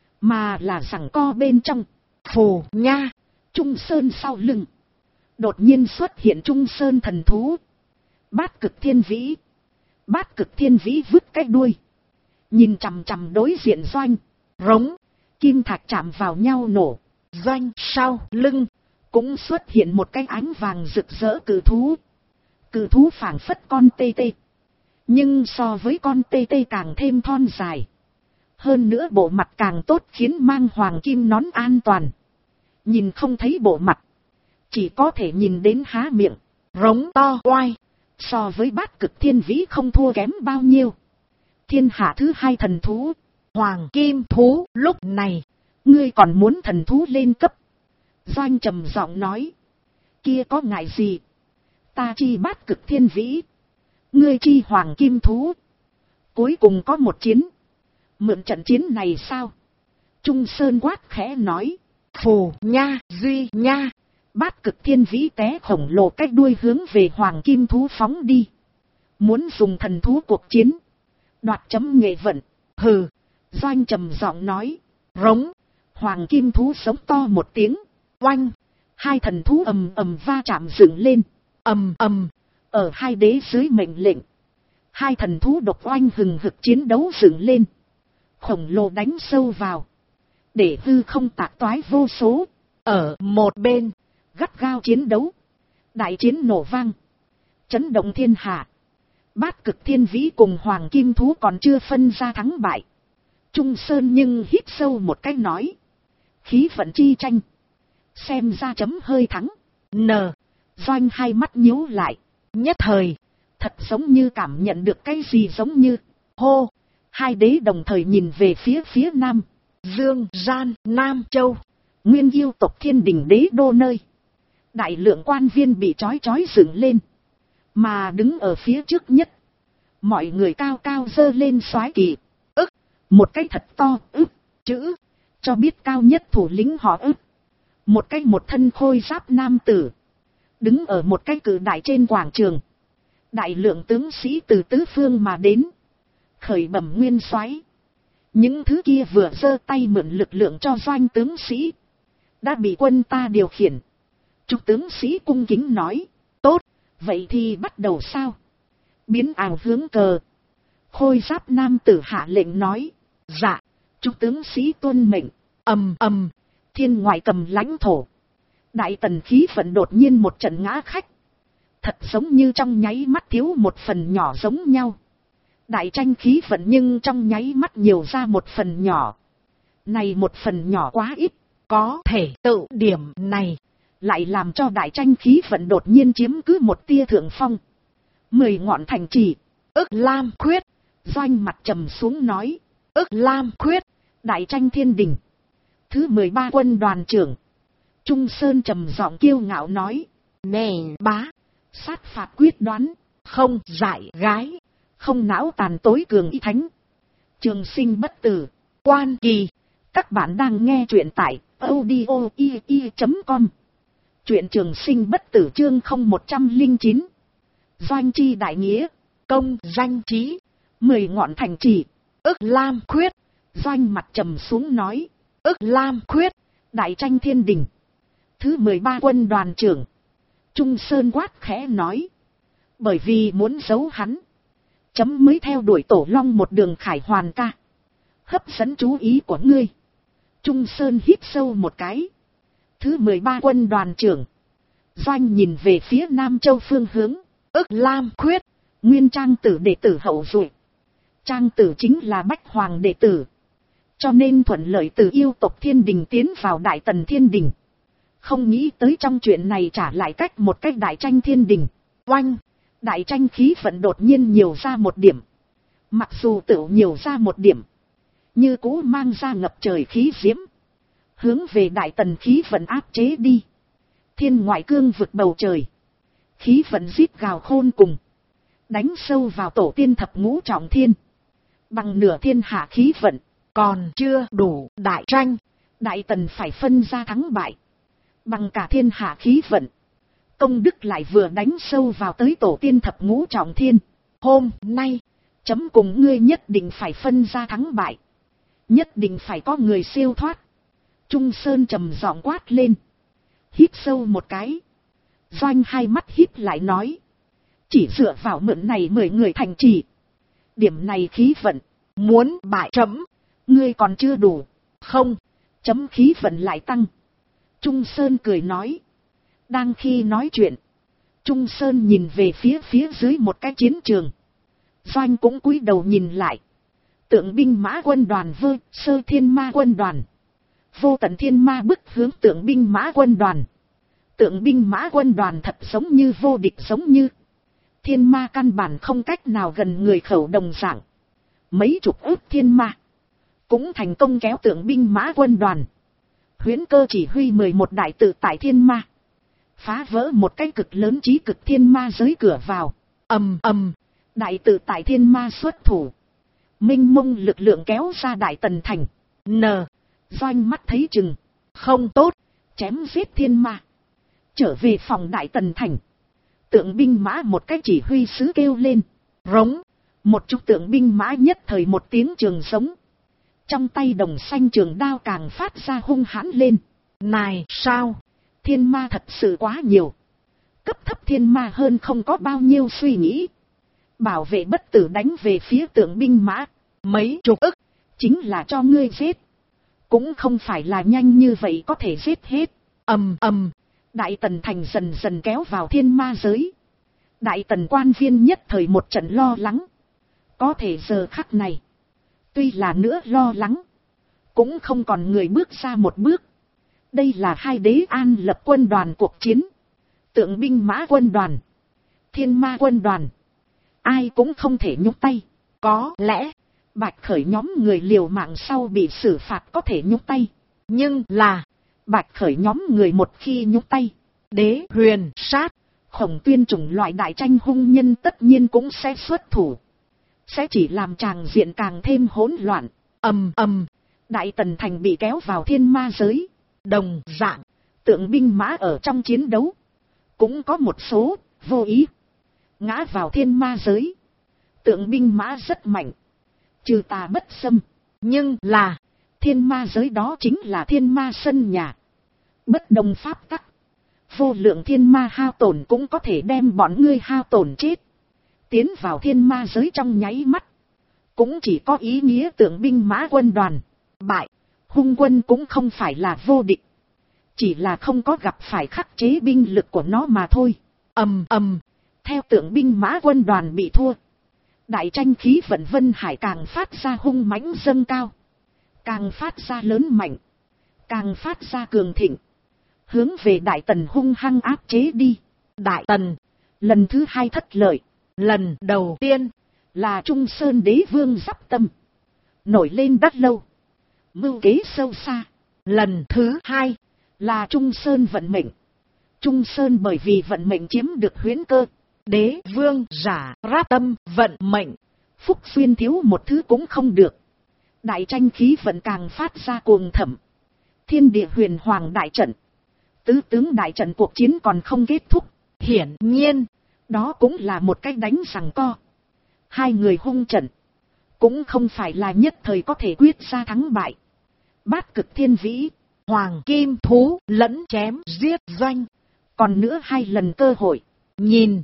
Mà là giằng co bên trong. Phù nha. Trung Sơn sau lưng. Đột nhiên xuất hiện Trung Sơn thần thú. Bát cực thiên vĩ. Bát cực thiên vĩ vứt cái đuôi. Nhìn chằm chằm đối diện doanh. Rống. Kim thạch chạm vào nhau nổ. Doanh sau lưng. Cũng xuất hiện một cái ánh vàng rực rỡ cự thú. Cự thú phảng phất con tê tê. Nhưng so với con tê tê càng thêm thon dài. Hơn nữa bộ mặt càng tốt khiến mang hoàng kim nón an toàn. Nhìn không thấy bộ mặt. Chỉ có thể nhìn đến há miệng. Rống to oai. So với bát cực thiên vĩ không thua kém bao nhiêu. Thiên hạ thứ hai thần thú. Hoàng kim thú. Lúc này. Ngươi còn muốn thần thú lên cấp. Doanh trầm giọng nói. Kia có ngại gì. Ta chi bát cực thiên vĩ. Ngươi chi hoàng kim thú. Cuối cùng có một chiến. Mượn trận chiến này sao? Trung Sơn quát khẽ nói. Phù nha duy nha. Bát cực thiên vĩ té khổng lồ cách đuôi hướng về hoàng kim thú phóng đi. Muốn dùng thần thú cuộc chiến. Đoạt chấm nghệ vận. Hừ. Doanh trầm giọng nói. Rống. Hoàng kim thú sống to một tiếng. Oanh. Hai thần thú ầm ầm va chạm dựng lên. Ầm ầm. Ở hai đế dưới mệnh lệnh. Hai thần thú độc oanh hừng hực chiến đấu dựng lên. Khổng lồ đánh sâu vào. để hư không tạc toái vô số. Ở một bên, gắt gao chiến đấu. Đại chiến nổ vang, chấn động thiên hạ. Bát cực thiên vĩ cùng hoàng kim thú còn chưa phân ra thắng bại. Trung Sơn nhưng hít sâu một cái nói. Khí vận chi tranh. Xem ra chấm hơi thắng. Doanh hai mắt nhíu lại. Nhất thời, thật giống như cảm nhận được cái gì giống như. Hô, hai đế đồng thời nhìn về phía Nam. Dương, Gian, Nam Châu. Nguyên yêu tộc Thiên Đình đế đô nơi. Đại lượng quan viên bị trói dựng lên. Mà đứng ở phía trước nhất. Mọi người cao cao dơ lên soái kỳ. Một cái thật to chữ. Cho biết cao nhất thủ lĩnh họ một cái một thân khôi giáp nam tử. Đứng ở một cái cự đại trên quảng trường. Đại lượng tướng sĩ từ tứ phương mà đến. Khởi bẩm nguyên soái. Những thứ kia vừa giơ tay mượn lực lượng cho doanh tướng sĩ. Đã bị quân ta điều khiển. Chúc tướng sĩ cung kính nói. Tốt, vậy thì bắt đầu sao? Biến ảo hướng cờ. Khôi giáp nam tử hạ lệnh nói. Dạ, chúc tướng sĩ tuân mệnh. Thiên ngoại cầm lãnh thổ. Đại tần khí vận đột nhiên một trận ngã khách. Thật giống như trong nháy mắt thiếu một phần nhỏ giống nhau. Đại tranh khí vận nhưng trong nháy mắt nhiều ra một phần nhỏ. Này một phần nhỏ quá ít. Có thể tự điểm này lại làm cho đại tranh khí vận đột nhiên chiếm cứ một tia thượng phong. 10 ngọn thành trì. Lam Khuyết. Doanh mặt trầm xuống nói. Lam Khuyết. Đại tranh Thiên Đình. Thứ 13 quân đoàn trưởng. Trung Sơn trầm giọng kiêu ngạo nói. Nè bá. Sát phạt quyết đoán. Không dại gái. Không não tàn tối cường y thánh. Trường sinh bất tử. Quan kỳ. Các bạn đang nghe truyện tại audio.com. Truyện trường sinh bất tử chương 0109. Doanh chi đại nghĩa. Công danh trí. 10 ngọn thành trì. Lam Khuyết. Doanh mặt trầm xuống nói. Lam Khuyết. Đại tranh Thiên Đình. Thứ 13 quân đoàn trưởng. Trung Sơn quát khẽ nói. Bởi vì muốn giấu hắn. Chấm mới theo đuổi Tổ Long một đường khải hoàn ca. Hấp dẫn chú ý của ngươi. Trung Sơn hít sâu một cái. Thứ 13 quân đoàn trưởng. Doanh nhìn về phía Nam Châu phương hướng. Lam Khuyết. Nguyên Trang tử đệ tử hậu duệ. Trang tử chính là Bách Hoàng đệ tử. Cho nên thuận lợi từ yêu tộc Thiên Đình tiến vào Đại Tần Thiên Đình. Không nghĩ tới trong chuyện này trả lại cách một cách đại tranh Thiên Đình. Oanh. Đại tranh khí vận đột nhiên nhiều ra một điểm. Mặc dù tự nhiều ra một điểm. Như cũ mang ra ngập trời khí diễm. Hướng về Đại Tần khí vận áp chế đi. Thiên ngoại cương vực bầu trời. Khí vận rít gào khôn cùng. Đánh sâu vào tổ tiên thập ngũ trọng thiên. Bằng nửa thiên hạ khí vận. Còn chưa đủ đại tranh. Đại Tần phải phân ra thắng bại. Bằng cả thiên hạ khí vận. Công đức lại vừa đánh sâu vào tới tổ tiên thập ngũ trọng thiên. Hôm nay, chấm cùng ngươi nhất định phải phân ra thắng bại. Nhất định phải có người siêu thoát. Trung Sơn trầm giọng quát lên. Hít sâu một cái. Doanh hai mắt hít lại nói. Chỉ dựa vào mượn này 10 người thành trì. Điểm này khí vận. Muốn bại chấm. Ngươi còn chưa đủ. Không. Chấm khí vận lại tăng. Trung Sơn cười nói. Đang khi nói chuyện. Trung Sơn nhìn về phía dưới một cái chiến trường. Doanh cũng cúi đầu nhìn lại. Tượng binh mã quân đoàn Vơ Sơ Thiên Ma quân đoàn. Vô Tận Thiên Ma bức hướng tượng binh mã quân đoàn. Tượng binh mã quân đoàn thật giống như vô địch, giống như thiên ma căn bản không cách nào gần người khẩu đồng dạng. Mấy chục ức thiên ma cũng thành công kéo tượng binh mã quân đoàn. Huyễn Cơ chỉ huy 11 đại tự tại thiên ma. Phá vỡ một cái cực lớn chí cực thiên ma giới cửa vào. Đại tự tại thiên ma xuất thủ. Minh mông lực lượng kéo ra Đại Tần thành. Doanh mắt thấy chừng. Không tốt. Chém giết thiên ma. Trở về phòng Đại Tần thành. Tượng binh mã một cái chỉ huy sứ kêu lên. Rống. Một chút tượng binh mã nhất thời một tiếng trường giống. Trong tay đồng xanh trường đao càng phát ra hung hãn lên. Này sao? Thiên ma thật sự quá nhiều. Cấp thấp thiên ma hơn không có bao nhiêu suy nghĩ. Bảo vệ bất tử đánh về phía tượng binh mã. Mấy chục ức. Chính là cho ngươi giết. cũng không phải là nhanh như vậy có thể giết hết. Ầm ầm, Đại Tần thành dần dần kéo vào thiên ma giới. Đại Tần quan viên nhất thời một trận lo lắng. Có thể giờ khắc này, tuy là nữa lo lắng, cũng không còn người bước ra một bước. Đây là hai đế an lập quân đoàn cuộc chiến. Tượng binh mã quân đoàn, thiên ma quân đoàn, ai cũng không thể nhúc tay. Có lẽ Bạch Khởi nhóm người liều mạng sau bị xử phạt có thể nhúc tay. Nhưng là Bạch Khởi nhóm người một khi nhúc tay, Đế Huyền Sát, Khổng Tuyên chủng loại đại tranh hung nhân tất nhiên cũng sẽ xuất thủ. Sẽ chỉ làm tràng diện càng thêm hỗn loạn. Ầm ầm, Đại Tần thành bị kéo vào thiên ma giới. Đồng dạng, tượng binh mã ở trong chiến đấu cũng có một số vô ý ngã vào thiên ma giới. Tượng binh mã rất mạnh, trừ tà bất xâm, nhưng là thiên ma giới đó chính là thiên ma sân nhà. Bất đồng pháp tắc, vô lượng thiên ma hao tổn cũng có thể đem bọn ngươi hao tổn chết. Tiến vào thiên ma giới trong nháy mắt, cũng chỉ có ý nghĩa tượng binh mã quân đoàn bại. Hung quân cũng không phải là vô địch, chỉ là không có gặp phải khắc chế binh lực của nó mà thôi. Ầm ầm, theo tượng binh mã quân đoàn bị thua, đại tranh khí vận Vân Hải càng phát ra hung mãnh dâng cao, càng phát ra lớn mạnh, càng phát ra cường thịnh, hướng về Đại Tần hung hăng áp chế đi. Đại Tần lần thứ hai thất lợi. Lần đầu tiên là Trung Sơn đế vương Giáp Tâm nổi lên đắt lâu, mưu kế sâu xa. Lần thứ hai là Trung Sơn vận mệnh. Trung Sơn bởi vì vận mệnh chiếm được huyễn cơ. Đế vương giả Giáp Tâm vận mệnh, phúc xuyên thiếu một thứ cũng không được. Đại tranh khí vận càng phát ra cuồng thẩm. Thiên địa huyền hoàng đại trận, tứ tướng đại trận cuộc chiến còn không kết thúc. Hiển nhiên đó cũng là một cách đánh giằng co. Hai người hung trận cũng không phải là nhất thời có thể quyết ra thắng bại. Bát cực thiên vĩ, hoàng kim thú lẫn chém giết doanh, còn nữa hai lần cơ hội. Nhìn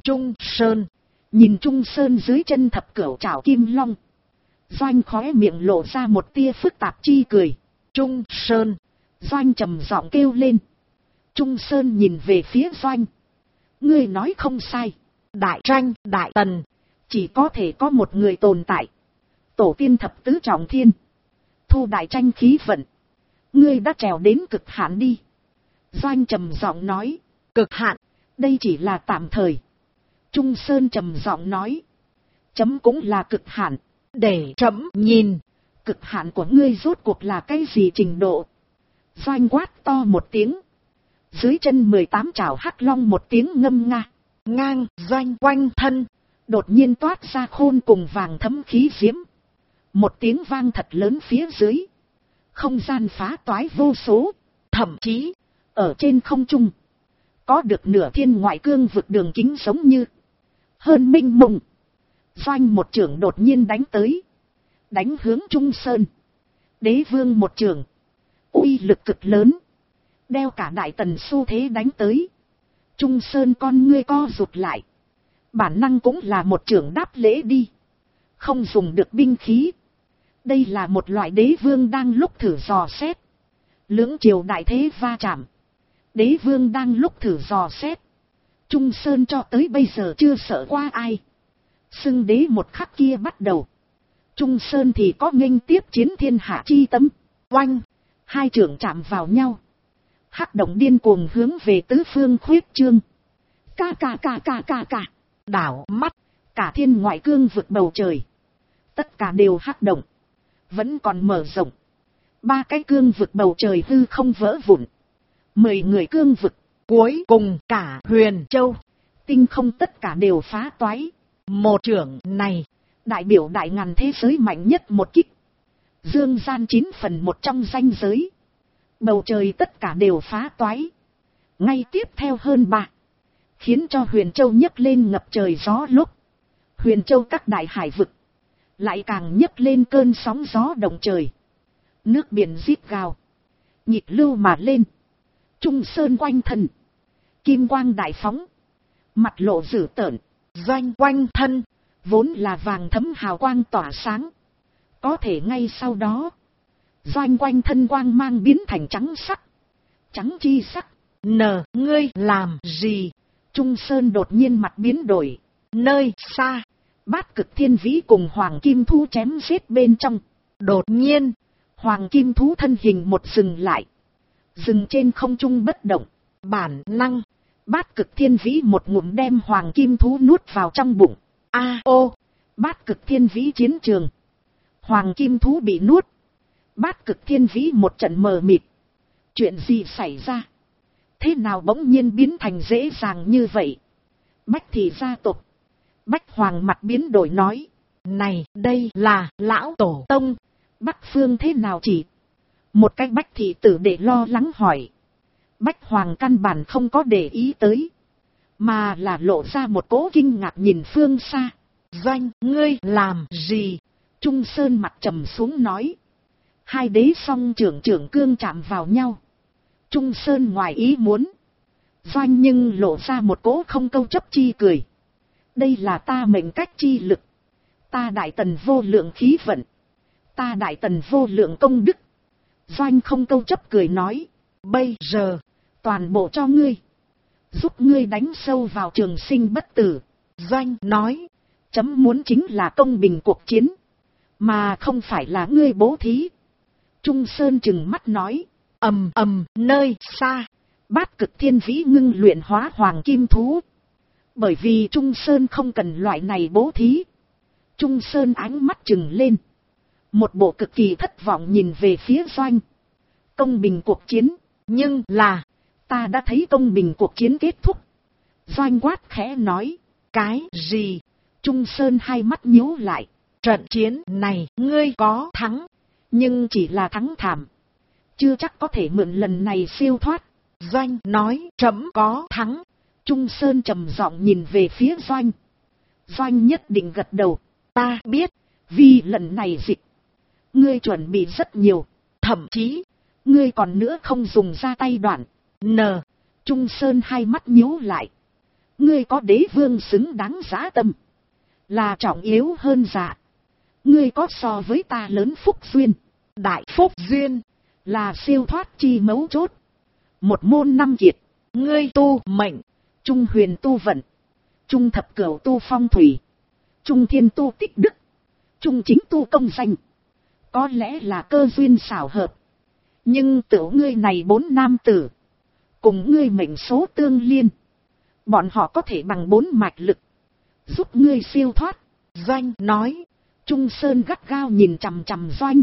Trung Sơn dưới chân thập cửu trảo kim long, Doanh khóe miệng lộ ra một tia phức tạp chi cười. Trung Sơn, Doanh trầm giọng kêu lên. Trung Sơn nhìn về phía Doanh. Ngươi nói không sai, đại tranh Đại Tần chỉ có thể có một người tồn tại, tổ tiên thập tứ trọng thiên, thu đại tranh khí vận. Ngươi đã trèo đến cực hạn đi. Doanh trầm giọng nói. Cực hạn, đây chỉ là tạm thời. Trung Sơn trầm giọng nói. Chấm cũng là cực hạn, để chấm nhìn cực hạn của ngươi rốt cuộc là cái gì trình độ. Doanh quát to một tiếng. Dưới chân 18 trảo hắc long một tiếng ngâm nga, ngang Doanh quanh thân đột nhiên toát ra khôn cùng vàng thấm khí diễm. Một tiếng vang thật lớn phía dưới, không gian phá toái vô số. Thậm chí ở trên không trung có được nửa thiên ngoại cương vực đường kính giống như hơn minh mông. Doanh một chưởng đột nhiên đánh tới, đánh hướng Trung Sơn. Đế vương một chưởng, uy lực cực lớn, đeo cả Đại Tần xu thế đánh tới. Trung Sơn con ngươi co rụt lại, bản năng cũng là một chưởng đáp lễ đi, không dùng được binh khí. Đây là một loại đế vương đang lúc thử dò xét. Lưỡng triều đại thế va chạm, đế vương đang lúc thử dò xét. Trung Sơn cho tới bây giờ chưa sợ qua ai. Xưng đế một khắc kia bắt đầu, Trung Sơn thì có nghênh tiếp chiến thiên hạ chi tâm. Oanh, hai trưởng chạm vào nhau, hắc động điên cuồng hướng về tứ phương khuyết trương. Ca, đảo mắt, cả thiên ngoại cương vực bầu trời, tất cả đều hắc động, vẫn còn mở rộng. 3 cái cương vực bầu trời hư không vỡ vụn. 10 người cương vực, cuối cùng cả Huyền Châu, tinh không tất cả đều phá toái. Một chưởng này đại biểu đại ngàn thế giới mạnh nhất một kích. Dương gian 9/1 trong ranh giới, bầu trời tất cả đều phá toái. Ngay tiếp theo hơn 3, khiến cho Huyền Châu nhấc lên ngập trời gió lúc. Huyền Châu các đại hải vực lại càng nhấc lên cơn sóng gió động trời. Nước biển rít gào, nhịp lưu mà lên. Trung Sơn quanh thân, kim quang đại phóng, mặt lộ dữ tợn. Doanh quanh thân vốn là vàng thấm hào quang tỏa sáng, có thể ngay sau đó Doanh quanh thân quang mang biến thành trắng sắc. Trắng chi sắc. Ngươi làm gì? Trung Sơn đột nhiên mặt biến đổi. Nơi xa, Bát Cực Thiên Vĩ cùng Hoàng Kim Thú chém giết bên trong. Đột nhiên, Hoàng Kim Thú thân hình một dừng lại. Dừng trên không trung bất động. Bản năng, Bát Cực Thiên Vĩ một ngụm đem Hoàng Kim Thú nuốt vào trong bụng. Bát Cực Thiên Vĩ chiến trường. Hoàng Kim Thú bị nuốt. Bát Cực Thiên Vĩ một trận mờ mịt. Chuyện gì xảy ra? Thế nào bỗng nhiên biến thành dễ dàng như vậy? Bách Thị gia tộc. Bách Hoàng mặt biến đổi nói. Này, đây là lão tổ tông. Bắc phương thế nào chỉ? Một cách Bách Thị tử để lo lắng hỏi. Bách Hoàng căn bản không có để ý tới. Mà là lộ ra một cỗ kinh ngạc nhìn phương xa. Doanh, ngươi làm gì? Trung Sơn mặt trầm xuống nói. Hai đế song trưởng cương chạm vào nhau. Trung Sơn ngoài ý muốn. Doanh nhưng lộ ra một cỗ không câu chấp chi cười. Đây là ta mệnh cách chi lực. Ta Đại Tần vô lượng khí vận. Ta Đại Tần vô lượng công đức. Doanh không câu chấp cười nói. Bây giờ, toàn bộ cho ngươi. Giúp ngươi đánh sâu vào trường sinh bất tử. Doanh nói. Chấm muốn chính là công bình cuộc chiến. Mà không phải là ngươi bố thí. Trung Sơn trừng mắt nói. Nơi xa. Bát Cực Thiên Vĩ ngưng luyện hóa Hoàng Kim Thú. Bởi vì Trung Sơn không cần loại này bố thí. Trung Sơn ánh mắt trừng lên. Một bộ cực kỳ thất vọng nhìn về phía Doanh. Công bình cuộc chiến. Nhưng là. Ta đã thấy công bình cuộc chiến kết thúc. Doanh quát khẽ nói. Cái gì? Trung Sơn hai mắt nhíu lại. Trận chiến này ngươi có thắng. Nhưng chỉ là thắng thảm. Chưa chắc có thể mượn lần này siêu thoát. Doanh nói trẫm có thắng. Trung Sơn trầm giọng nhìn về phía Doanh. Doanh nhất định gật đầu. Ta biết. Vì lần này dịch. Ngươi chuẩn bị rất nhiều. Thậm chí. Ngươi còn nữa không dùng ra tay đoạn. Trung Sơn hai mắt nhíu lại. Ngươi có đế vương xứng đáng dã tâm. Là trọng yếu hơn dạ. Ngươi có so với ta lớn phúc duyên. Đại phúc duyên. Là siêu thoát chi mấu chốt. Một môn năm kiệt. Ngươi tu mệnh. Trung huyền tu vận. Trung thập cửu tu phong thủy. Trung thiên tu tích đức. Trung chính tu công danh. Có lẽ là cơ duyên xảo hợp. Nhưng tiểu ngươi này 4 nam tử. Cùng ngươi mệnh số tương liên. Bọn họ có thể bằng 4 mạch lực. Giúp ngươi siêu thoát. Doanh nói. Trung Sơn gắt gao nhìn chằm chằm Doanh.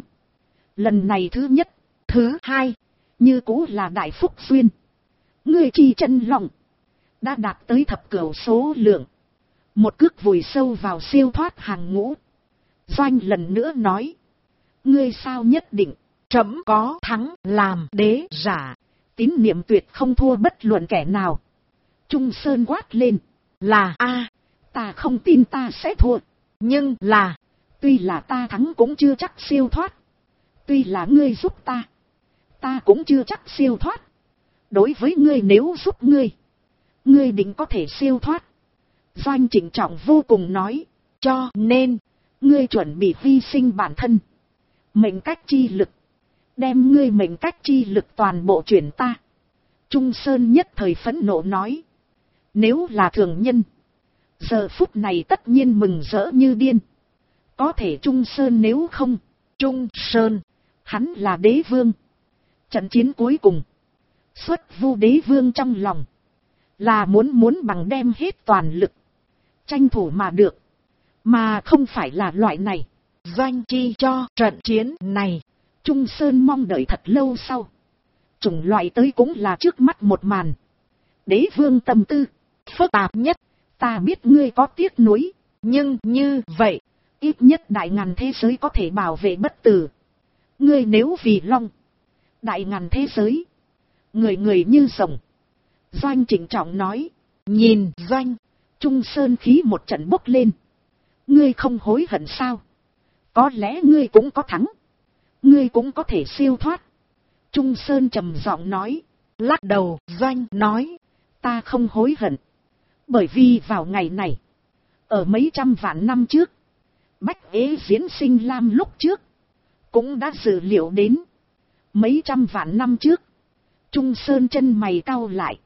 Lần này thứ nhất. Thứ hai. Như cũ là đại phúc duyên. Ngươi chi chân lòng. Đã đạt tới thập cửu số lượng. Một cước vùi sâu vào siêu thoát hàng ngũ. Doanh lần nữa nói. Ngươi sao nhất định. Trẫm có thắng làm đế giả. Tín niệm tuyệt không thua bất luận kẻ nào. Trung Sơn quát lên. Là ta không tin ta sẽ thua. Nhưng là. Tuy là ta thắng cũng chưa chắc siêu thoát. Tuy là ngươi giúp ta. Ta cũng chưa chắc siêu thoát. Đối với ngươi nếu giúp ngươi. Ngươi định có thể siêu thoát. Doanh trịnh trọng vô cùng nói. Cho nên. Ngươi chuẩn bị hy sinh bản thân. Mệnh cách chi lực. Đem ngươi mệnh cách chi lực toàn bộ chuyển ta. Trung Sơn nhất thời phẫn nộ nói. Nếu là thường nhân. Giờ phút này tất nhiên mừng rỡ như điên. Có thể Trung Sơn nếu không. Trung Sơn. Hắn là đế vương. Trận chiến cuối cùng. Xuất vu đế vương trong lòng. Là muốn bằng đem hết toàn lực. Tranh thủ mà được. Mà không phải là loại này. Doanh chi cho trận chiến này. Trung Sơn mong đợi thật lâu sau. Chủng loại tới cũng là trước mắt một màn. Đế vương tâm tư. Phức tạp nhất. Ta biết ngươi có tiếc nuối. Nhưng như vậy. Ít nhất đại ngàn thế giới có thể bảo vệ bất tử. Ngươi nếu vì long. Đại ngàn thế giới. Người người như rồng. Doanh trịnh trọng nói. Nhìn Doanh. Trung Sơn khí một trận bốc lên. Ngươi không hối hận sao? Có lẽ ngươi cũng có thắng. Ngươi cũng có thể siêu thoát. Trung Sơn trầm giọng nói. Lắc đầu. Doanh nói. Ta không hối hận. Bởi vì vào ngày này. Ở mấy trăm vạn năm trước. Bách Ế diễn sinh lam lúc trước. Cũng đã dự liệu đến. Mấy trăm vạn năm trước, Trung Sơn chân mày cau lại.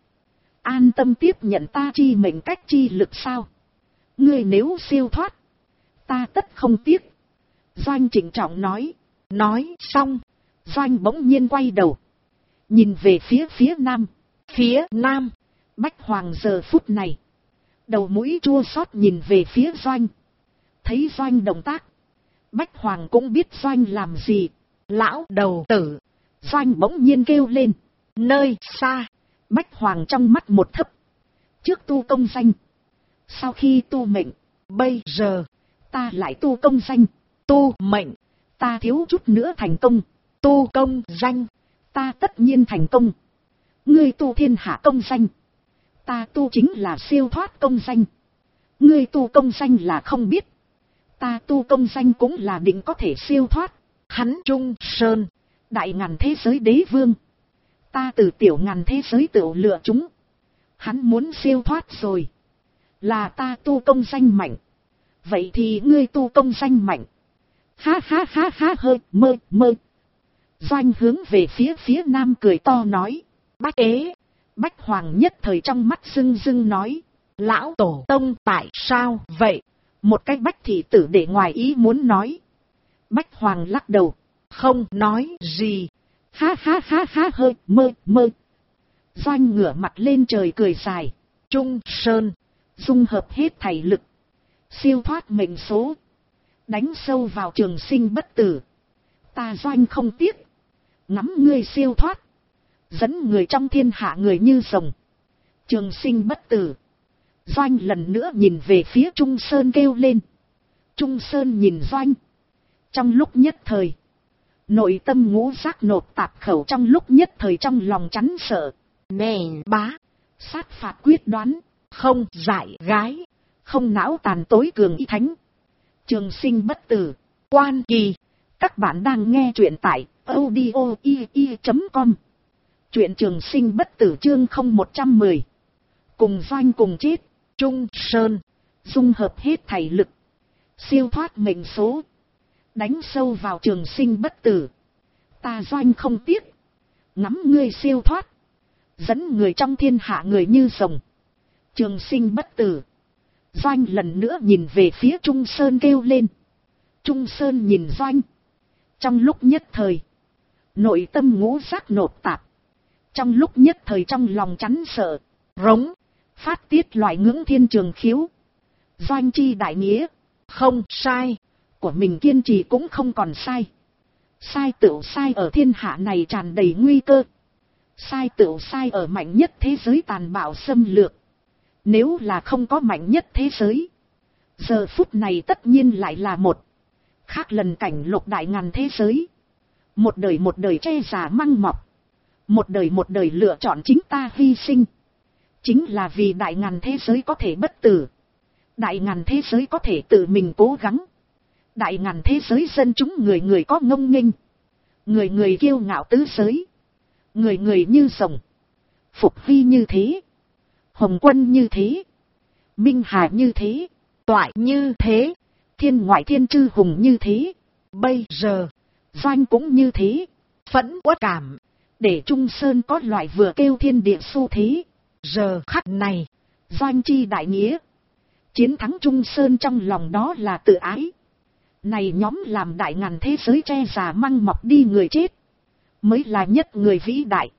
An tâm tiếp nhận ta chi mệnh cách chi lực sao? Ngươi nếu siêu thoát, ta tất không tiếc. Doanh trịnh trọng nói. Nói xong, Doanh bỗng nhiên quay đầu, nhìn về phía nam. Phía nam, Bách Hoàng giờ phút này, đầu mũi chua xót nhìn về phía Doanh. Thấy Doanh động tác, Bách Hoàng cũng biết Doanh làm gì. Lão đầu tử, Doanh bỗng nhiên kêu lên. Nơi xa, Bách Hoàng trong mắt một thấp. Trước tu công danh, sau khi tu mệnh, bây giờ ta lại tu công danh. Tu mệnh, ta thiếu chút nữa thành công. Tu công danh, ta tất nhiên thành công. Ngươi tu thiên hạ công danh, ta tu chính là siêu thoát công danh. Ngươi tu công danh là không biết, ta tu công danh cũng là định có thể siêu thoát. Hắn Trung Sơn, đại ngàn thế giới đế vương, ta từ tiểu ngàn thế giới tự lựa chúng. Hắn muốn siêu thoát rồi, là ta tu công danh mạnh. Vậy thì ngươi tu công danh mạnh. Ha ha ha ha, hơi mơ. Doanh hướng về phía nam cười to nói. Bách ế. Bách Hoàng nhất thời trong mắt rưng nói. Lão tổ tông tại sao vậy? Một cái Bách thị tử để ngoài ý muốn nói. Bách Hoàng lắc đầu, không nói gì. Ha ha ha ha, hơi mơ. Doanh ngửa mặt lên trời cười dài. Trung Sơn, dung hợp hết thảy lực, siêu thoát mệnh số, đánh sâu vào trường sinh bất tử. Ta Doanh không tiếc, ngắm ngươi siêu thoát, dẫn người trong thiên hạ người như rồng, trường sinh bất tử. Doanh lần nữa nhìn về phía Trung Sơn kêu lên. Trung Sơn nhìn Doanh, trong lúc nhất thời, nội tâm ngũ giác nộp tạp khẩu, trong lúc nhất thời trong lòng chắn sợ. Nè bá, sát phạt quyết đoán, không dại gái, không não tàn tối cường y thánh, trường sinh bất tử, quan kỳ. Các bạn đang nghe truyện tại audio.com. Truyện trường sinh bất tử chương 0110. Cùng Doanh cùng chết. Trung Sơn, dung hợp hết thảy lực, siêu thoát mệnh số, đánh sâu vào trường sinh bất tử. Ta Doanh không tiếc, ngắm ngươi siêu thoát, dẫn người trong thiên hạ người như rồng, trường sinh bất tử. Doanh lần nữa nhìn về phía Trung Sơn kêu lên. Trung Sơn nhìn Doanh, trong lúc nhất thời, nội tâm ngũ giác nộp tạp, trong lúc nhất thời trong lòng chắn sợ, rống, phát tiết loại ngưỡng thiên trường khiếu. Doanh chi đại nghĩa, không sai, của mình kiên trì cũng không còn sai. Sai tựu sai ở thiên hạ này tràn đầy nguy cơ. Sai tựu sai ở mạnh nhất thế giới tàn bạo xâm lược. Nếu là không có mạnh nhất thế giới, giờ phút này tất nhiên lại là một khác lần cảnh lục đại ngàn thế giới. Một đời che già măng mọc, một đời lựa chọn chính ta hy sinh, chính là vì đại ngàn thế giới có thể bất tử, đại ngàn thế giới có thể tự mình cố gắng, đại ngàn thế giới dân chúng người người có ngông nghênh, người người kiêu ngạo tứ giới, người người như rồng. Phục Hy như thế, Hồng Quân như thế, Minh Hà như thế, Toại như thế, thiên ngoại thiên chư hùng như thế. Bây giờ, Doanh cũng như thế, phẫn uất cảm, để Trung Sơn có loại vừa kêu thiên địa xu thế. Giờ khắc này, Doanh chi đại nghĩa, chiến thắng Trung Sơn trong lòng đó là tự ái. Này nhóm làm đại ngàn thế giới che già măng mọc đi người chết, mới là nhất người vĩ đại.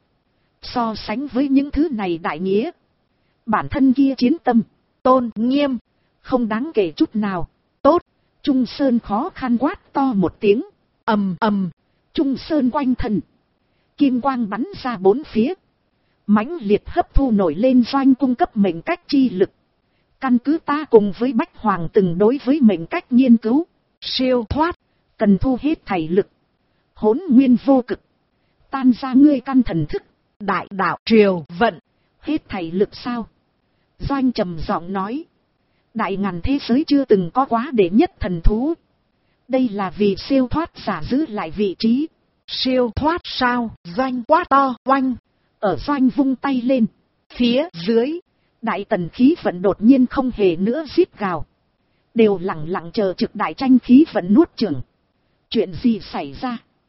So sánh với những thứ này đại nghĩa, bản thân kia chiến tâm, tôn nghiêm, không đáng kể chút nào. Tốt, Trung Sơn khó khăn quát to một tiếng, ầm ầm, Trung Sơn quanh thân, kim quang bắn ra bốn phía, mãnh liệt hấp thu nổi lên Doanh cung cấp mệnh cách chi lực. Căn cứ ta cùng với Bách Hoàng từng đối với mệnh cách nghiên cứu, siêu thoát, cần thu hết thảy lực, hỗn nguyên vô cực, tan ra ngươi căn thần thức, đại đạo triều vận, hết thảy lực sao? Doanh trầm giọng nói, đại ngàn thế giới chưa từng có quá đệ nhất thần thú, đây là vì siêu thoát giả giữ lại vị trí. Siêu thoát sao? Doanh quá to oanh, ở Doanh vung tay lên, phía dưới đại tần khí vận đột nhiên không hề nữa rít gào, đều lặng lặng chờ trực đại tranh khí vận nuốt chửng. Chuyện gì xảy ra?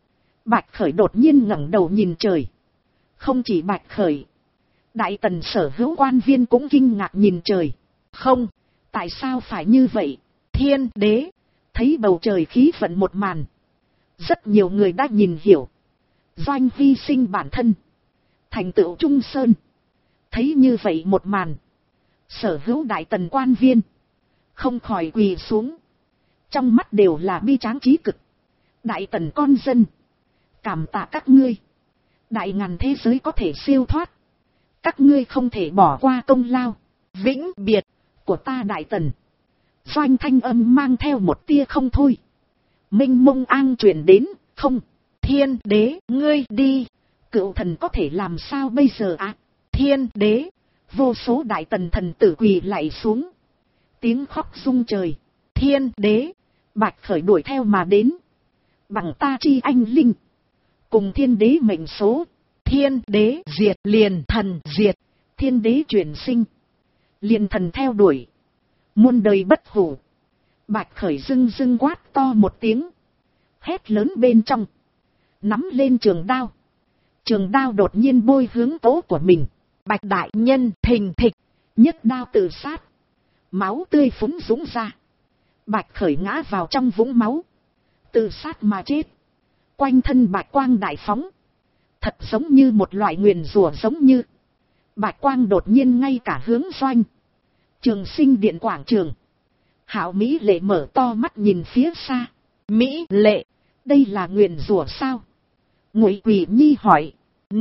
Bạch Khởi đột nhiên ngẩng đầu nhìn trời. Không chỉ Bạch Khởi, Đại Tần sở hữu quan viên cũng kinh ngạc nhìn trời. Không, tại sao phải như vậy? Thiên đế, thấy bầu trời khí vận một màn. Rất nhiều người đã nhìn hiểu. Doanh hy sinh bản thân, thành tựu Trung Sơn. Thấy như vậy một màn, sở hữu Đại Tần quan viên không khỏi quỳ xuống. Trong mắt đều là bi tráng trí cực. Đại Tần con dân, cảm tạ các ngươi. Đại ngàn thế giới có thể siêu thoát, các ngươi không thể bỏ qua công lao vĩnh biệt của ta Đại Tần. Doanh thanh âm mang theo một tia không thôi. Minh mông an truyền đến. Không, thiên đế, ngươi đi. Cựu thần có thể làm sao bây giờ ạ? Thiên đế, vô số Đại Tần thần tử quỳ lạy xuống. Tiếng khóc rung trời. Thiên đế, Bạch Khởi đuổi theo mà đến. Bằng ta chi anh linh, cùng thiên đế mệnh số. Thiên đế diệt liền thần diệt. Thiên đế chuyển sinh, liền thần theo đuổi. Muôn đời bất hủ. Bạch Khởi dưng dưng quát to một tiếng. Hét lớn bên trong, nắm lên trường đao. Trường đao đột nhiên bôi hướng tố của mình. Bạch đại nhân thình thịch, nhấc đao tự sát. Máu tươi phúng dũng ra. Bạch Khởi ngã vào trong vũng máu, tự sát mà chết. Quanh thân bạch quang đại phóng, thật giống như một loại nguyền rủa. Giống như bạch quang đột nhiên ngay cả hướng Doanh Trường Sinh điện quảng trường. Hạo Mỹ Lệ mở to mắt nhìn phía xa. Mỹ Lệ, đây là nguyền rủa sao? Ngụy Quỷ Nhi hỏi.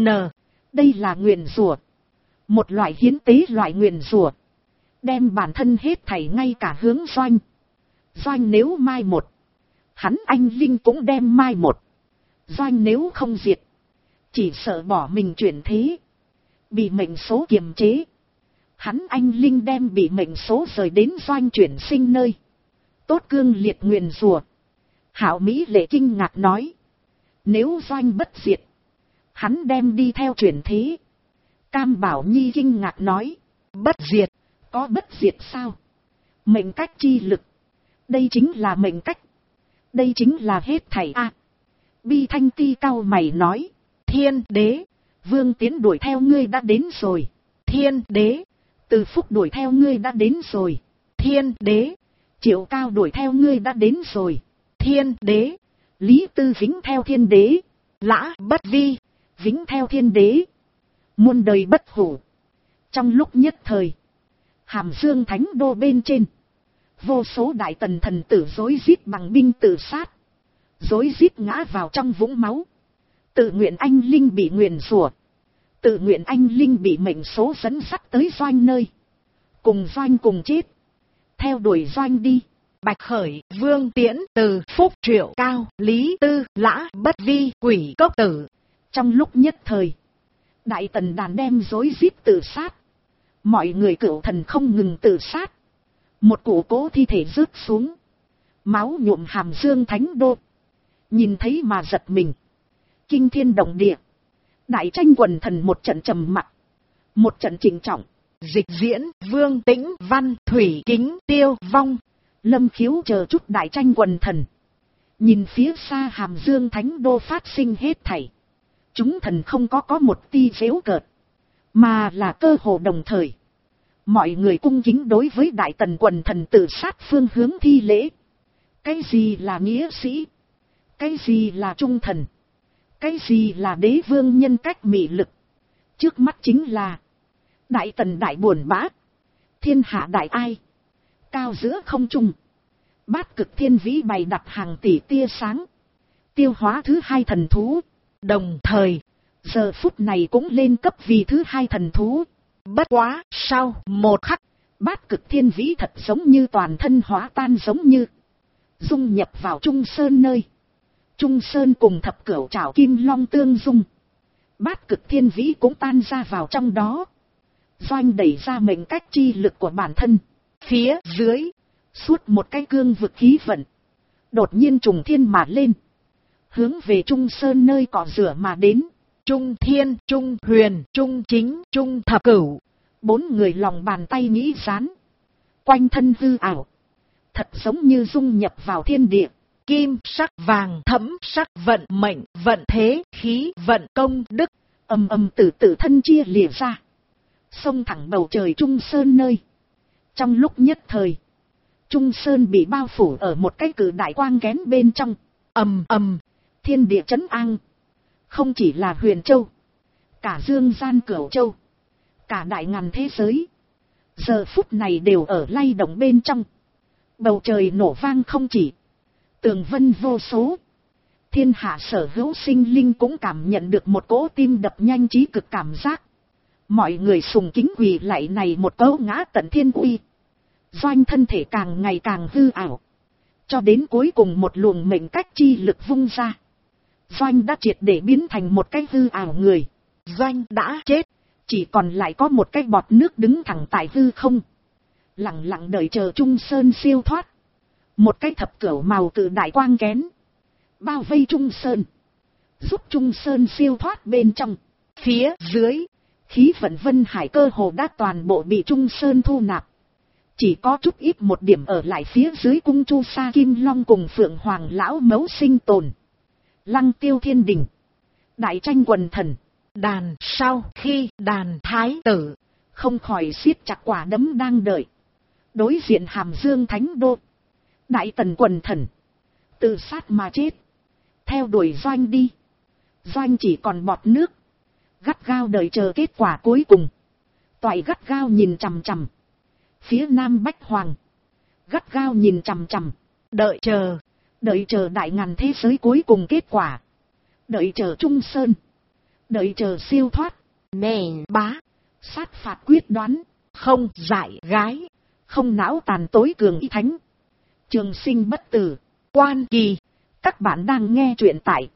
Đây là nguyền rủa, một loại hiến tế loại nguyền rủa, đem bản thân hết thảy ngay cả hướng Doanh. Doanh nếu mai một, hắn anh linh cũng đem mai một. Doanh nếu không diệt, chỉ sợ bỏ mình chuyển thế, bị mệnh số kiềm chế. Hắn anh linh đem bị mệnh số rời đến Doanh chuyển sinh nơi. Tốt cương liệt nguyền rủa. Hạo Mỹ Lệ kinh ngạc nói. Nếu Doanh bất diệt, hắn đem đi theo chuyển thế. Cam Bảo Nhi kinh ngạc nói. Bất diệt, có bất diệt sao? Mệnh cách chi lực, đây chính là mệnh cách, đây chính là hết thảy a. Bi Thanh Ti cau mày nói. Thiên đế, Vương Tiến đuổi theo ngươi đã đến rồi. Thiên đế, Từ Phúc đuổi theo ngươi đã đến rồi. Thiên đế, Triệu Cao đuổi theo ngươi đã đến rồi. Thiên đế, Lý Tư vĩnh theo thiên đế. Lã Bất Vi vĩnh theo thiên đế. Muôn đời bất hủ. Trong lúc nhất thời, Hàm Dương Thánh Đô bên trên, vô số Đại Tần thần tử rối rít bằng binh tự sát, rối rít ngã vào trong vũng máu. Tự nguyện anh linh bị nguyền rủa, tự nguyện anh linh bị mệnh số dẫn dắt tới Doanh nơi, cùng Doanh cùng chết. Theo đuổi Doanh đi. Bạch Khởi, Vương Tiễn, Từ Phúc, Triệu Cao, Lý Tư, Lã Bất Vi, Quỷ Cốc Tử. Trong lúc nhất thời, Đại Tần đàn đem rối rít tự sát. Mọi người cửu thần không ngừng tự sát. Một cụ cố thi thể rớt xuống, máu nhuộm Hàm Dương Thánh Đô. Nhìn thấy mà giật mình, kinh thiên động địa. Đại tranh quần thần một trận trầm mặc, một trận trịnh trọng. Dịch Diễn, Vương Tĩnh, Văn Thủy, Kính, Tiêu Vong, Lâm Khiếu chờ chút đại tranh quần thần. Nhìn phía xa Hàm Dương Thánh Đô phát sinh hết thảy, chúng thần không có một ti phếu cợt, mà là cơ hồ đồng thời. Mọi người cung kính đối với Đại Tần quần thần tự sát phương hướng thi lễ. Cái gì là nghĩa sĩ? Cái gì là trung thần? Cái gì là đế vương nhân cách mị lực? Trước mắt chính là Đại Tần đại buồn bã, thiên hạ đại ai. Cao giữa không trung, Bát Cực Thiên Vĩ bày đặt hàng tỷ tia sáng, tiêu hóa thứ hai thần thú. Đồng thời, giờ phút này cũng lên cấp vì thứ hai thần thú. Bất quá, sau một khắc, Bát Cực Thiên Vĩ thật giống như toàn thân hóa tan, giống như dung nhập vào Trung Sơn nơi. Trung Sơn cùng thập cửu trảo kim long tương dung, Bát Cực Thiên Vĩ cũng tan ra vào trong đó. Doanh đẩy ra mệnh cách chi lực của bản thân. Phía dưới, suốt một cái cương vực khí vận, đột nhiên trùng thiên mà lên, hướng về Trung Sơn nơi cỏ rửa mà đến. Trung Thiên, Trung Huyền, Trung Chính, Trung Thập Cửu, bốn người lòng bàn tay nghĩ rán, quanh thân hư ảo, thật giống như dung nhập vào thiên địa. kim sắc, vàng thẫm sắc, vận mệnh, vận thế, khí vận, công đức, ầm ầm từ thân chia lìa ra, xông thẳng bầu trời Trung Sơn nơi. Trong lúc nhất thời, Trung Sơn bị bao phủ ở một cái cự đại quang kén bên trong. Ầm ầm, thiên địa chấn an. Không chỉ là Huyền Châu, cả dương gian Cửu Châu, cả đại ngàn thế giới, giờ phút này đều ở lay động bên trong. Bầu trời nổ vang không chỉ, tường vân vô số. Thiên hạ sở hữu sinh linh cũng cảm nhận được một cỗ tim đập nhanh chí cực cảm giác. Mọi người sùng kính quỳ lạy này một cấu ngã tận thiên uy. Doanh thân thể càng ngày càng hư ảo, cho đến cuối cùng một luồng mệnh cách chi lực vung ra, Doanh đã triệt để biến thành một cái hư ảo người. Doanh đã chết, chỉ còn lại có một cái bọt nước đứng thẳng tại hư không, lặng lặng đợi chờ Trung Sơn siêu thoát. Một cái thập cửu màu cự đại quang kén bao vây Trung Sơn, giúp Trung Sơn siêu thoát bên trong. Phía dưới, khí vận vân hải cơ hồ đã toàn bộ bị Trung Sơn thu nạp, chỉ có chút ít một điểm ở lại phía dưới cung Chu Sa Kim Long cùng Phượng Hoàng lão mẫu sinh tồn. Lăng Tiêu Thiên Đình, đại tranh quần thần, đàn sau khi đàn thái tử không khỏi siết chặt quả đấm đang đợi. Đối diện Hàm Dương Thánh Đô, đại tần quần thần tự sát mà chết, theo đuổi Doanh đi. Doanh chỉ còn bọt nước, gắt gao đợi chờ kết quả cuối cùng. Toại gắt gao nhìn chằm chằm phía Nam Bách Hoàng, gắt gao nhìn chằm chằm, đợi chờ đại ngàn thế giới cuối cùng kết quả, đợi chờ Trung Sơn, đợi chờ siêu thoát. Nè bá, sát phạt quyết đoán, không dại gái, không não tàn tối cường y thánh, trường sinh bất tử, quan kỳ. Các bạn đang nghe truyện tại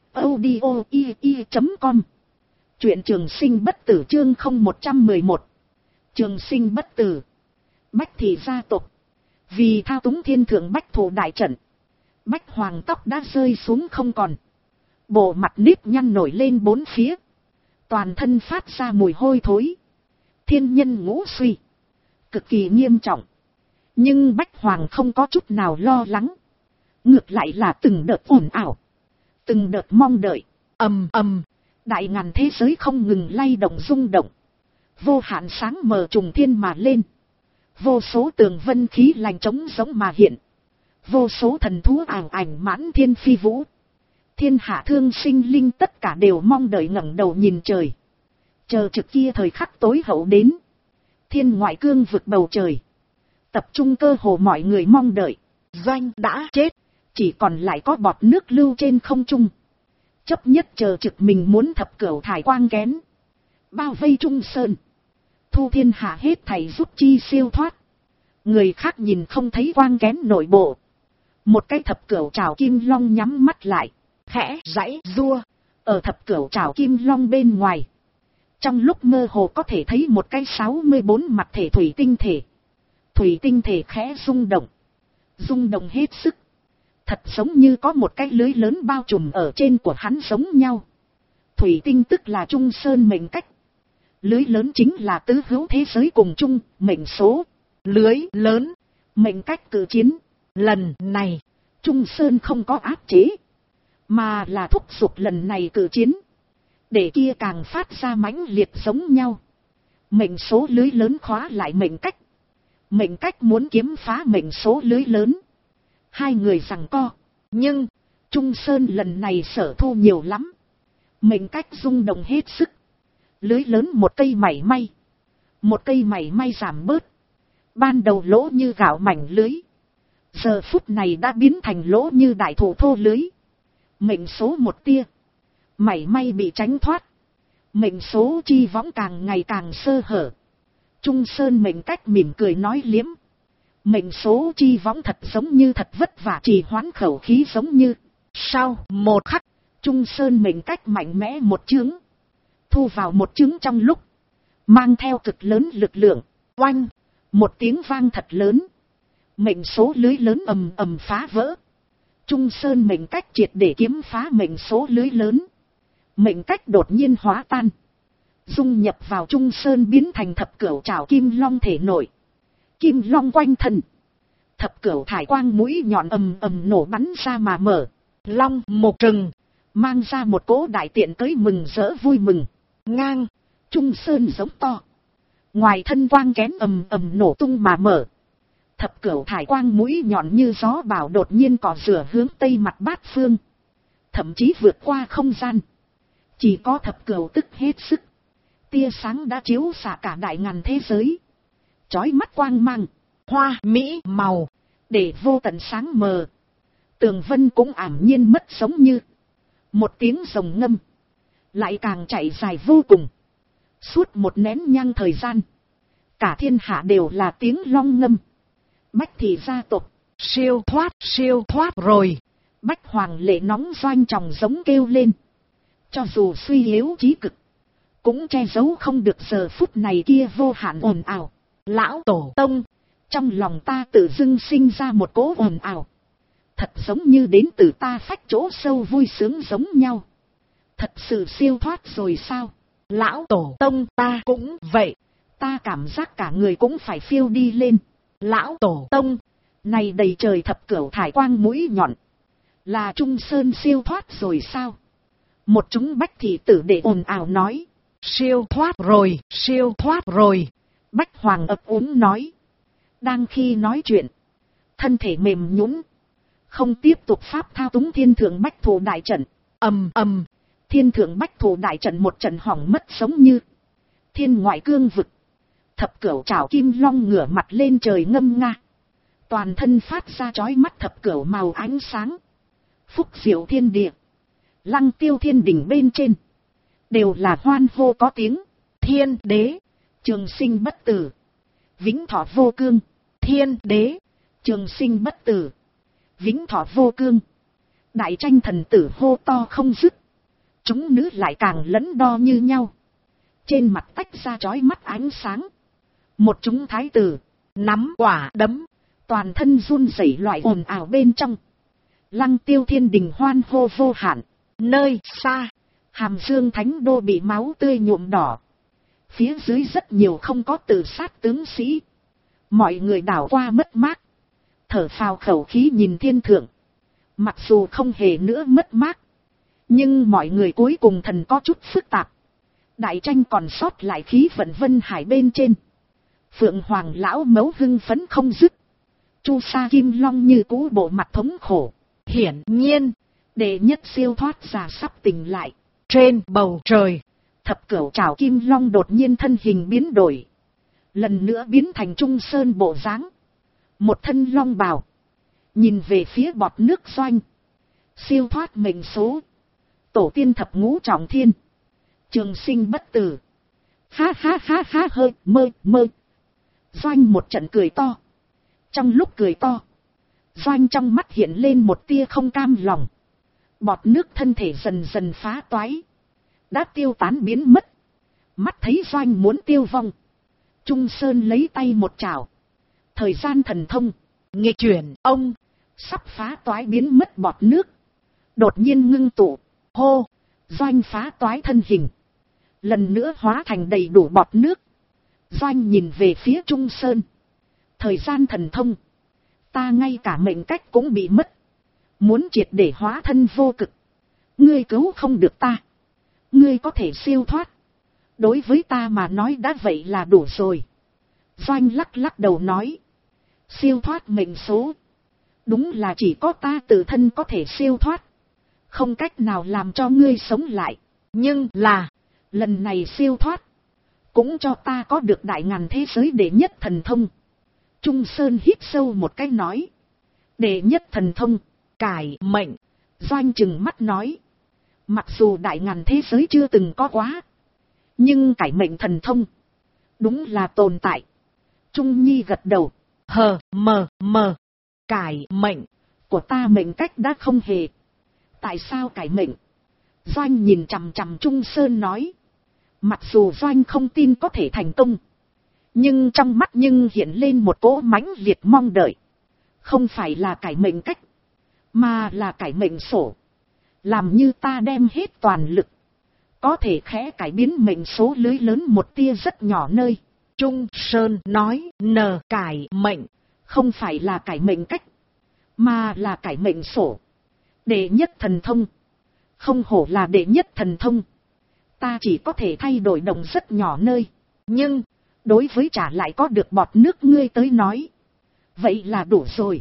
audio.com. Truyện trường sinh bất tử chương 0111. Trường sinh bất tử. Bách thị gia tộc vì thao túng thiên thượng bách thủ đại trận, Bách Hoàng tóc đã rơi xuống không còn, bộ mặt nếp nhăn nổi lên bốn phía, toàn thân phát ra mùi hôi thối, thiên nhân ngũ suy, cực kỳ nghiêm trọng. Nhưng Bách Hoàng không có chút nào lo lắng, ngược lại là từng đợt ồn ào, từng đợt mong đợi. Ầm ầm, đại ngàn thế giới không ngừng lay động rung động, vô hạn sáng mờ trùng thiên mà lên, vô số tường vân khí lành trống giống mà hiện, vô số thần thú ảo ảnh mãn thiên phi vũ. Thiên hạ thương sinh linh tất cả đều mong đợi ngẩng đầu nhìn trời, chờ trực kia thời khắc tối hậu đến. Thiên ngoại cương vực bầu trời, tập trung cơ hồ mọi người mong đợi. Doanh đã chết, chỉ còn lại có bọt nước lưu trên không trung, chấp nhất chờ trực mình muốn thập cửu thải quang kén bao vây Trung Sơn, thu thiên hạ hết thảy giúp chi siêu thoát. Người khác nhìn không thấy quang kén nội bộ, một cái thập cửu trảo kim long nhắm mắt lại, khẽ giãy giụa. Ở thập cửu trảo kim long bên ngoài, trong lúc mơ hồ có thể thấy một cái 64 mặt thể thủy tinh thể. Thủy tinh thể khẽ rung động hết sức, thật giống như có một cái lưới lớn bao trùm ở trên của hắn giống nhau. Thủy tinh tức là Trung Sơn mệnh cách, lưới lớn chính là tứ hữu thế giới cùng chung mệnh số. Lưới lớn, mệnh cách cự chiến. Lần này, Trung Sơn không có áp chế, mà là thúc giục lần này cự chiến, để kia càng phát ra mãnh liệt giống nhau. Mệnh số lưới lớn khóa lại mệnh cách muốn kiếm phá mệnh số lưới lớn. Hai người giằng co, nhưng Trung Sơn lần này sở thu nhiều lắm, mệnh cách rung động hết sức. Lưới lớn một cây mảy may giảm bớt, ban đầu lỗ như gạo mảnh lưới, giờ phút này đã biến thành lỗ như đại thụ thô lưới. Mệnh số một tia mảy may bị tránh thoát, mệnh số chi võng càng ngày càng sơ hở. Trung Sơn mệnh cách mỉm cười nói liếm, mệnh số chi võng thật giống như thật vất vả trì hoãn khẩu khí giống như. Sau một khắc, Trung Sơn mệnh cách mạnh mẽ một chướng, thu vào một chướng trong lúc, mang theo cực lớn lực lượng. Oanh, một tiếng vang thật lớn, mệnh số lưới lớn ầm ầm phá vỡ. Trung Sơn mệnh cách triệt để kiếm phá mệnh số lưới lớn, mệnh cách đột nhiên hóa tan, dung nhập vào Trung Sơn biến thành thập cửu trảo kim long thể nội. Kim long quanh thân thập cửu thải quang mũi nhọn ầm ầm nổ bắn ra mà mở. Long một trừng, mang ra một cỗ đại tiện tới mừng rỡ vui mừng. ngang, Trung sơn giống to. Ngoài thân quang kén ầm ầm nổ tung mà mở. Thập cửu thải quang mũi nhọn như gió bão đột nhiên cỏ rửa hướng tây mặt bát phương. Thậm chí vượt qua không gian. Chỉ có thập cửu tức hết sức. Tia sáng đã chiếu xạ cả đại ngàn thế giới. Chói mắt quang mang, hoa mỹ màu, để vô tận sáng mờ. Tường vân cũng ảm nhiên mất sống như. Một tiếng rồng ngâm. Lại càng chạy dài vô cùng. Suốt một nén nhang thời gian. Cả thiên hạ đều là tiếng long ngâm. Bách thị gia tộc, siêu thoát rồi. Bách hoàng lệ nóng doanh tròng giống kêu lên. Cho dù suy yếu chí cực, cũng che giấu không được giờ phút này kia vô hạn ồn ào. Lão tổ tông, trong lòng ta tự dưng sinh ra một cỗ ồn ào. Thật giống như đến từ ta phách chỗ sâu vui sướng giống nhau. Thật sự siêu thoát rồi sao? Lão tổ tông, ta cũng vậy. Ta cảm giác cả người cũng phải phiêu đi lên. Lão tổ tông, này đầy trời thập cửu thải quang mũi nhọn. Là Trung Sơn siêu thoát rồi sao? Một chúng bách thị tử để ồn ào nói. siêu thoát rồi. Bách hoàng ấp úng nói. Đang khi nói chuyện, thân thể mềm nhũn, không tiếp tục pháp thao túng thiên thượng bách thủ đại trận. Ầm ầm, thiên thượng bách thủ đại trận một trận hỏng mất giống như thiên ngoại cương vực. Thập cửu trảo kim long ngửa mặt lên trời ngâm nga. Toàn thân phát ra chói mắt thập cửu màu ánh sáng. Phúc diệu thiên địa, lăng tiêu thiên đỉnh bên trên, đều là hoan hô có tiếng. Thiên đế, trường sinh bất tử, vĩnh thọ vô cương. Thiên đế, trường sinh bất tử, vĩnh thọ vô cương. Đại tranh thần tử hô to không dứt. Chúng nữ lại càng lẫn đo như nhau. Trên mặt tách ra chói mắt ánh sáng. Một chúng thái tử nắm quả đấm, toàn thân run rẩy loại ồn ào bên trong. Lăng tiêu thiên đình hoan hô vô hạn. Nơi xa, Hàm Dương thánh đô bị máu tươi nhuộm đỏ. Phía dưới rất nhiều không có tự sát tướng sĩ. Mọi người đảo qua mất mát, thở phào khẩu khí nhìn thiên thượng. Mặc dù không hề nữa mất mát, nhưng mọi người cuối cùng thần có chút phức tạp. Đại tranh còn sót lại khí vận vân hải bên trên. Phượng hoàng lão mấu hưng phấn không dứt. Chu sa kim long như cũ bộ mặt thống khổ. hiển nhiên, đệ nhất siêu thoát giả sắp tỉnh lại. Trên bầu trời, thập cửu trảo kim long đột nhiên thân hình biến đổi. Lần nữa biến thành Trung Sơn bộ dáng. Một thân long bào. Nhìn về phía bọt nước doanh. Siêu thoát mệnh số. Tổ tiên thập ngũ trọng thiên. Trường sinh bất tử. Ha ha ha ha hơi mơ. Doanh một trận cười to. Trong lúc cười to, Doanh trong mắt hiện lên một tia không cam lòng. Bọt nước thân thể dần dần phá toái. Đã tiêu tán biến mất. Mắt thấy Doanh muốn tiêu vong. Trung Sơn lấy tay một chảo. Thời gian thần thông, nghịch chuyển, ông, sắp phá toái biến mất bọt nước. Đột nhiên ngưng tụ, hô, Doanh phá toái thân hình. Lần nữa hóa thành đầy đủ bọt nước. Doanh nhìn về phía Trung Sơn. Thời gian thần thông, ta ngay cả mệnh cách cũng bị mất. Muốn triệt để hóa thân vô cực, ngươi cứu không được ta. Ngươi có thể siêu thoát, đối với ta mà nói đã vậy là đủ rồi. Doanh lắc đầu nói. Siêu thoát mệnh số, đúng là chỉ có ta tự thân có thể siêu thoát. Không cách nào làm cho ngươi sống lại. Nhưng là, lần này siêu thoát, cũng cho ta có được đại ngàn thế giới đệ nhất thần thông. Trung Sơn hít sâu một cái nói. Đệ nhất thần thông, cải mệnh. Doanh chừng mắt nói. Mặc dù đại ngàn thế giới chưa từng có quá, nhưng cải mệnh thần thông, đúng là tồn tại. Trung Nhi gật đầu. mờ. Cải mệnh của ta mệnh cách đã không hề. Tại sao cải mệnh? Doanh nhìn chằm chằm Trung Sơn nói. Mặc dù Doanh không tin có thể thành công, nhưng trong mắt nhưng hiện lên một cỗ mãnh liệt mong đợi. Không phải là cải mệnh cách, mà là cải mệnh sổ. Làm như ta đem hết toàn lực, có thể khẽ cải biến mệnh số lưới lớn một tia rất nhỏ nơi. Trung Sơn nói, cải mệnh Không phải là cải mệnh cách, mà là cải mệnh sổ. Đệ nhất thần thông. Không hổ là đệ nhất thần thông. Ta chỉ có thể thay đổi động rất nhỏ nơi. Nhưng, đối với trả lại có được bọt nước ngươi tới nói. Vậy là đủ rồi.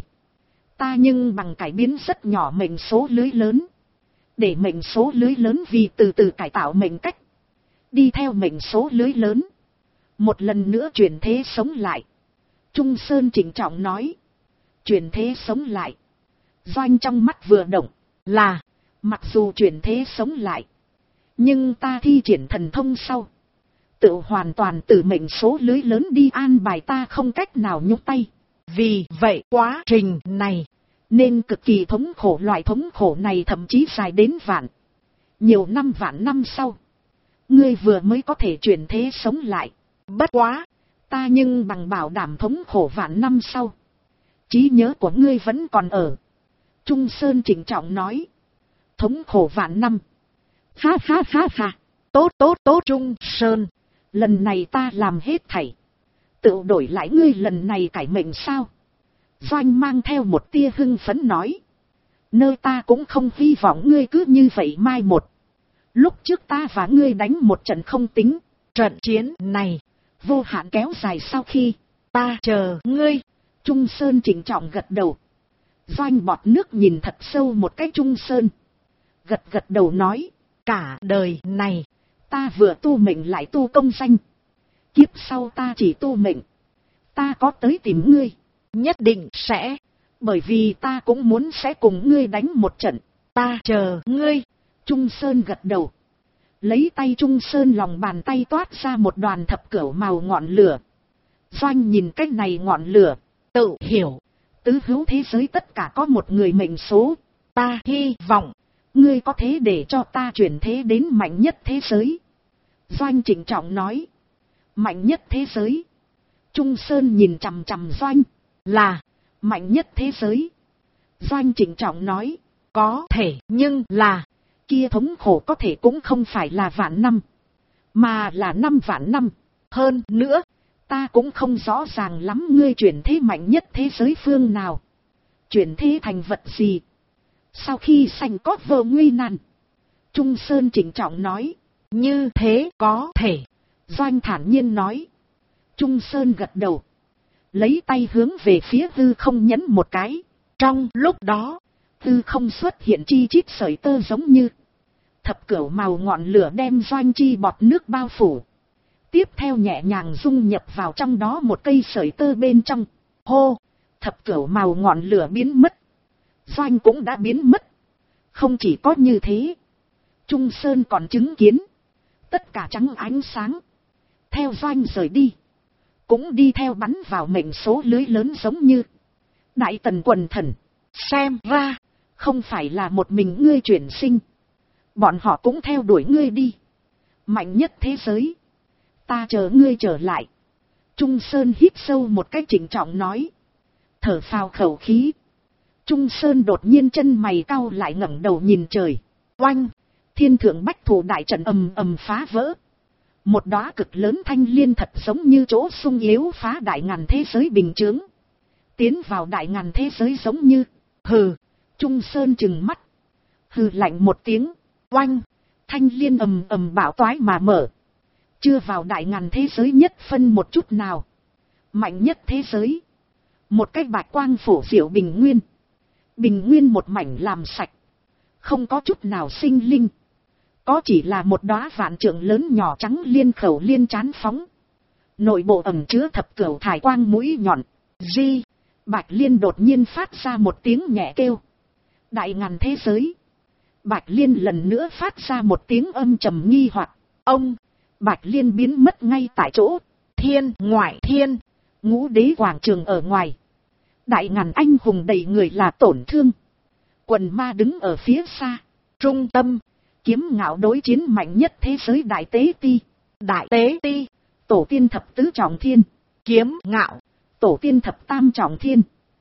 Ta nhưng bằng cải biến rất nhỏ mệnh số lưới lớn. Để mệnh số lưới lớn vì từ từ cải tạo mệnh cách. Đi theo mệnh số lưới lớn. Một lần nữa chuyển thế sống lại. Trung Sơn trịnh trọng nói. Chuyển thế sống lại. Doanh trong mắt vừa động. Là, mặc dù chuyển thế sống lại. Nhưng ta thi triển thần thông sau. Tự hoàn toàn từ mệnh số lưới lớn đi an bài ta không cách nào nhúc tay. Vì vậy quá trình này. Nên cực kỳ thống khổ, loại thống khổ này thậm chí dài đến vạn. Nhiều năm vạn năm sau. Ngươi vừa mới có thể chuyển thế sống lại. Bất quá, ta nhưng bằng bảo đảm thống khổ vạn năm sau. Trí nhớ của ngươi vẫn còn ở. Trung Sơn trịnh trọng nói. Thống khổ vạn năm. Ha ha ha ha. Tốt Trung Sơn. Lần này ta làm hết thảy. Tự đổi lại ngươi lần này cải mệnh sao? Doanh mang theo một tia hưng phấn nói. Nơi ta cũng không hy vọng ngươi cứ như vậy mai một. Lúc trước ta và ngươi đánh một trận không tính. Trận chiến này vô hạn kéo dài sau khi ta chờ ngươi. Trung Sơn trịnh trọng gật đầu. Doanh bọt nước nhìn thật sâu một cái Trung Sơn. Gật đầu nói. Cả đời này ta vừa tu mệnh lại tu công danh. Kiếp sau ta chỉ tu mệnh. Ta có tới tìm ngươi. Nhất định sẽ. Bởi vì ta cũng muốn sẽ cùng ngươi đánh một trận. Ta chờ ngươi. Trung Sơn gật đầu. Lấy tay Trung Sơn lòng bàn tay toát ra một đoàn thập cửu màu ngọn lửa. Doanh nhìn cách này ngọn lửa. Tự hiểu. Tứ hữu thế giới tất cả có một người mệnh số. Ta hy vọng. Ngươi có thế để cho ta chuyển thế đến mạnh nhất thế giới. Doanh trịnh trọng nói. Mạnh nhất thế giới. Trung Sơn nhìn chằm chằm Doanh. Là. Mạnh nhất thế giới. Doanh trịnh trọng nói. Có thể nhưng là. Kia thống khổ có thể cũng không phải là vạn năm. Mà là 5 vạn năm. Hơn nữa. Ta cũng không rõ ràng lắm ngươi chuyển thế mạnh nhất thế giới phương nào. Chuyển thế thành vật gì. Sau khi sanh có vơ nguy nan. Trung Sơn trịnh trọng nói. Như thế có thể. Doanh thản nhiên nói. Trung Sơn gật đầu. Lấy tay hướng về phía hư không nhấn một cái. Trong lúc đó. Hư không xuất hiện chi chít sợi tơ giống như. Thập cửu màu ngọn lửa đem Doanh chi bọt nước bao phủ. Tiếp theo nhẹ nhàng dung nhập vào trong đó một cây sợi tơ bên trong. Hô. Thập cửu màu ngọn lửa biến mất. Doanh cũng đã biến mất. Không chỉ có như thế. Trung Sơn còn chứng kiến. Tất cả trắng ánh sáng. Theo Doanh rời đi. Cũng đi theo bắn vào mệnh số lưới lớn giống như. Đại tần quần thần. Xem ra. Không phải là một mình ngươi chuyển sinh. Bọn họ cũng theo đuổi ngươi đi. Mạnh nhất thế giới. Ta chờ ngươi trở lại. Trung Sơn hít sâu một cách trịnh trọng nói. Thở phào khẩu khí. Trung Sơn đột nhiên chân mày cau lại ngẩng đầu nhìn trời. Oanh. Thiên thượng bách thủ đại trận ầm ầm phá vỡ. Một đóa cực lớn thanh liên thật giống như chỗ sung yếu phá đại ngàn thế giới bình chướng. Tiến vào đại ngàn thế giới giống như. Hừ. Trung Sơn trừng mắt. Hừ lạnh một tiếng. Oanh. Thanh liên ầm ầm bão toái mà mở. Chưa vào đại ngàn thế giới nhất phân một chút nào. Mạnh nhất thế giới. Một cái bạch quang phổ diệu bình nguyên. Bình nguyên một mảnh làm sạch. Không có chút nào sinh linh. Có chỉ là một đóa vạn trượng lớn nhỏ trắng liên khẩu liên chán phóng. Nội bộ ẩn chứa thập cửu thải quang mũi nhọn. Di. Bạch liên đột nhiên phát ra một tiếng nhẹ kêu. Đại ngàn thế giới. Bạch liên lần nữa phát ra một tiếng âm trầm nghi hoặc. Ông. Bạch liên biến mất ngay tại chỗ. Thiên ngoại thiên. Ngũ đế quảng trường ở ngoài. Đại ngàn anh hùng đầy người là tổn thương. Quần ma đứng ở phía xa. Trung tâm. Kiếm ngạo đối chiến mạnh nhất thế giới đại tế ti. Đại tế ti. Tổ tiên thập tứ trọng thiên. Kiếm ngạo. Tổ tiên thập tam trọng thiên.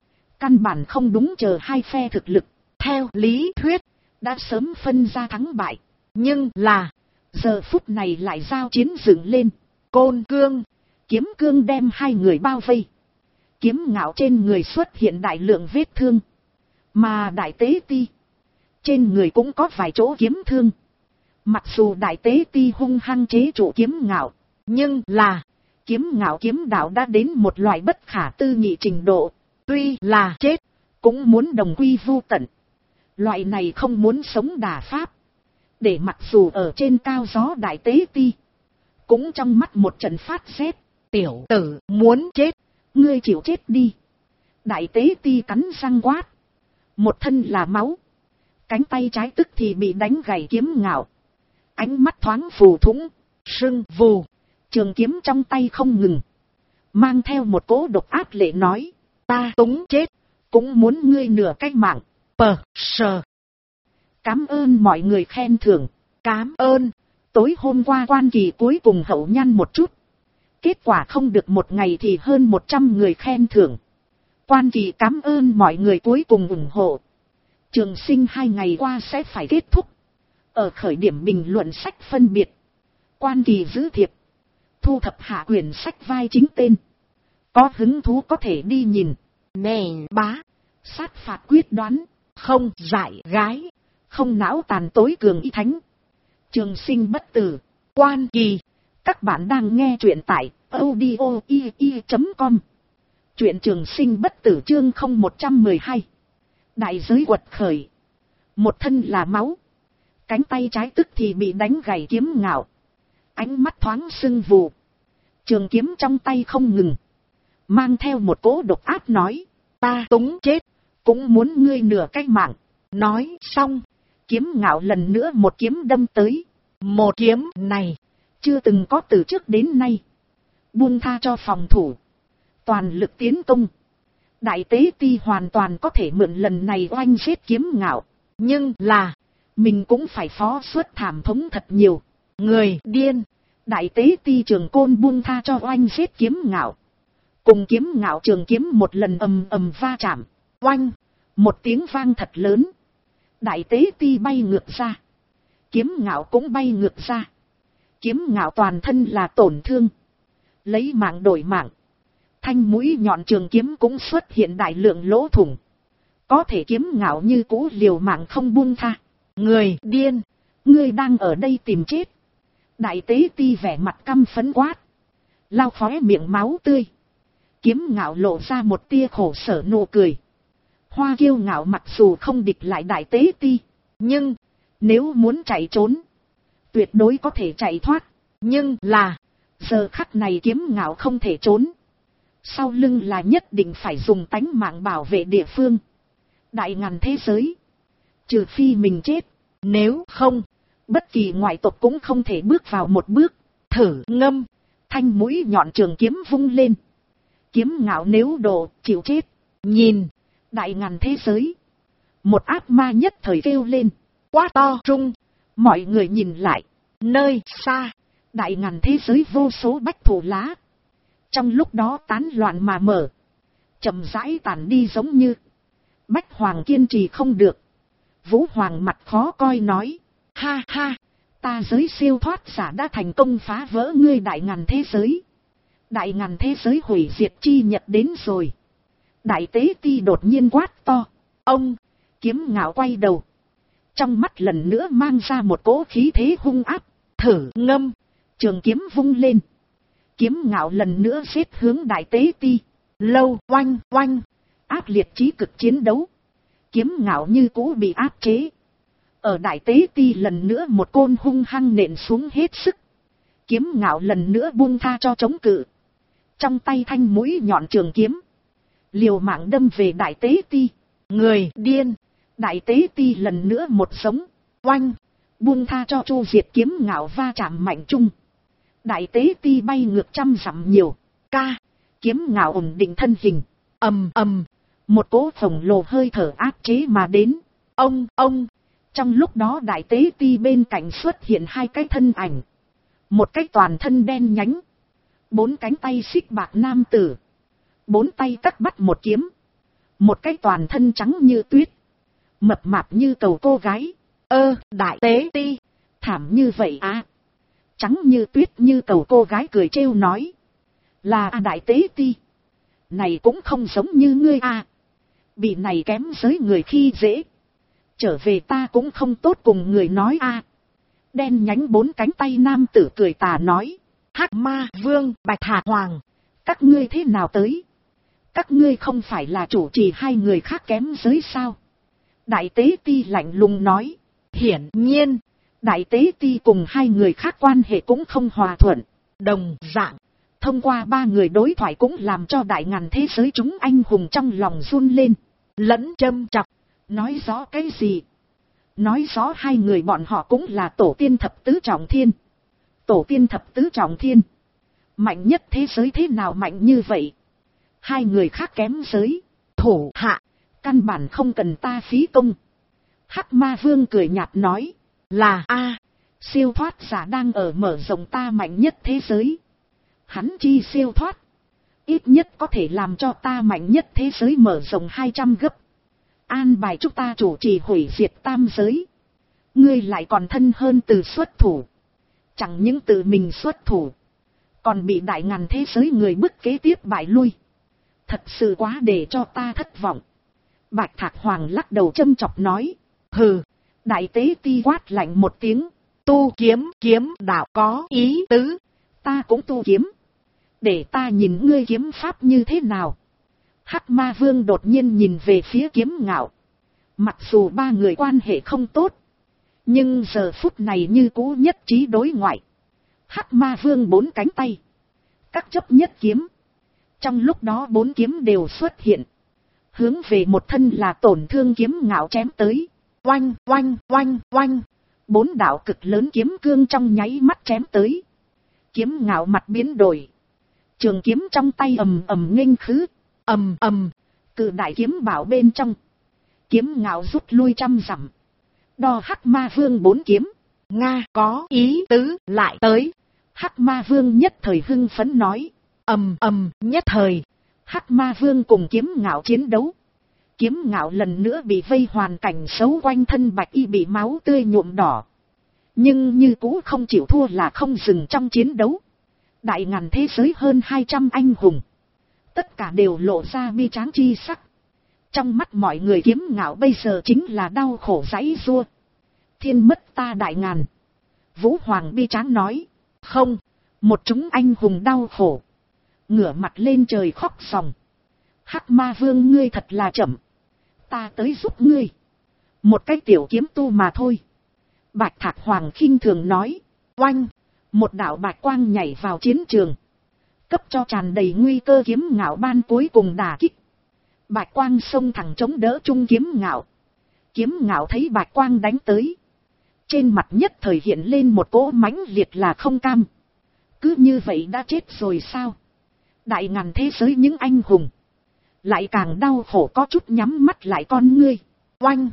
Căn bản không đúng chờ hai phe thực lực. Theo lý thuyết. Đã sớm phân ra thắng bại. Nhưng là. Giờ phút này lại giao chiến dựng lên. Côn cương. Kiếm cương đem hai người bao vây. Kiếm Ngạo trên người xuất hiện đại lượng vết thương. Mà Đại Tế Ti trên người cũng có vài chỗ kiếm thương. Mặc dù Đại Tế Ti hung hăng chế trụ Kiếm Ngạo, nhưng là Kiếm Ngạo kiếm đạo đã đến một loại bất khả tư nghị trình độ. Tuy là chết, cũng muốn đồng quy vu tận. Loại này không muốn sống đà pháp. Để mặc dù ở trên cao gió Đại Tế Ti, cũng trong mắt một trận phát rét. Tiểu tử muốn chết, ngươi chịu chết đi. Đại Tế Ti cắn răng quát. Một thân là máu. Cánh tay trái tức thì bị đánh gãy Kiếm Ngạo. Ánh mắt thoáng phù thủng, sưng vù. Trường kiếm trong tay không ngừng. Mang theo một cỗ độc áp lệ nói. Ta túng chết, cũng muốn ngươi nửa cái mạng. Sờ. Cám ơn mọi người khen thưởng. Cám ơn. Tối hôm qua Quan Kỳ cuối cùng hậu nhăn một chút. Kết quả không được một ngày thì hơn 100 người khen thưởng. Quan Kỳ cám ơn mọi người cuối cùng ủng hộ. Trường sinh 2 ngày qua sẽ phải kết thúc. Ở khởi điểm bình luận sách phân biệt, Quan Kỳ giữ thiệp, thu thập hạ quyển sách vai chính tên. Có hứng thú có thể đi nhìn. Nè bá, sát phạt quyết đoán, không dại gái, không não tàn tối cường y thánh. Trường sinh bất tử, Quan Kỳ. Các bạn đang nghe truyện tại audio.com. Truyện Trường sinh bất tử chương 0112. Đại giới quật khởi. Một thân là máu. Cánh tay trái tức thì bị đánh gãy Kiếm Ngạo. Ánh mắt thoáng sưng vù. Trường kiếm trong tay không ngừng. Mang theo một cỗ độc ác nói. Ta túng chết, cũng muốn ngươi nửa cái mạng. Nói xong, Kiếm Ngạo lần nữa một kiếm đâm tới. Một kiếm này chưa từng có từ trước đến nay. Buông tha cho phòng thủ, toàn lực tiến công. Đại Tế Ti hoàn toàn có thể mượn lần này oanh giết Kiếm Ngạo. Nhưng là, mình cũng phải phó xuất thảm thống thật nhiều. Người điên. Đại Tế Ti trường côn buông tha cho oanh giết Kiếm Ngạo. Cùng Kiếm Ngạo trường kiếm một lần ầm ầm va chạm. Oanh. Một tiếng vang thật lớn. Đại Tế Ti bay ngược ra. Kiếm Ngạo cũng bay ngược ra. Kiếm Ngạo toàn thân là tổn thương. Lấy mạng đổi mạng. Thanh mũi nhọn trường kiếm cũng xuất hiện đại lượng lỗ thủng. Có thể Kiếm Ngạo như cũ liều mạng không buông tha. Người điên. Ngươi đang ở đây tìm chết. Đại Tế Ti vẻ mặt căm phẫn quát. Lau khóe miệng máu tươi. Kiếm Ngạo lộ ra một tia khổ sở nụ cười. Hoa Kiêu Ngạo mặc dù không địch lại Đại Tế Ti, nhưng nếu muốn chạy trốn, tuyệt đối có thể chạy thoát. Nhưng là, giờ khắc này Kiếm Ngạo không thể trốn. Sau lưng là nhất định phải dùng tánh mạng bảo vệ địa phương. Đại ngàn thế giới, trừ phi mình chết, nếu không, bất kỳ ngoại tộc cũng không thể bước vào một bước. Thử ngâm, thanh mũi nhọn trường kiếm vung lên. Kiếm Ngạo nếu đồ, chịu chết. Nhìn, đại ngàn thế giới. Một ác ma nhất thời kêu lên. Quá to trung. Mọi người nhìn lại. Nơi xa, đại ngàn thế giới vô số bách thụ lá. Trong lúc đó tán loạn mà mở. Chậm rãi tàn đi giống như. Bách Hoàng kiên trì không được. Vũ Hoàng mặt khó coi nói. Ha ha, ta giới siêu thoát giả đã thành công phá vỡ ngươi đại ngàn thế giới. Đại ngàn thế giới hủy diệt chi nhật đến rồi. Đại Tế Ti đột nhiên quát to. Ông, Kiếm Ngạo quay đầu. Trong mắt lần nữa mang ra một cỗ khí thế hung áp. Thử ngâm, trường kiếm vung lên. Kiếm Ngạo lần nữa giết hướng Đại Tế Ti. Lâu oanh oanh, ác liệt chí cực chiến đấu. Kiếm Ngạo như cũ bị áp chế. Ở Đại Tế Ti lần nữa một côn hung hăng nện xuống hết sức. Kiếm Ngạo lần nữa buông tha cho chống cự. Trong tay thanh mũi nhọn trường kiếm, liều mạng đâm về Đại Tế Ti. Người điên. Đại Tế Ti lần nữa một sống. Oanh. Buông tha cho Chu Diệt Kiếm Ngạo va chạm mạnh chung. Đại Tế Ti bay ngược 100 dặm nhiều. Ca. Kiếm Ngạo ổn định thân hình. Ầm ầm. Một cỗ khổng lồ hơi thở áp chế mà đến. Ông. Trong lúc đó Đại Tế Ti bên cạnh xuất hiện hai cái thân ảnh. Một cái toàn thân đen nhánh. 4 cánh tay xích bạc nam tử. 4 tay cắt bắt một kiếm. Một cái toàn thân trắng như tuyết. Mập mạp như cầu cô gái. Đại Tế Ti. Thảm như vậy à. Trắng như tuyết như cầu cô gái cười trêu nói. Là Đại Tế Ti. Này cũng không giống như ngươi à. Bị này kém giới người khi dễ. Trở về ta cũng không tốt cùng người nói à. Đen nhánh 4 cánh tay nam tử cười tà nói. Hắc Ma Vương, Bạch Hạc Hoàng. Các ngươi thế nào tới? Các ngươi không phải là chủ trì hai người khác kém giới sao? Đại tế ti lạnh lùng nói. Hiển nhiên, đại tế ti cùng hai người khác quan hệ cũng không hòa thuận. Đồng dạng, thông qua 3 người đối thoại cũng làm cho đại ngàn thế giới chúng anh hùng trong lòng run lên. lẫn châm chọc. Nói rõ cái gì? Nói rõ hai người bọn họ cũng là tổ tiên thập tứ trọng thiên. Tổ tiên thập tứ trọng thiên. Mạnh nhất thế giới thế nào mạnh như vậy? Hai người khác kém giới. Thủ hạ, căn bản không cần ta phí công. Hắc Ma Vương cười nhạt nói. Là a, siêu thoát giả đang ở mở rộng ta mạnh nhất thế giới. Hắn chi siêu thoát. Ít nhất có thể làm cho ta mạnh nhất thế giới mở rộng 200 gấp. An bài chúng ta chủ trì hủy diệt tam giới. Ngươi lại còn thân hơn từ xuất thủ. Chẳng những tự mình xuất thủ, còn bị đại ngàn thế giới người bức kế tiếp bại lui. Thật sự quá để cho ta thất vọng. Bạch Thạc Hoàng lắc đầu châm chọc nói. Hừ. Đại tế ti quát lạnh một tiếng. Tu kiếm đạo có ý tứ. Ta cũng tu kiếm. Để ta nhìn ngươi kiếm pháp như thế nào. Hắc Ma Vương đột nhiên nhìn về phía Kiếm Ngạo. Mặc dù 3 người quan hệ không tốt, nhưng giờ phút này như cũ nhất trí đối ngoại. Hắc Ma Vương 4 cánh tay, các chấp nhất kiếm. Trong lúc đó 4 kiếm đều xuất hiện, hướng về một thân là tổn thương Kiếm Ngạo chém tới. Oanh oanh oanh oanh. 4 đạo cực lớn kiếm cương trong nháy mắt chém tới. Kiếm Ngạo mặt biến đổi, trường kiếm trong tay ầm ầm nghênh khứ. Ầm ầm. Cự đại kiếm bảo bên trong, Kiếm Ngạo rút lui 100 dặm. Đo Hắc Ma Vương 4 kiếm. Nga có ý tứ lại tới. Hắc Ma Vương nhất thời hưng phấn nói. Ầm ầm nhất thời. Hắc Ma Vương cùng Kiếm Ngạo chiến đấu. Kiếm Ngạo lần nữa bị vây hoàn cảnh xấu, quanh thân bạch y bị máu tươi nhuộm đỏ. Nhưng như cũ không chịu thua là không dừng trong chiến đấu. Đại ngàn thế giới hơn 200 anh hùng, tất cả đều lộ ra bi tráng chi sắc. Trong mắt mọi người Kiếm Ngạo bây giờ chính là đau khổ giãy giụa. Thiên mất ta đại ngàn. Vũ Hoàng bi tráng nói. Không, một chúng anh hùng đau khổ, ngửa mặt lên trời khóc sòng. Hắc Ma Vương ngươi thật là chậm. Ta tới giúp ngươi. Một cái tiểu kiếm tu mà thôi. Bạch Thạc Hoàng khinh thường nói. Oanh, một đạo bạch quang nhảy vào chiến trường, cấp cho tràn đầy nguy cơ Kiếm Ngạo ban cuối cùng đả kích. Bạch quang xông thẳng chống đỡ chung Kiếm Ngạo. Kiếm Ngạo thấy bạch quang đánh tới, trên mặt nhất thời hiện lên một cỗ mãnh liệt là không cam. Cứ như vậy đã chết rồi sao? Đại ngàn thế giới những anh hùng lại càng đau khổ, có chút nhắm mắt lại con ngươi. Oanh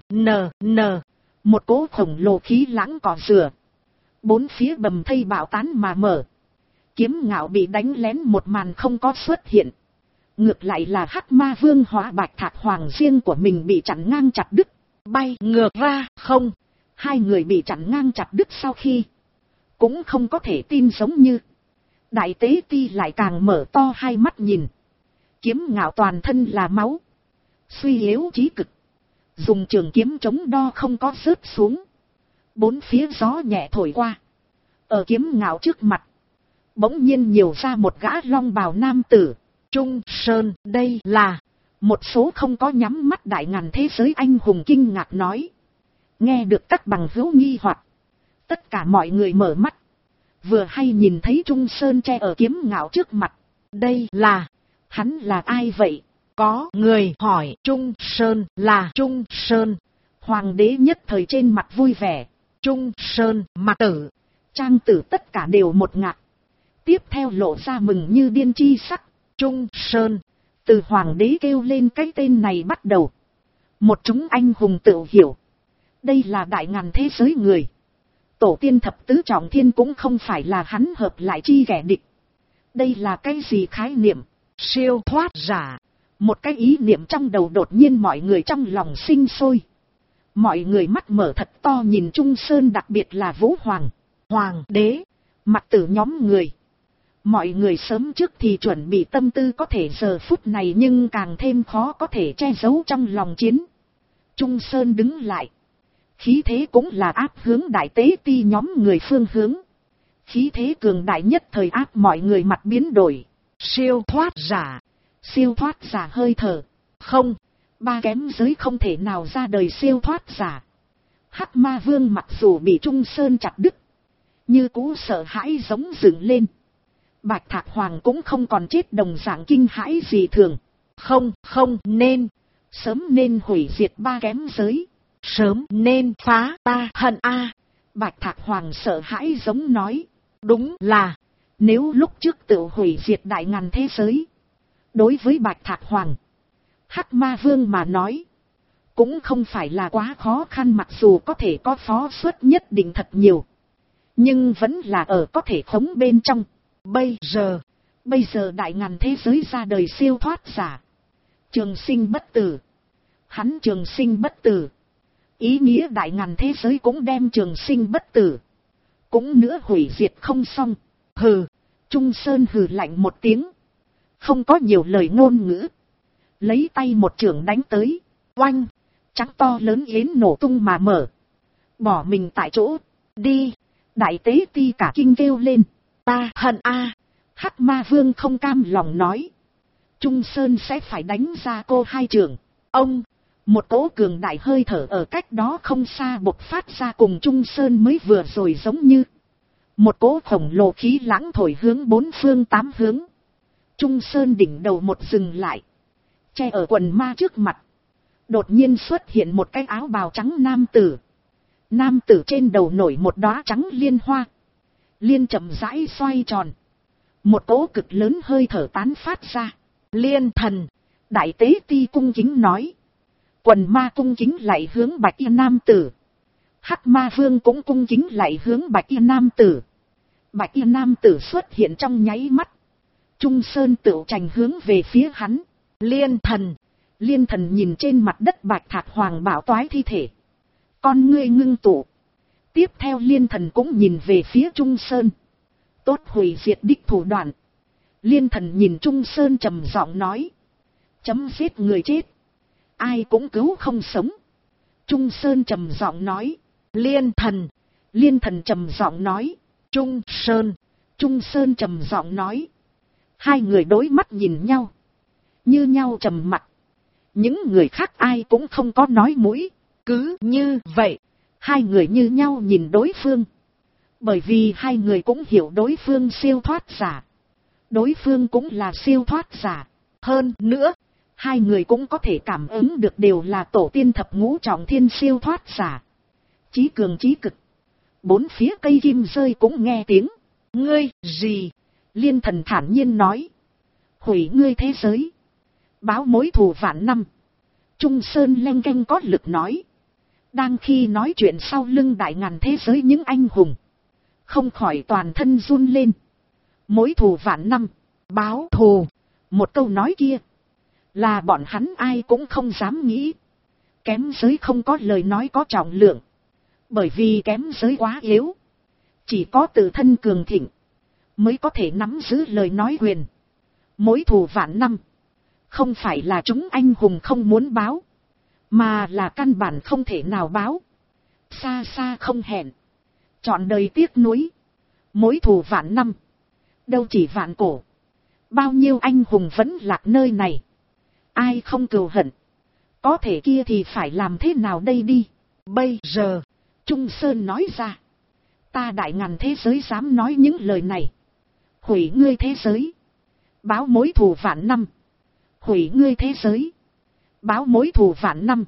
một cỗ khổng lồ khí lãng cỏ rửa, 4 phía bầm thây bạo tán mà mở. Kiếm Ngạo bị đánh lén một màn không có xuất hiện. Ngược lại là Hắc Ma Vương hóa Bạch Thạc Hoàng riêng của mình bị chặn ngang chặt đứt, bay ngược ra không. 2 người bị chặn ngang chặt đứt sau khi, cũng không có thể tin giống như. Đại tế ti lại càng mở to hai mắt nhìn. Kiếm Ngạo toàn thân là máu, suy yếu chí cực, dùng trường kiếm chống đo không có rớt xuống. 4 phía gió nhẹ thổi qua, ở Kiếm Ngạo trước mặt bỗng nhiên nhiều ra một gã long bào nam tử. Trung Sơn, đây là. Một số không có nhắm mắt đại ngàn thế giới anh hùng kinh ngạc nói. Nghe được các bằng hữu nghi hoặc, tất cả mọi người mở mắt, vừa hay nhìn thấy Trung Sơn che ở Kiếm Ngạo trước mặt. Đây là. Hắn là ai vậy? Có người hỏi. Trung Sơn là Trung Sơn. Hoàng đế nhất thời trên mặt vui vẻ. Trung Sơn, mặt tử, trang tử tất cả đều một ngạc. Tiếp theo lộ ra mừng như điên chi sắc. Trung Sơn, từ hoàng đế kêu lên cái tên này bắt đầu, một chúng anh hùng tự hiểu. Đây là đại ngàn thế giới người. Tổ tiên thập tứ trọng thiên cũng không phải là hắn hợp lại chi kẻ địch. Đây là cái gì khái niệm? Siêu thoát giả. Một cái ý niệm trong đầu đột nhiên mọi người trong lòng sinh sôi. Mọi người mắt mở thật to nhìn Trung Sơn, đặc biệt là Vũ Hoàng, Hoàng đế, mặt tử nhóm người. Mọi người sớm trước thì chuẩn bị tâm tư có thể giờ phút này nhưng càng thêm khó có thể che giấu trong lòng chiến. Trung Sơn đứng lại. Khí thế cũng là áp hướng đại tế ti nhóm người phương hướng. Khí thế cường đại nhất thời áp mọi người mặt biến đổi. Siêu thoát giả. Siêu thoát giả hơi thở. Không, 3 kém giới không thể nào ra đời siêu thoát giả. Hắc Ma Vương mặc dù bị Trung Sơn chặt đứt, như cũ sợ hãi giống dựng lên. Bạch Thạc Hoàng cũng không còn chết đồng dạng kinh hãi gì thường. Không nên. Sớm nên hủy diệt 3 kém giới. Sớm nên phá ta hận a. Bạch Thạc Hoàng sợ hãi giống nói. Đúng là, nếu lúc trước tự hủy diệt đại ngàn thế giới, đối với Bạch Thạc Hoàng, Hắc Ma Vương mà nói, cũng không phải là quá khó khăn, mặc dù có thể có phó suất nhất định thật nhiều, nhưng vẫn là ở có thể khống bên trong. Bây giờ đại ngàn thế giới ra đời siêu thoát giả. Trường sinh bất tử. Hắn trường sinh bất tử. Ý nghĩa đại ngàn thế giới cũng đem trường sinh bất tử. Cũng nữa hủy diệt không xong. Hừ. Trung Sơn hừ lạnh một tiếng. Không có nhiều lời ngôn ngữ. Lấy tay một chưởng đánh tới. Oanh. Trắng to lớn yến nổ tung mà mở. Bỏ mình tại chỗ. Đi. Đại tế ti cả kinh kêu lên. Ta hận a. Hắc Ma Vương không cam lòng nói. Trung Sơn sẽ phải đánh ra cô 2 chưởng. Ông. Một cỗ cường đại hơi thở ở cách đó không xa bộc phát ra, cùng Trung Sơn mới vừa rồi giống như. Một cỗ khổng lồ khí lãng thổi hướng 4 phương 8 hướng. Trung Sơn đỉnh đầu một dừng lại. Che ở quần ma trước mặt. Đột nhiên xuất hiện một cái áo bào trắng nam tử. Nam tử trên đầu nổi một đóa trắng liên hoa. Liên chậm rãi xoay tròn. Một cỗ cực lớn hơi thở tán phát ra. Liên thần. Đại tế ti cung kính nói. Quần ma cung kính lại hướng Bạch Y nam tử. Hắc Ma Vương cũng cung kính lại hướng Bạch Y nam tử. Bạch Y nam tử xuất hiện trong nháy mắt. Trung Sơn tựu trành hướng về phía hắn. Liên thần. Liên thần nhìn trên mặt đất Bạch Thạc Hoàng bảo toái thi thể. Con ngươi ngưng tụ. Tiếp theo Liên thần cũng nhìn về phía Trung Sơn. Tốt hủy diệt đích thủ đoạn. Liên thần nhìn Trung Sơn trầm giọng nói. Chấm giết người chết. Ai cũng cứu không sống. Trung Sơn trầm giọng nói. Liên thần. Liên thần trầm giọng nói. Trung Sơn. Trung Sơn trầm giọng nói. Hai người đối mắt nhìn nhau. Như nhau trầm mặc. Những người khác ai cũng không có nói mũi. Cứ như vậy. Hai người như nhau nhìn đối phương. Bởi vì hai người cũng hiểu đối phương siêu thoát giả. Đối phương cũng là siêu thoát giả. Hơn nữa, hai người cũng có thể cảm ứng được đều là tổ tiên thập ngũ trọng thiên siêu thoát giả. Chí cường chí cực. 4 phía cây kim rơi cũng nghe tiếng. Ngươi gì? Liên thần thản nhiên nói. Hủy ngươi thế giới. Báo mối thù vạn năm. Trung Sơn leng keng có lực nói. Đang khi nói chuyện sau lưng đại ngàn thế giới những anh hùng. Không khỏi toàn thân run lên. Mối thù vạn năm. Báo thù. Một câu nói kia. Là bọn hắn ai cũng không dám nghĩ. Kém giới không có lời nói có trọng lượng. Bởi vì kém giới quá yếu. Chỉ có tự thân cường thịnh. Mới có thể nắm giữ lời nói quyền. Mối thù vạn năm. Không phải là chúng anh hùng không muốn báo. Mà là căn bản không thể nào báo. Xa xa không hẹn. Chọn đời tiếc nuối. Mối thù vạn năm. Đâu chỉ vạn cổ. Bao nhiêu anh hùng vẫn lạc nơi này. Ai không cừu hận. Có thể kia thì phải làm thế nào đây đi. Bây giờ. Trung Sơn nói ra. Ta đại ngàn thế giới dám nói những lời này. Hủy ngươi thế giới. Báo mối thù vạn năm. Hủy ngươi thế giới. Báo mối thù vạn năm.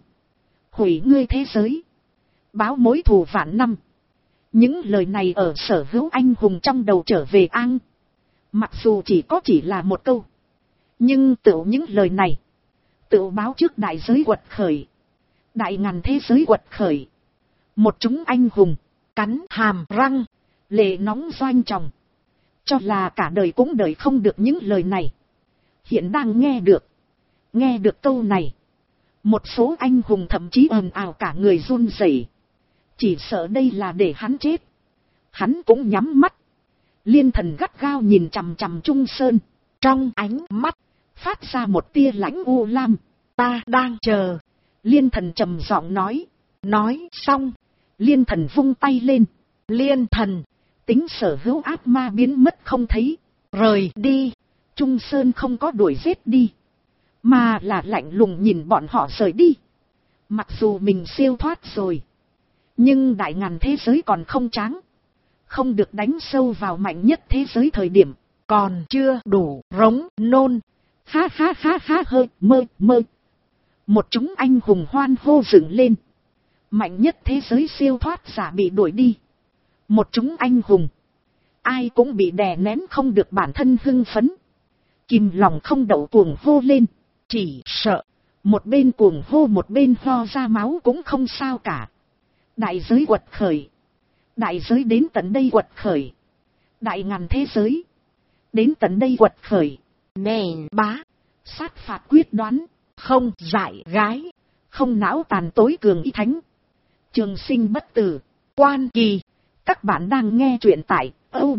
Hủy ngươi thế giới. Báo mối thù vạn năm. Những lời này ở sở hữu anh hùng trong đầu trở về an. Mặc dù chỉ là một câu. Nhưng tựu những lời này. Tựu báo trước đại giới quật khởi. Đại ngàn thế giới quật khởi. Một chúng anh hùng. Cắn hàm răng. Lệ nóng doanh tròng. Cho là cả đời cũng đời không được những lời này. Hiện đang nghe được. Nghe được câu này. Một số anh hùng thậm chí ồn ào cả người run rẩy. Chỉ sợ đây là để hắn chết. Hắn cũng nhắm mắt. Liên Thần gắt gao nhìn chằm chằm Trung Sơn. Trong ánh mắt, phát ra một tia lãnh u lam. Ta đang chờ. Liên Thần trầm giọng nói. Nói xong, Liên Thần vung tay lên. Liên Thần, tính sở hữu ác ma biến mất không thấy. rời đi. Trung Sơn không có đuổi giết đi, mà là lạnh lùng nhìn bọn họ rời đi. Mặc dù mình siêu thoát rồi, nhưng đại ngàn thế giới còn không tráng. Không được đánh sâu vào mạnh nhất thế giới thời điểm, còn chưa đủ rống nôn. Ha ha ha ha hơi mơ. Một chúng anh hùng hoan hô dựng lên. Mạnh nhất thế giới siêu thoát giả bị đuổi đi. Một chúng anh hùng, ai cũng bị đè nén không được bản thân hưng phấn. Kìm lòng không đậu cuồng hô lên. Chỉ sợ, một bên cuồng hô một bên ho ra máu cũng không sao cả. Đại giới quật khởi. Đại giới đến tận đây quật khởi. Đại ngàn thế giới đến tận đây quật khởi. Nền bá, sát phạt quyết đoán, không dại gái, không não tàn tối cường y thánh. Trường sinh bất tử, quan kỳ. Các bạn đang nghe truyện tại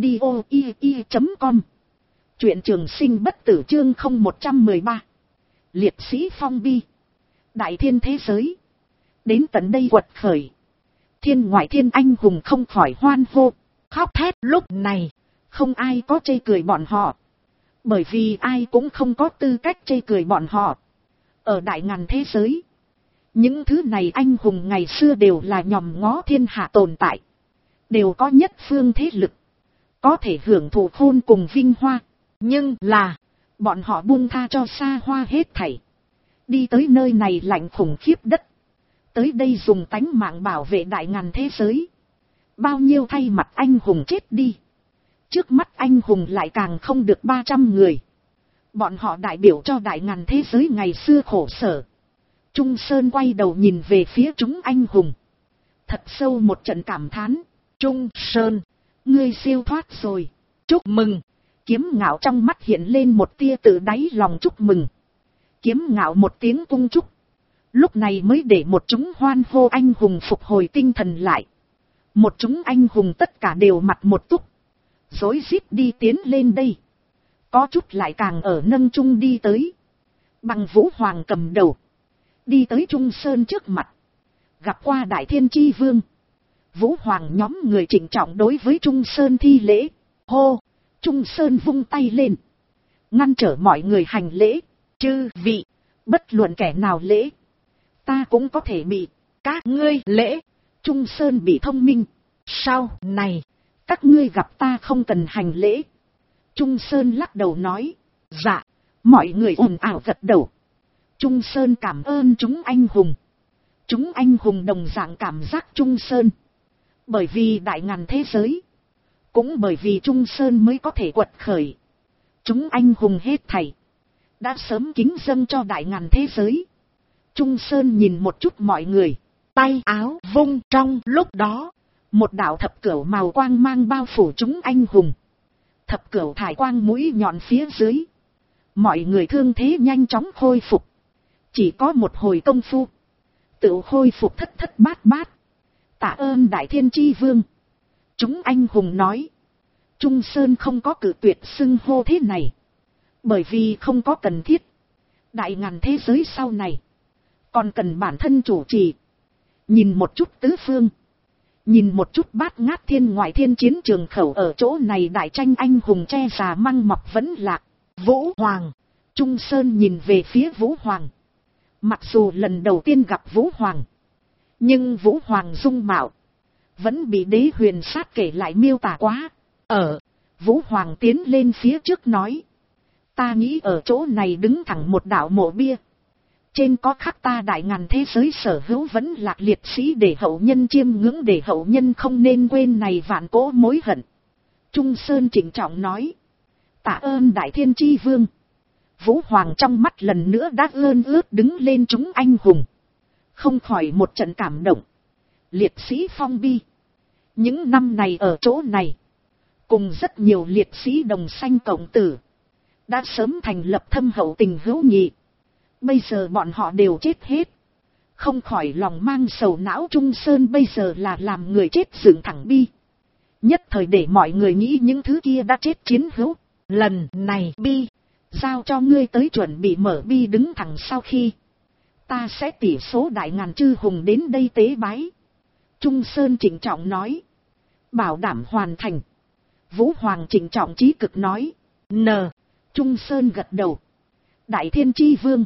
audio.com. Truyện Trường Sinh Bất Tử chương 0113. Liệt sĩ phong bi. Đại thiên thế giới đến tận đây quật khởi. Thiên ngoại thiên anh hùng không khỏi hoan hô, khóc thét. Lúc này, không ai có chê cười bọn họ, bởi vì ai cũng không có tư cách chê cười bọn họ. Ở đại ngàn thế giới, những thứ này anh hùng ngày xưa đều là nhòm ngó thiên hạ tồn tại, đều có nhất phương thế lực, có thể hưởng thụ khôn cùng vinh hoa. Nhưng là, bọn họ buông tha cho xa hoa hết thảy, đi tới nơi này lạnh khủng khiếp đất, tới đây dùng tánh mạng bảo vệ đại ngàn thế giới. Bao nhiêu thay mặt anh hùng chết đi, trước mắt anh hùng lại càng không được 300 người. Bọn họ đại biểu cho đại ngàn thế giới ngày xưa khổ sở. Trung Sơn quay đầu nhìn về phía chúng anh hùng, thật sâu một trận cảm thán. Trung Sơn, ngươi siêu thoát rồi, chúc mừng. Kiếm Ngạo trong mắt hiện lên một tia từ đáy lòng chúc mừng. Kiếm Ngạo một tiếng cung chúc, lúc này mới để một chúng hoan hô anh hùng phục hồi tinh thần lại. Một chúng anh hùng tất cả đều mặt một túc, rối rít đi tiến lên đây. Có chút lại càng ở nâng trung đi tới. Bằng Vũ Hoàng cầm đầu, đi tới Trung Sơn trước mặt, gặp qua Đại Thiên Chi Vương. Vũ Hoàng nhóm người trịnh trọng đối với Trung Sơn thi lễ. Hô! Trung Sơn vung tay lên, ngăn trở mọi người hành lễ. Chư vị, bất luận kẻ nào lễ, ta cũng có thể bị. Các ngươi lễ. Trung Sơn bị thông minh. Sau này, các ngươi gặp ta không cần hành lễ. Trung Sơn lắc đầu nói. Dạ. Mọi người ồn ào gật đầu. Trung Sơn cảm ơn chúng anh hùng. Chúng anh hùng đồng dạng cảm giác Trung Sơn. Bởi vì đại ngàn thế giới, cũng bởi vì Trung Sơn mới có thể quật khởi. Chúng anh hùng hết thảy đã sớm kính dâng cho đại ngàn thế giới. Trung Sơn nhìn một chút mọi người, tay áo vung, trong lúc đó, một đạo thập cửu màu quang mang bao phủ chúng anh hùng. Thập cửu thải quang mũi nhọn phía dưới, mọi người thương thế nhanh chóng khôi phục. Chỉ có một hồi công phu, tự khôi phục thất thất bát bát. Tạ ơn Đại Thiên Chi Vương. Chúng anh hùng nói. Trung Sơn không có cử tuyệt xưng hô thế này, bởi vì không có cần thiết. Đại ngàn thế giới sau này còn cần bản thân chủ trì. Nhìn một chút tứ phương, nhìn một chút bát ngát thiên ngoại thiên chiến trường khẩu, ở chỗ này đại tranh anh hùng che già măng mọc vẫn lạc. Vũ Hoàng. Trung Sơn nhìn về phía Vũ Hoàng. Mặc dù lần đầu tiên gặp Vũ Hoàng, nhưng Vũ Hoàng dung mạo vẫn bị Đế Huyền Sát kể lại miêu tả quá. Vũ Hoàng tiến lên phía trước nói. Ta nghĩ ở chỗ này đứng thẳng một đạo mộ bia, trên có khắc ta đại ngàn thế giới sở hữu vẫn lạc liệt sĩ, để hậu nhân chiêm ngưỡng, để hậu nhân không nên quên này vạn cỗ mối hận. Trung Sơn trịnh trọng nói. Tạ ơn Đại Thiên Chi Vương. Vũ Hoàng trong mắt lần nữa đã ơn ướt đứng lên chúng anh hùng, không khỏi một trận cảm động. Liệt sĩ phong bi, những năm này ở chỗ này, cùng rất nhiều liệt sĩ đồng sanh cộng tử, đã sớm thành lập thâm hậu tình hữu nghị. Bây giờ bọn họ đều chết hết, không khỏi lòng mang sầu não. Trung Sơn bây giờ là làm người chết dựng thẳng bi, Nhất thời để mọi người nghĩ những thứ kia đã chết chiến hữu. Lần này bi, giao cho ngươi tới chuẩn bị mở bi đứng thẳng sau khi. Ta sẽ tỉ số đại ngàn chư hùng đến đây tế bái. Trung Sơn trịnh trọng nói. Bảo đảm hoàn thành. Vũ Hoàng trịnh trọng chí cực nói. Trung Sơn gật đầu. Đại Thiên Chi Vương.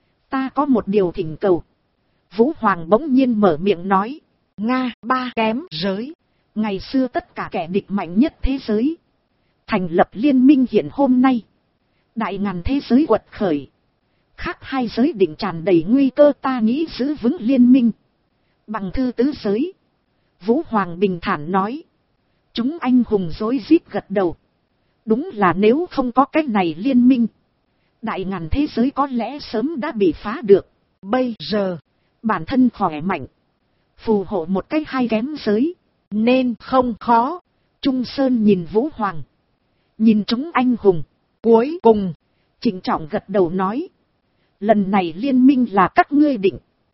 Ta có một điều thỉnh cầu. Vũ Hoàng bỗng nhiên mở miệng nói. Nga, ba kém giới. Ngày xưa tất cả kẻ địch mạnh nhất thế giới. Thành lập liên minh hiện hôm nay. Đại ngàn thế giới quật khởi. Khác hai giới định tràn đầy nguy cơ, ta nghĩ giữ vững liên minh. Bằng thư tứ giới. Vũ Hoàng bình thản nói. Chúng anh hùng rối rít gật đầu. Đúng là nếu không có cách này liên minh. Đại ngàn thế giới có lẽ sớm đã bị phá được. Bây giờ, bản thân khỏe mạnh. Phù hộ một cách hai kém giới. Nên không khó. Trung Sơn nhìn Vũ Hoàng. Nhìn chúng anh hùng. Cuối cùng, trịnh trọng gật đầu nói. Lần này liên minh là các ngươi định.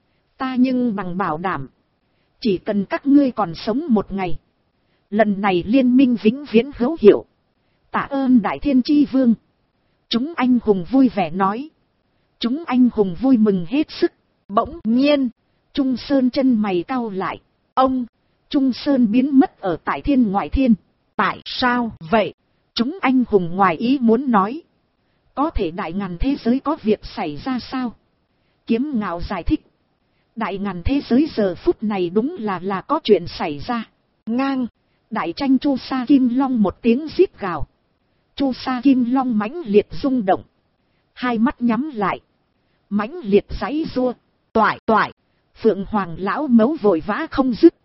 Ta nhưng bằng bảo đảm. Chỉ cần các ngươi còn sống một ngày. Lần này liên minh vĩnh viễn hữu hiệu. Tạ ơn Đại Thiên Chi Vương. Chúng anh hùng vui vẻ nói. Chúng anh hùng vui mừng hết sức. Bỗng nhiên, Trung Sơn chân mày cau lại. Ông, Trung Sơn biến mất ở tại thiên ngoại thiên. Tại sao vậy? Chúng anh hùng ngoài ý muốn nói. Có thể đại ngàn thế giới có việc xảy ra sao? Kiếm Ngạo giải thích. Đại ngàn thế giới giờ phút này đúng là có chuyện xảy ra. Ngang, đại tranh Chu Sa Kim Long một tiếng rít gào. Chu Sa Kim Long mãnh liệt rung động. Hai mắt nhắm lại. Mãnh liệt giãy giụa. Toại. Phượng Hoàng lão mấu vội vã không dứt.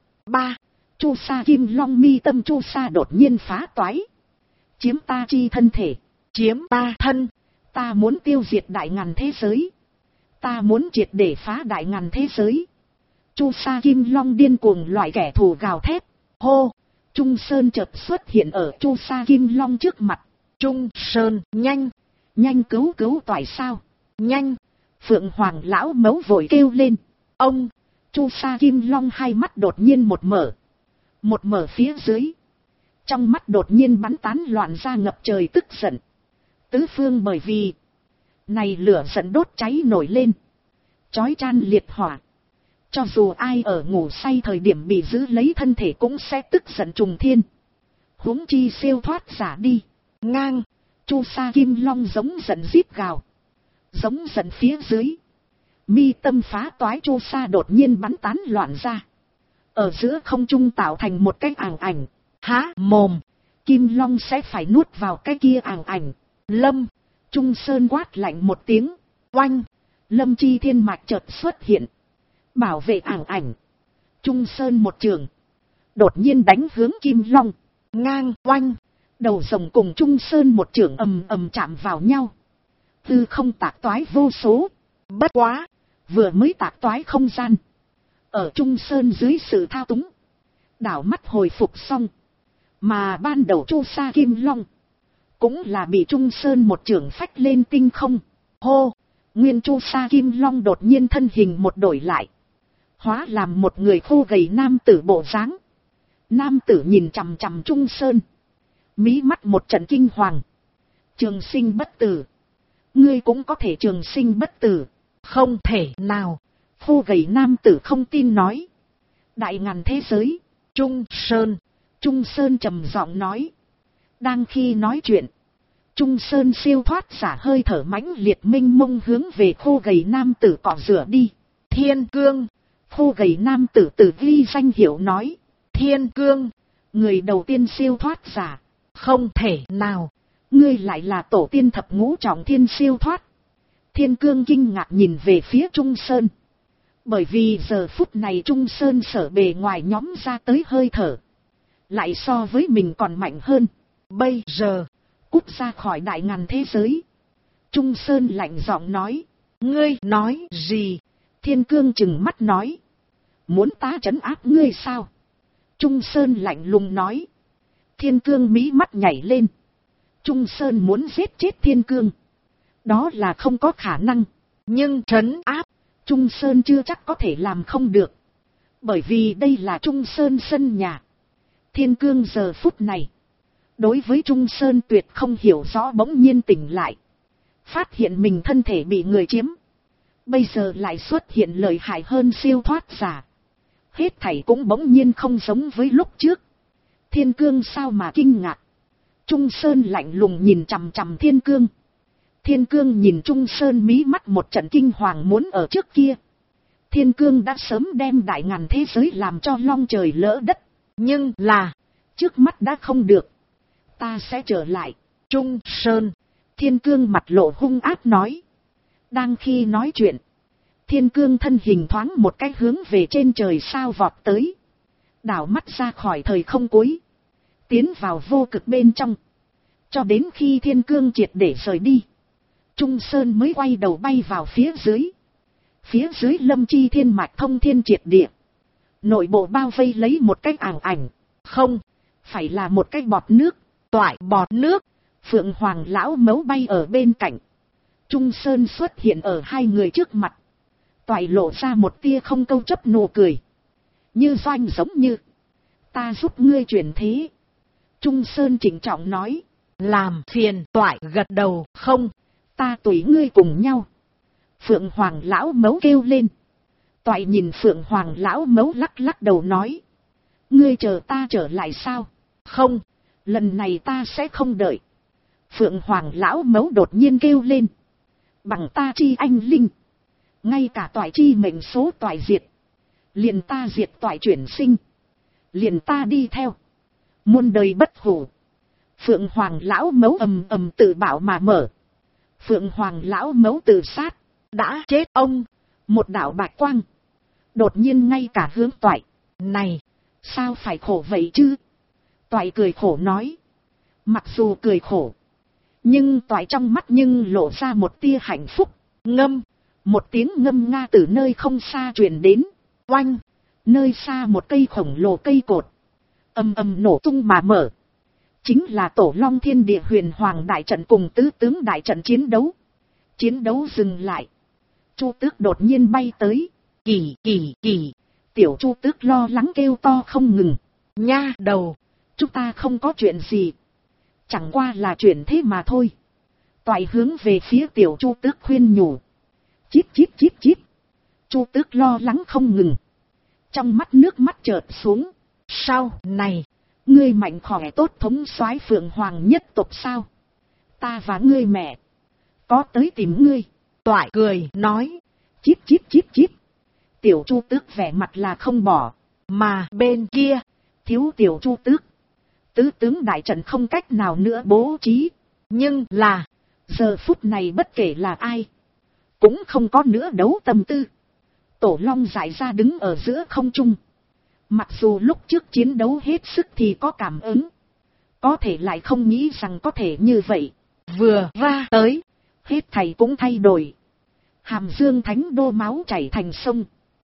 Chu Sa Kim Long mi tâm Chu Sa đột nhiên phá toái. Chiếm ta chi thân thể. Chiếm ta thân. Ta muốn tiêu diệt đại ngàn thế giới. Ta muốn triệt để phá đại ngàn thế giới. Chu Sa Kim Long điên cuồng loại kẻ thù gào thét. Hô! Trung Sơn chợt xuất hiện ở Chu Sa Kim Long trước mặt. Trung Sơn, nhanh cứu toại sao. Nhanh! Phượng Hoàng lão mấu vội kêu lên. Ông! Chu Sa Kim Long hai mắt đột nhiên một mở phía dưới. Trong mắt đột nhiên bắn tán loạn ra ngập trời tức giận. Tứ phương bởi vì này lửa giận đốt cháy nổi lên. Chói chan liệt hỏa. Cho dù ai ở ngủ say thời điểm bị giữ lấy thân thể cũng sẽ tức giận trùng thiên. Huống chi siêu thoát giả đi. Ngang, Chu Sa Kim Long giống giận rít gào. Giống giận phía dưới. Mi tâm phá toái Chu Sa đột nhiên bắn tán loạn ra. Ở giữa không trung tạo thành một cái àng ảnh. Há mồm, Kim Long sẽ phải nuốt vào cái kia àng ảnh. Lâm, Trung Sơn quát lạnh một tiếng. Oanh, Lâm Chi Thiên Mạch chợt xuất hiện. Bảo vệ àng ảnh. Trung Sơn một trường. Đột nhiên đánh hướng Kim Long. Ngang, oanh, đầu rồng cùng Trung Sơn một trường ầm chạm vào nhau. Tư không tạc toái vô số. Bất quá, vừa mới tạc toái không gian. Ở Trung Sơn dưới sự thao túng. Đảo mắt hồi phục xong. Mà ban đầu Chu Sa Kim Long. Cũng là bị Trung Sơn một trường phách lên tinh không. Hô! Nguyên Chu Sa Kim Long đột nhiên thân hình một đổi lại. Hóa làm một người khô gầy nam tử bộ dáng. Nam tử nhìn chằm chằm Trung Sơn. Mí mắt một trận kinh hoàng. Trường sinh bất tử. Ngươi cũng có thể trường sinh bất tử. Không thể nào. Khô gầy nam tử không tin nói. Đại ngàn thế giới. Trung Sơn trầm giọng nói. Đang khi nói chuyện. Trung Sơn siêu thoát giả hơi thở mãnh liệt minh mông hướng về khô gầy nam tử cọ rửa đi. Thiên Cương. Khô gầy nam tử tử ghi danh hiệu nói. Thiên Cương. Người đầu tiên siêu thoát giả. Không thể nào. Ngươi lại là tổ tiên thập ngũ trọng thiên siêu thoát. Thiên Cương kinh ngạc nhìn về phía Trung Sơn. Bởi vì giờ phút này Trung Sơn sở bề ngoài nhóm ra tới hơi thở. Lại so với mình còn mạnh hơn. Bây giờ, cút ra khỏi đại ngàn thế giới. Trung Sơn lạnh giọng nói. Ngươi nói gì? Thiên Cương chừng mắt nói. Muốn ta trấn áp ngươi sao? Trung Sơn lạnh lùng nói. Thiên Cương mí mắt nhảy lên. Trung Sơn muốn giết chết Thiên Cương. Đó là không có khả năng. Nhưng trấn áp, Trung Sơn chưa chắc có thể làm không được. Bởi vì đây là Trung Sơn sân nhà. Thiên Cương giờ phút này, đối với Trung Sơn tuyệt không hiểu rõ bỗng nhiên tỉnh lại. Phát hiện mình thân thể bị người chiếm. Bây giờ lại xuất hiện lợi hại hơn siêu thoát giả. Hết thảy cũng bỗng nhiên không giống với lúc trước. Thiên Cương sao mà kinh ngạc. Trung Sơn lạnh lùng nhìn chằm chằm Thiên Cương. Thiên Cương nhìn Trung Sơn mí mắt một trận kinh hoàng muốn ở trước kia. Thiên Cương đã sớm đem đại ngàn thế giới làm cho long trời lỡ đất. Nhưng là, trước mắt đã không được. Ta sẽ trở lại. Trung Sơn. Thiên Cương mặt lộ hung ác nói. Đang khi nói chuyện, Thiên Cương thân hình thoáng một cái hướng về trên trời sao vọt tới. Đảo mắt ra khỏi thời không cuối. Tiến vào vô cực bên trong. Cho đến khi Thiên Cương triệt để rời đi, Trung Sơn mới quay đầu bay vào phía dưới. Phía dưới lâm chi thiên mạch thông thiên triệt địa. Nội bộ bao vây lấy một cái ảo ảnh. Không, phải là một cái bọt nước. Toại bọt nước. Phượng Hoàng lão mấu bay ở bên cạnh. Trung Sơn xuất hiện ở hai người trước mặt. Toại lộ ra một tia không câu chấp nụ cười. Như doanh giống như. Ta giúp ngươi chuyển thế. Trung Sơn chỉnh trọng nói. Làm phiền. Toại gật đầu. Không, ta tùy ngươi cùng nhau. Phượng Hoàng lão mấu kêu lên. Toại nhìn Phượng Hoàng lão mấu lắc lắc đầu nói. Ngươi chờ ta trở lại sao? Không, lần này ta sẽ không đợi. Phượng Hoàng lão mấu đột nhiên kêu lên. Bằng ta chi anh linh. Ngay cả toại chi mệnh số toại diệt. Liền ta diệt toại chuyển sinh. Liền ta đi theo. Muôn đời bất hủ. Phượng Hoàng lão mấu ầm ầm tự bảo mà mở. Phượng Hoàng lão mấu tự sát. Đã chết ông. Một đạo bạch quang. Đột nhiên ngay cả hướng toại. Này, sao phải khổ vậy chứ? Toại cười khổ nói. Mặc dù cười khổ, nhưng toại trong mắt nhưng lộ ra một tia hạnh phúc. Ngâm. Một tiếng ngâm nga từ nơi không xa truyền đến. Oanh. Nơi xa một cây khổng lồ cây cột. Ầm ầm nổ tung mà mở. Chính là Tổ Long Thiên Địa Huyền Hoàng đại trận cùng tứ tướng đại trận chiến đấu. Chiến đấu dừng lại. Chu Tước đột nhiên bay tới. Kỳ kỳ kỳ. Tiểu Chu Tước lo lắng kêu to không ngừng. Nha đầu, chúng ta không có chuyện gì. Chẳng qua là chuyện thế mà thôi. Toại hướng về phía Tiểu Chu Tước khuyên nhủ. Chít chít chít chít. Chu Tước lo lắng không ngừng. Trong mắt nước mắt chợt xuống. Sao này, ngươi mạnh khỏe tốt thống soái Phượng Hoàng nhất tộc sao? Ta và ngươi mẹ có tới tìm ngươi. Toại cười nói. Chít chít chít chít. Tiểu Chu Tước vẻ mặt là không bỏ. Mà bên kia, thiếu Tiểu Chu Tước. Tứ tướng đại trận không cách nào nữa bố trí. Nhưng là, giờ phút này bất kể là ai, cũng không có nữa đấu tâm tư. Tổ Long giải ra đứng ở giữa không trung. Mặc dù lúc trước chiến đấu hết sức thì có cảm ứng, có thể lại không nghĩ rằng có thể như vậy. Vừa ra tới, hết thầy cũng thay đổi. Hàm Dương Thánh Đô máu chảy thành sông.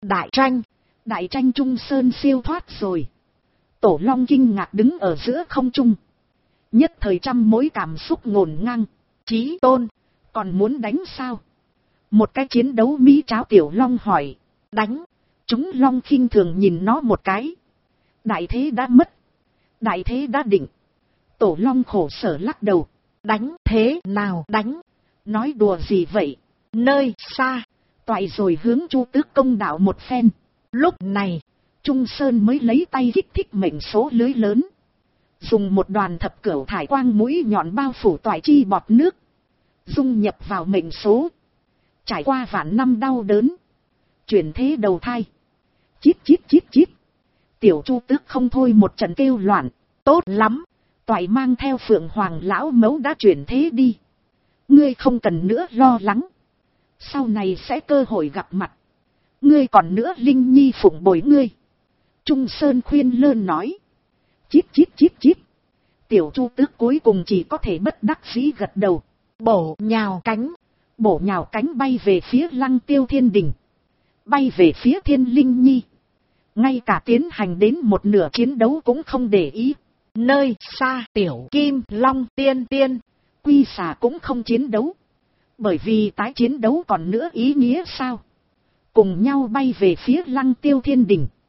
Đại tranh Trung Sơn siêu thoát rồi. Tổ Long kinh ngạc đứng ở giữa không trung. Nhất thời trăm mối cảm xúc ngổn ngang. Chí tôn, còn muốn đánh sao? Một cái chiến đấu mỹ cháo Tiểu Long hỏi. Đánh. Chúng Long khinh thường nhìn nó một cái. Đại thế đã mất. Đại thế đã định. Tổ Long khổ sở lắc đầu. Đánh thế nào đánh? Nói đùa gì vậy? Nơi xa. Toại rồi hướng Chu Tước công đạo một phen. Lúc này, Trung Sơn mới lấy tay kích thích mệnh số lưới lớn. Dùng một đoàn thập cửu thải quang mũi nhọn bao phủ toại chi bọt nước. Dung nhập vào mệnh số. Trải qua vạn năm đau đớn. Chuyển thế đầu thai. Chít chít chít chít. Tiểu Chu Tước không thôi một trận kêu loạn. Tốt lắm. Toại mang theo Phượng Hoàng lão mấu đã chuyển thế đi. Ngươi không cần nữa lo lắng. Sau này sẽ cơ hội gặp mặt. Ngươi còn nữa Linh Nhi phụng bồi ngươi. Trung Sơn khuyên lơn nói. Chít chít chít chít. Tiểu Chu Tước cuối cùng chỉ có thể bất đắc dĩ gật đầu. Bổ nhào cánh bay về phía Lăng Tiêu Thiên Đình. Bay về phía Thiên Linh Nhi. Ngay cả tiến hành đến một nửa chiến đấu cũng không để ý. Nơi xa Tiểu Kim Long tiên Quy Xà cũng không chiến đấu. Bởi vì tái chiến đấu còn nữa ý nghĩa sao? Cùng nhau bay về phía Lăng Tiêu Thiên Đình.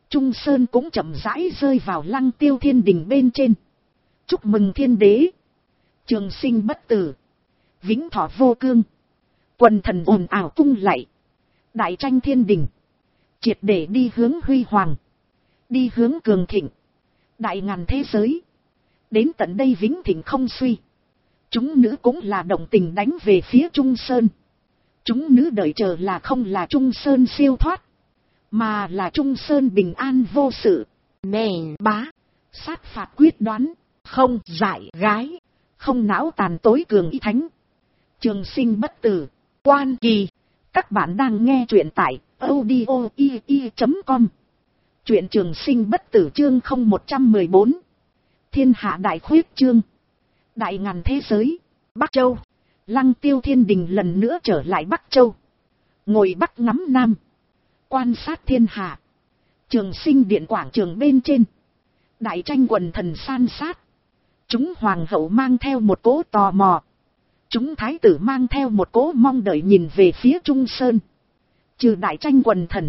Trung sơn cũng chậm rãi rơi vào Lăng Tiêu Thiên Đình bên trên. Chúc mừng thiên đế, trường sinh bất tử, vĩnh thọ vô cương. Quần thần ồn ào cung lạy. Đại tranh thiên đình, triệt để đi hướng huy hoàng, đi hướng cường thịnh. Đại ngàn thế giới, đến tận đây vĩnh thịnh không suy. Chúng nữ cũng là động tình đánh về phía Trung Sơn. Chúng nữ đợi chờ là không là Trung Sơn siêu thoát, mà là Trung Sơn bình an vô sự. Nền bá, sát phạt quyết đoán, không dại gái, không não tàn tối cường y thánh. Trường sinh bất tử, quan kỳ. Các bạn đang nghe truyện tại audio.com. Truyện trường sinh bất tử chương 0114. Thiên hạ đại khuyết chương. Đại ngàn thế giới, Bắc Châu. Lăng Tiêu Thiên Đình lần nữa trở lại Bắc Châu. Ngồi Bắc ngắm Nam, quan sát thiên hạ. Trường sinh điện quảng trường bên trên, đại tranh quần thần san sát. Chúng hoàng hậu mang theo một cỗ tò mò, chúng thái tử mang theo một cỗ mong đợi nhìn về phía Trung Sơn. Trừ đại tranh quần thần,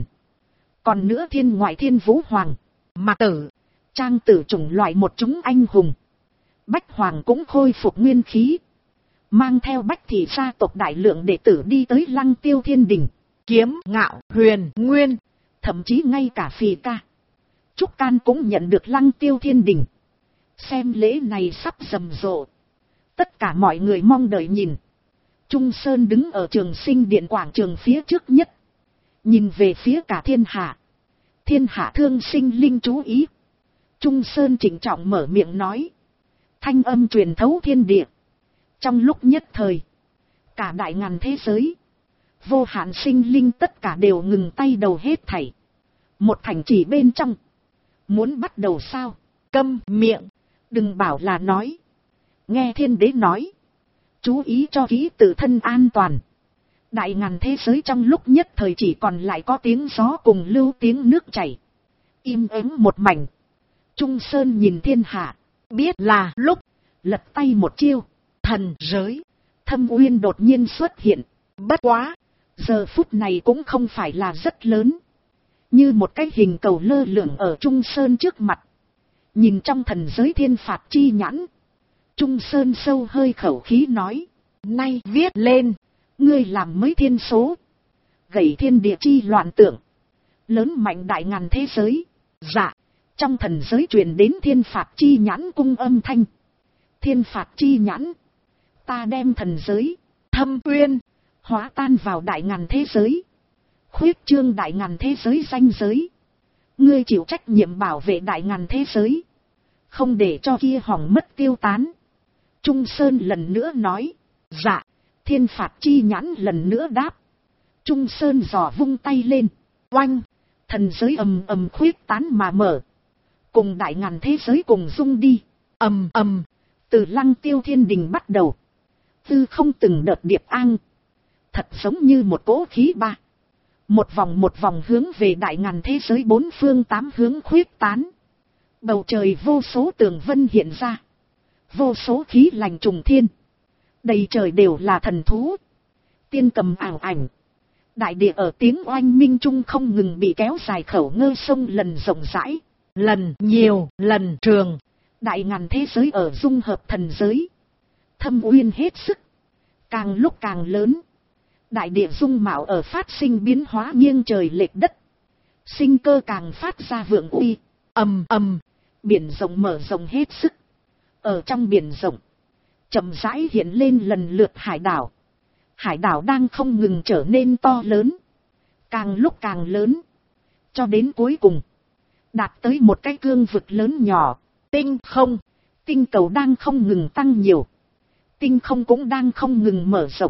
còn nữa thiên ngoại thiên vũ hoàng, Mạc Tử, Trang Tử chủng loại một chúng anh hùng. Bách hoàng cũng khôi phục nguyên khí, mang theo Bách thị gia tộc đại lượng đệ tử đi tới Lăng Tiêu Thiên Đình. Kiếm Ngạo, Huyền Nguyên, thậm chí ngay cả Phì Ca, Trúc Can cũng nhận được Lăng Tiêu Thiên Đình. Xem lễ này sắp rầm rộ, tất cả mọi người mong đợi nhìn. Trung Sơn đứng ở Trường Sinh Điện quảng trường phía trước nhất, nhìn về phía cả thiên hạ. Thiên hạ thương sinh linh chú ý. Trung Sơn trịnh trọng mở miệng nói, thanh âm truyền thấu thiên địa. Trong lúc nhất thời, cả đại ngàn thế giới, vô hạn sinh linh tất cả đều ngừng tay đầu hết thảy. Một thành trì bên trong, muốn bắt đầu sao? Câm miệng, đừng bảo là nói. Nghe thiên đế nói, chú ý cho kỹ tự thân an toàn. Đại ngàn thế giới trong lúc nhất thời chỉ còn lại có tiếng gió cùng lưu tiếng nước chảy, im ắng một mảnh. Trung Sơn nhìn thiên hạ, biết là lúc lật tay một chiêu, thần giới Thâm Uyên đột nhiên xuất hiện. Bất quá, giờ phút này cũng không phải là rất lớn, như một cái hình cầu lơ lửng ở Trung Sơn trước mặt. Nhìn trong thần giới thiên phạt chi nhãn, Trung Sơn sâu hơi khẩu khí nói, nay viết lên, ngươi làm mới thiên số, gầy thiên địa chi loạn tượng, lớn mạnh đại ngàn thế giới. dạ. Trong thần giới truyền đến thiên phạt chi nhãn cung âm thanh. Thiên phạt chi nhãn, ta đem thần giới Thâm Uyên hóa tan vào đại ngàn thế giới, khuyết trương đại ngàn thế giới ranh giới. Ngươi chịu trách nhiệm bảo vệ đại ngàn thế giới, không để cho kia hỏng mất tiêu tán. Trung Sơn lần nữa nói, dạ. Thiên phạt chi nhãn lần nữa đáp. Trung Sơn giò vung tay lên, oanh, thần giới ầm ầm khuyết tán mà mở, cùng đại ngàn thế giới cùng rung đi. Ầm ầm, từ Lăng Tiêu Thiên Đình bắt đầu, tư không từng đợt điệp an, thật giống như một cỗ khí ba, một vòng hướng về đại ngàn thế giới bốn phương tám hướng khuyết tán. Bầu trời vô số tường vân hiện ra, vô số khí lành trùng thiên, đầy trời đều là thần thú, tiên cầm ảo ảnh. Đại địa ở tiếng oanh minh trung không ngừng bị kéo dài khẩu ngơ sông lần rộng rãi, lần nhiều, lần trường. Đại ngàn thế giới ở dung hợp thần giới, Thâm Uyên hết sức, càng lúc càng lớn. Đại địa dung mạo ở phát sinh biến hóa nghiêng trời lệch đất, sinh cơ càng phát ra vượng uy. Ầm ầm, biển rộng mở rộng hết sức. Ở trong biển rộng, chậm rãi hiện lên lần lượt hải đảo. Hải đảo đang không ngừng trở nên to lớn, càng lúc càng lớn, cho đến cuối cùng đạt tới một cái cương vực lớn nhỏ. Tinh không, tinh cầu đang không ngừng tăng nhiều, tinh không cũng đang không ngừng mở rộng.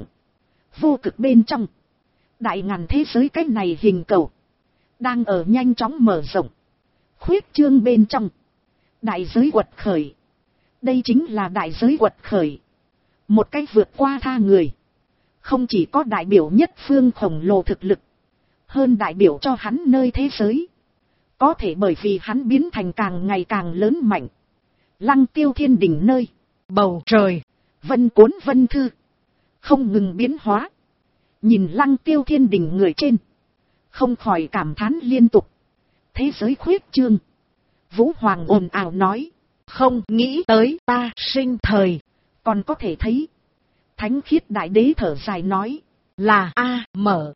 Vô cực bên trong, đại ngàn thế giới cái này hình cầu đang ở nhanh chóng mở rộng, khuyết trương bên trong. Đại giới quật khởi, đây chính là đại giới quật khởi, một cái vượt qua tha người. Không chỉ có đại biểu nhất phương khổng lồ thực lực, hơn đại biểu cho hắn nơi thế giới, có thể bởi vì hắn biến thành càng ngày càng lớn mạnh. Lăng Tiêu Thiên Đình nơi bầu trời vân cuốn vân thư, không ngừng biến hóa. Nhìn Lăng Tiêu Thiên Đình người trên, không khỏi cảm thán liên tục. thế giới khuyết trương. Vũ Hoàng ồn ào nói. Không nghĩ tới ta sinh thời. Còn có thể thấy. Thánh khiết đại đế thở dài nói. Là mở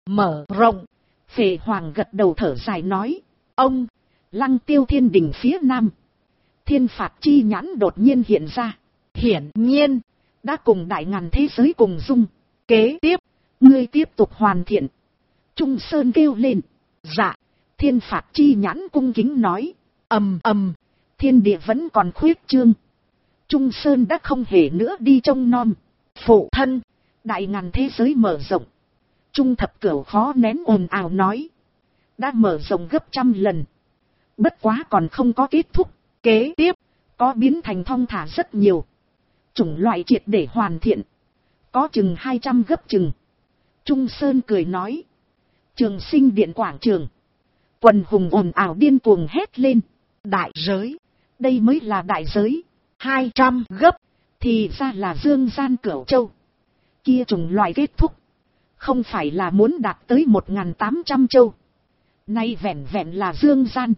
rộng. Phệ Hoàng gật đầu thở dài nói. Ông. Lăng Tiêu thiên đình phía nam. Thiên phạt chi nhãn đột nhiên hiện ra. Hiển nhiên. Đã cùng đại ngàn thế giới cùng dung. Kế tiếp. Ngươi tiếp tục hoàn thiện. Trung Sơn kêu lên. Dạ. Thiên phạt chi nhãn cung kính nói. Ầm. Thiên địa vẫn còn khuyết trương. Trung Sơn đã không hề nữa đi trông nom. Phụ thân. Đại ngàn thế giới mở rộng. Trung thập cửu khó nén ồn ào nói. Đã mở rộng gấp 100 lần. Bất quá còn không có kết thúc. Kế tiếp. Có biến thành thong thả rất nhiều. Chủng loại triệt để hoàn thiện. Có chừng 200 gấp chừng. Trung Sơn cười nói. Trường Sinh điện quảng trường. Quần hùng ồn ào điên cuồng hét lên. Đại giới. Đây mới là đại giới. 200 gấp. Thì ra là dương gian Cửu Châu. Kia chủng loại kết thúc. Không phải là muốn đạt tới 1.800 châu. Nay vẹn vẹn là dương gian.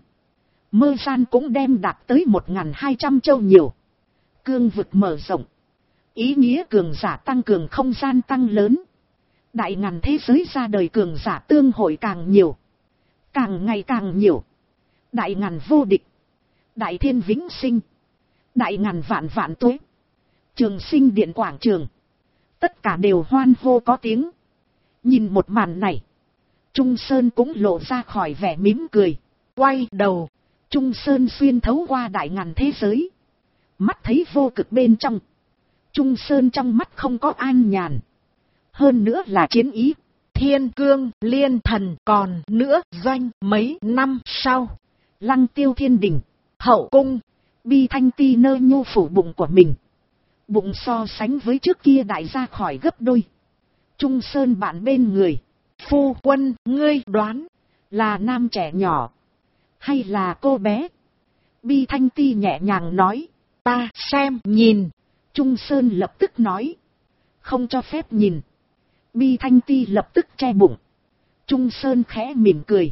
Mơ gian cũng đem đạt tới 1.200 châu nhiều. Cương vực mở rộng. Ý nghĩa cường giả tăng cường, không gian tăng lớn. Đại ngàn thế giới ra đời cường giả tương hội càng nhiều. Càng ngày càng nhiều. Đại ngàn vô địch. Đại thiên vĩnh sinh. Đại ngàn vạn vạn tuế. Trường Sinh điện quảng trường. Tất cả đều hoan hô có tiếng. Nhìn một màn này. Trung Sơn cũng lộ ra khỏi vẻ mỉm cười. Quay đầu. Trung Sơn xuyên thấu qua đại ngàn thế giới. Mắt thấy vô cực bên trong. Trung Sơn trong mắt không có an nhàn. Hơn nữa là chiến ý. Thiên cương liên thần còn nữa doanh mấy năm sau. Lăng Tiêu thiên đình. Hậu cung. Bi Thanh Ti nơ nhu phủ bụng của mình. Bụng so sánh với trước kia đại ra khỏi gấp đôi. Trung Sơn bạn bên người. Phu quân, ngươi đoán. Là nam trẻ nhỏ. Hay là cô bé? Bi Thanh Ti nhẹ nhàng nói. Ta xem nhìn. Trung Sơn lập tức nói. Không cho phép nhìn. Bi Thanh Ti lập tức che bụng. Trung Sơn khẽ mỉm cười.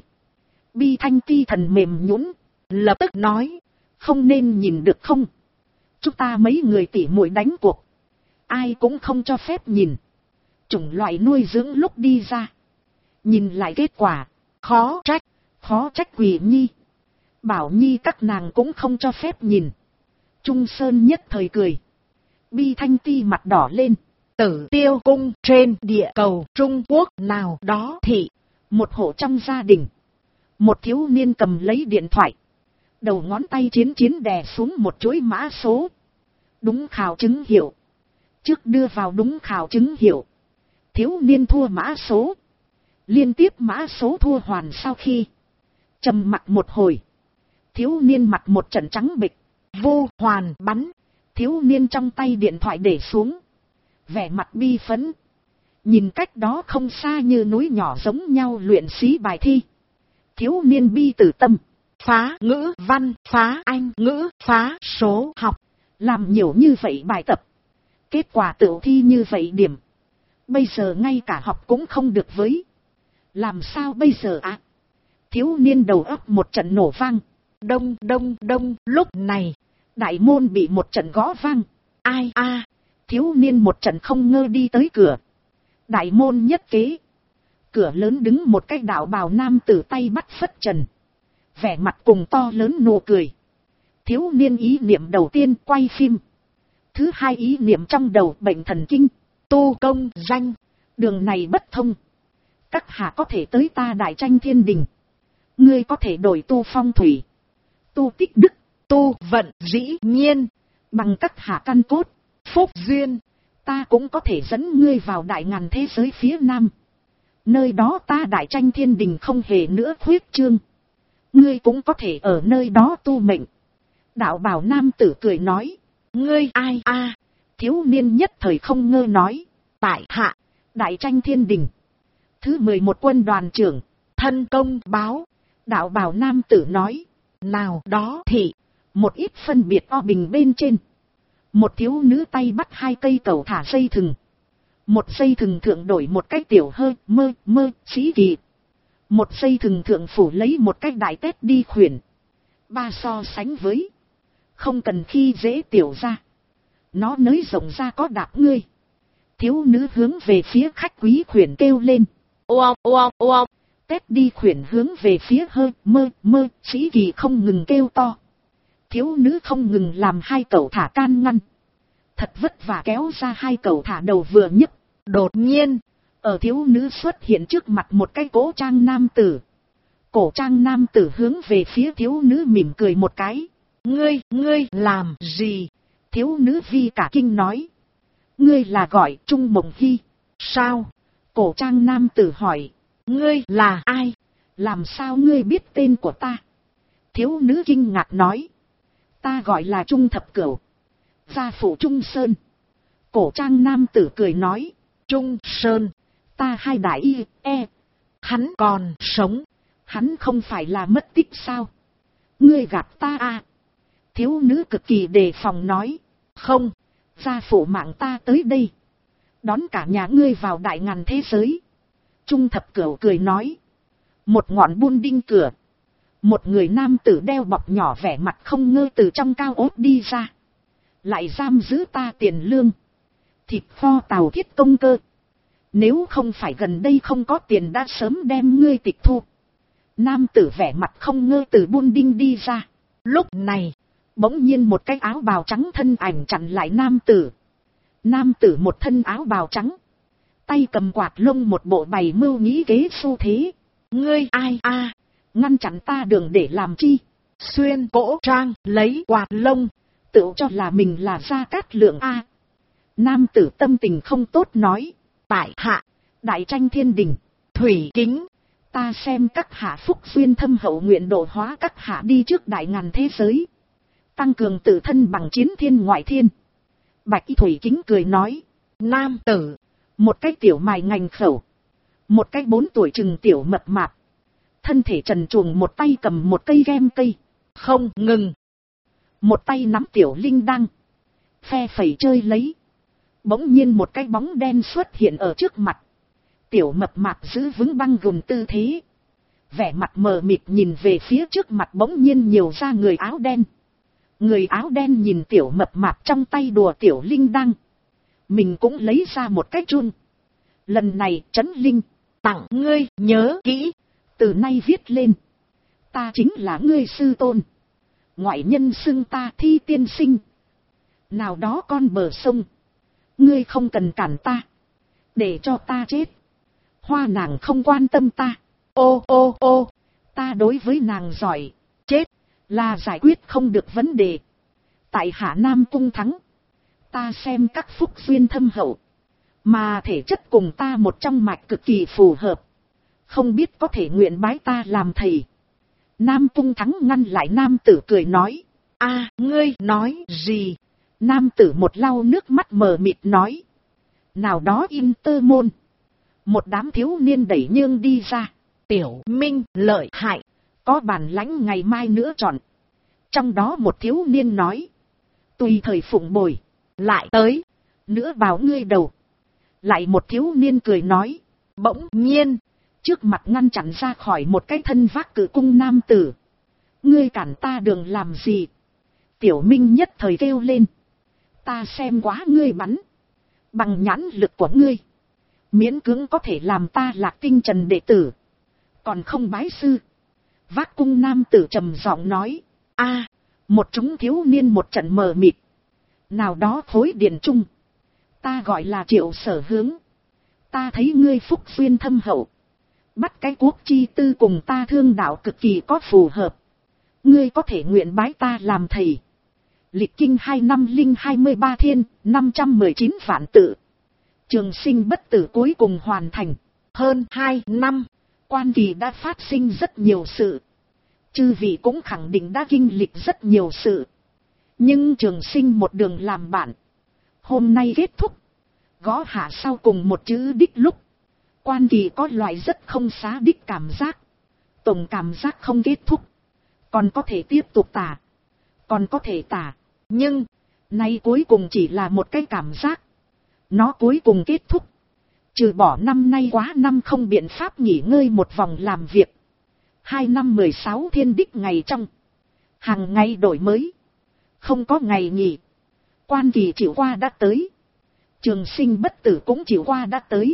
Bi Thanh Ti thần mềm nhũn, lập tức nói. Không nên nhìn được không? Chúng ta mấy người tỉ muội đánh cuộc. Ai cũng không cho phép nhìn. Chủng loại nuôi dưỡng lúc đi ra. Nhìn lại kết quả. Khó trách Quỳ Nhi. Bảo Nhi các nàng cũng không cho phép nhìn. Trung Sơn nhất thời cười. Bi Thanh Ti mặt đỏ lên. Tử Tiêu cung trên địa cầu Trung Quốc nào đó thị. Một hộ trong gia đình. Một thiếu niên cầm lấy điện thoại. Đầu ngón tay chiến đè xuống một chuỗi mã số. Đúng khảo chứng hiệu. Trước đưa vào đúng khảo chứng hiệu. Thiếu niên thua mã số. Liên tiếp mã số thua hoàn sau khi. Trầm mặc một hồi. Thiếu niên mặt một trận trắng bệch. Vô hoàn bắn. Thiếu niên trong tay điện thoại để xuống. Vẻ mặt bi phấn. Nhìn cách đó không xa như núi nhỏ giống nhau luyện xí bài thi. Thiếu niên bi tử tâm. Phá ngữ văn, phá anh ngữ, phá số học. Làm nhiều như vậy bài tập. Kết quả tự thi như vậy điểm. Bây giờ ngay cả học cũng không được với. Làm sao bây giờ ạ? Thiếu niên đầu óc một trận nổ vang. Đông, lúc này. Đại môn bị một trận gõ vang. Ai a? Thiếu niên một trận không ngơ đi tới cửa. Đại môn nhất kế. Cửa lớn đứng một cái đạo bào nam tử tay bắt phất trần. Vẻ mặt cùng to lớn nụ cười. Thiếu niên ý niệm đầu tiên quay phim. Thứ hai ý niệm trong đầu bệnh thần kinh. Tu công danh. Đường này bất thông. Các hạ có thể tới ta Đại Tranh Thiên Đình. Ngươi có thể đổi tu phong thủy. Tu tích đức. Tu vận dĩ nhiên. Bằng các hạ căn cốt. Phúc duyên. Ta cũng có thể dẫn ngươi vào đại ngàn thế giới phía nam. Nơi đó ta Đại Tranh Thiên Đình không hề nữa khuyết trương. Ngươi cũng có thể ở nơi đó tu mệnh. Đạo bào nam tử cười nói. Ngươi ai a? Thiếu niên nhất thời không ngơ nói. Tại hạ, Đại Tranh Thiên Đình. Thứ 11 quân đoàn trưởng, thân công báo. Đạo bào nam tử nói. Nào đó thì, một ít phân biệt o bình bên trên. Một thiếu nữ tay bắt 2 cây cẩu thả dây thừng. Một dây thừng thượng đổi một cái tiểu hơi mơ sĩ kỳ. Một dây thừng thượng phủ lấy một cái đại tét đi khuyển. Ba so sánh với. Không cần khi dễ tiểu ra. Nó nới rộng ra có đạp ngươi. Thiếu nữ hướng về phía khách quý khuyển kêu lên. Ô ô ô. Tét đi khuyển hướng về phía hơi mơ sĩ kỳ không ngừng kêu to. Thiếu nữ không ngừng làm hai cậu thả can ngăn. Thật vất vả kéo ra hai cậu thả đầu vừa nhấc. Đột nhiên, ở thiếu nữ xuất hiện trước mặt một cái cổ trang nam tử. Cổ trang nam tử hướng về phía thiếu nữ mỉm cười một cái. Ngươi làm gì? Thiếu nữ vi cả kinh nói. Ngươi là gọi Trung Mộng Hy. Sao? Cổ trang nam tử hỏi. Ngươi là ai? Làm sao ngươi biết tên của ta? Thiếu nữ kinh ngạc nói. Ta gọi là Trung Thập Cửu. Gia phụ Trung Sơn. Cổ trang nam tử cười nói. Trung Sơn. Ta hai đại y, Hắn còn sống. Hắn không phải là mất tích sao? Ngươi gạt ta à? Thiếu nữ cực kỳ đề phòng nói. Không, gia phụ mạng ta tới đây. Đón cả nhà ngươi vào đại ngàn thế giới. Trung Thập Cửu cười nói. Một ngọn buôn đinh cửa. Một người nam tử đeo bọc nhỏ vẻ mặt không ngơ từ trong cao ốt đi ra. Lại giam giữ ta tiền lương. Thịt kho Tàu Thiết công cơ. Nếu không phải gần đây không có tiền đã sớm đem ngươi tịch thu. Nam tử vẻ mặt không ngơ từ buôn đinh đi ra. Lúc này, bỗng nhiên một cái áo bào trắng thân ảnh chặn lại nam tử. Nam tử một thân áo bào trắng. Tay cầm quạt lông một bộ bày mưu nghĩ kế xu thế. Ngươi ai a? Ngăn chặn ta đường để làm chi? Xuyên cổ trang lấy quạt lông. Tự cho là mình là Gia Cát Lượng a. Nam tử tâm tình không tốt nói. Tại hạ, đại tranh thiên đình, thủy kính. Ta xem các hạ phúc duyên thâm hậu nguyện độ hóa các hạ đi trước đại ngàn thế giới. Tăng cường tự thân bằng chiến thiên ngoại thiên. Bạch y thủy kính cười nói. Nam tử, một cái tiểu mài ngành khẩu. Một cái 4 tuổi chừng tiểu mập mạp. Thân thể trần truồng một tay cầm một cây gem cây. Không ngừng. Một tay nắm tiểu linh đăng. Phe phẩy chơi lấy. Bỗng nhiên một cái bóng đen xuất hiện ở trước mặt. Tiểu mập mạp giữ vững băng gùn tư thế. Vẻ mặt mờ mịt nhìn về phía trước mặt bỗng nhiên nhiều ra người áo đen. Người áo đen nhìn tiểu mập mạp trong tay đùa tiểu linh đăng. Mình cũng lấy ra một cái chun. Lần này trấn linh, tặng ngươi nhớ kỹ. Từ nay viết lên. Ta chính là ngươi sư tôn. Ngoại nhân xưng ta Thi tiên sinh. Nào đó con bờ sông. Ngươi không cần cản ta. Để cho ta chết. Hoa nàng không quan tâm ta. Ô, ta đối với nàng giỏi. Chết là giải quyết không được vấn đề. Tại Hạ Nam Cung thắng. Ta xem các phúc duyên thâm hậu. Mà thể chất cùng ta một trong mạch cực kỳ phù hợp. Không biết có thể nguyện bái ta làm thầy. Nam Cung thắng ngăn lại nam tử cười nói. A, ngươi nói gì? Nam tử một lau nước mắt mờ mịt nói. Nào đó in tơ môn. Một đám thiếu niên đẩy nhương đi ra. Tiểu Minh lợi hại. Có bản lãnh ngày mai nữa chọn. Trong đó một thiếu niên nói. Tùy thời phụng bồi. Lại tới. Nữa bảo ngươi đầu. Lại một thiếu niên cười nói. Bỗng nhiên. Trước mặt ngăn chặn ra khỏi một cái thân vác cự cung nam tử. Ngươi cản ta đường làm gì? Tiểu Minh nhất thời kêu lên. Ta xem quá ngươi bắn. Bằng nhãn lực của ngươi. Miễn cưỡng có thể làm ta Lạc Tinh Trần đệ tử. Còn không bái sư. Vác cung nam tử trầm giọng nói. A, một chúng thiếu niên một trận mờ mịt. Nào đó khối điền trung. Ta gọi là Triệu Sở Hướng. Ta thấy ngươi phúc duyên thâm hậu. Bắt cái quốc chi tư cùng ta thương đạo cực kỳ có phù hợp. Ngươi có thể nguyện bái ta làm thầy. Lịch kinh 2523 thiên, 519 vạn tự. Trường sinh bất tử cuối cùng hoàn thành. Hơn 2 năm, quan kỳ đã phát sinh rất nhiều sự. Chư vị cũng khẳng định đã kinh lịch rất nhiều sự. Nhưng trường sinh một đường làm bạn. Hôm nay kết thúc. Gõ hạ sau cùng một chữ đích lúc. Quan kỳ có loại rất không xá đích cảm giác. Tổng cảm giác không kết thúc. Còn có thể tiếp tục tả. Còn có thể tả. Nhưng, nay cuối cùng chỉ là một cái cảm giác. Nó cuối cùng kết thúc. Trừ bỏ năm nay quá năm không biện pháp nghỉ ngơi một vòng làm việc. 2 năm 16 thiên đích ngày trong. Hàng ngày đổi mới. Không có ngày nghỉ. Quan kỳ chịu qua đã tới. Trường sinh bất tử cũng chịu qua đã tới.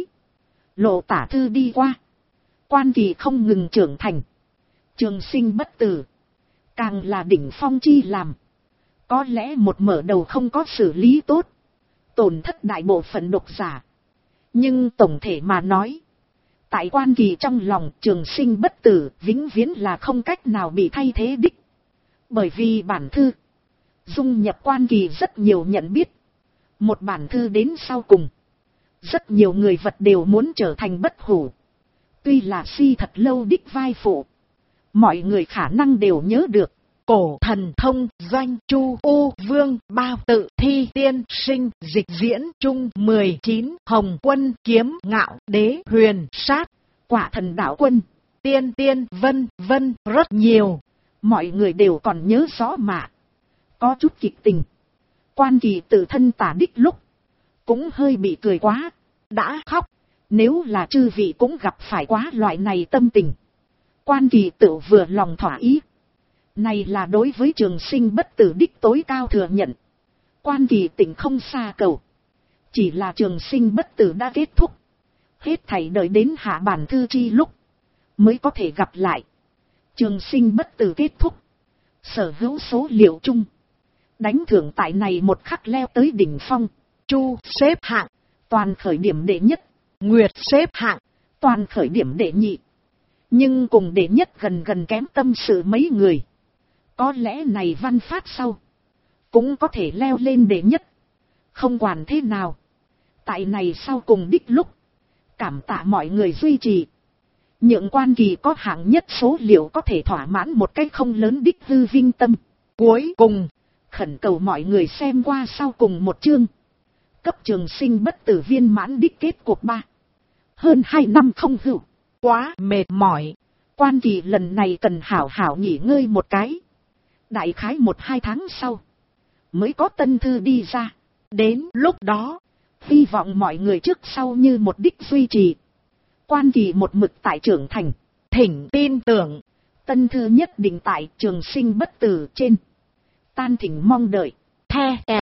Lộ tả thư đi qua. Quan kỳ không ngừng trưởng thành. Trường sinh bất tử. Càng là đỉnh phong chi làm. Có lẽ một mở đầu không có xử lý tốt. Tổn thất đại bộ phận độc giả. Nhưng tổng thể mà nói. Tại quan kỳ trong lòng trường sinh bất tử vĩnh viễn là không cách nào bị thay thế đích. Bởi vì bản thư. Dung nhập quan kỳ rất nhiều nhận biết. Một bản thư đến sau cùng. Rất nhiều người vật đều muốn trở thành bất hủ. Tuy là si thật lâu đích vai phụ. Mọi người khả năng đều nhớ được. Cổ thần thông doanh chu u vương bao tự thi tiên sinh dịch diễn trung 19 hồng quân kiếm ngạo đế huyền sát Quả thần đạo quân tiên tiên vân vân rất nhiều. Mọi người đều còn nhớ rõ mà. Có chút kịch tình. Quan kỳ tự thân tả đích lúc. Cũng hơi bị cười quá. Đã khóc. Nếu là chư vị cũng gặp phải quá loại này tâm tình. Quan kỳ tự vừa lòng thỏa ý. Này là đối với trường sinh bất tử đích tối cao thừa nhận. Quan kỳ tỉnh không xa cầu. Chỉ là trường sinh bất tử đã kết thúc. Hết thảy đợi đến hạ bản thư chi lúc. Mới có thể gặp lại. Trường sinh bất tử kết thúc. Sở hữu số liệu chung. Đánh thưởng tại này một khắc leo tới đỉnh phong. Chu xếp hạng. Toàn khởi điểm đệ nhất. Nguyệt xếp hạng. Toàn khởi điểm đệ nhị. Nhưng cùng đệ nhất gần kém tâm sự mấy người. Có lẽ này văn phát sau. Cũng có thể leo lên đệ nhất. Không quản thế nào. Tại này sau cùng đích lúc. Cảm tạ mọi người duy trì. Nhượng quan kỳ có hạng nhất số liệu có thể thỏa mãn một cách không lớn đích hư vinh tâm. Cuối cùng. Khẩn cầu mọi người xem qua sau cùng một chương. Cấp trường sinh bất tử viên mãn đích kết cuộc 3. Hơn 2 năm không hữu. Quá mệt mỏi. Quan kỳ lần này cần hảo hảo nghỉ ngơi một cái. Đại khái 1-2 tháng sau. Mới có tân thư đi ra. Đến lúc đó. Hy vọng mọi người trước sau như một đích duy trì. Quan kỳ một mực tại trưởng thành. Thỉnh tin tưởng. Tân thư nhất định tại trường sinh bất tử trên. Tan thỉnh mong đợi. The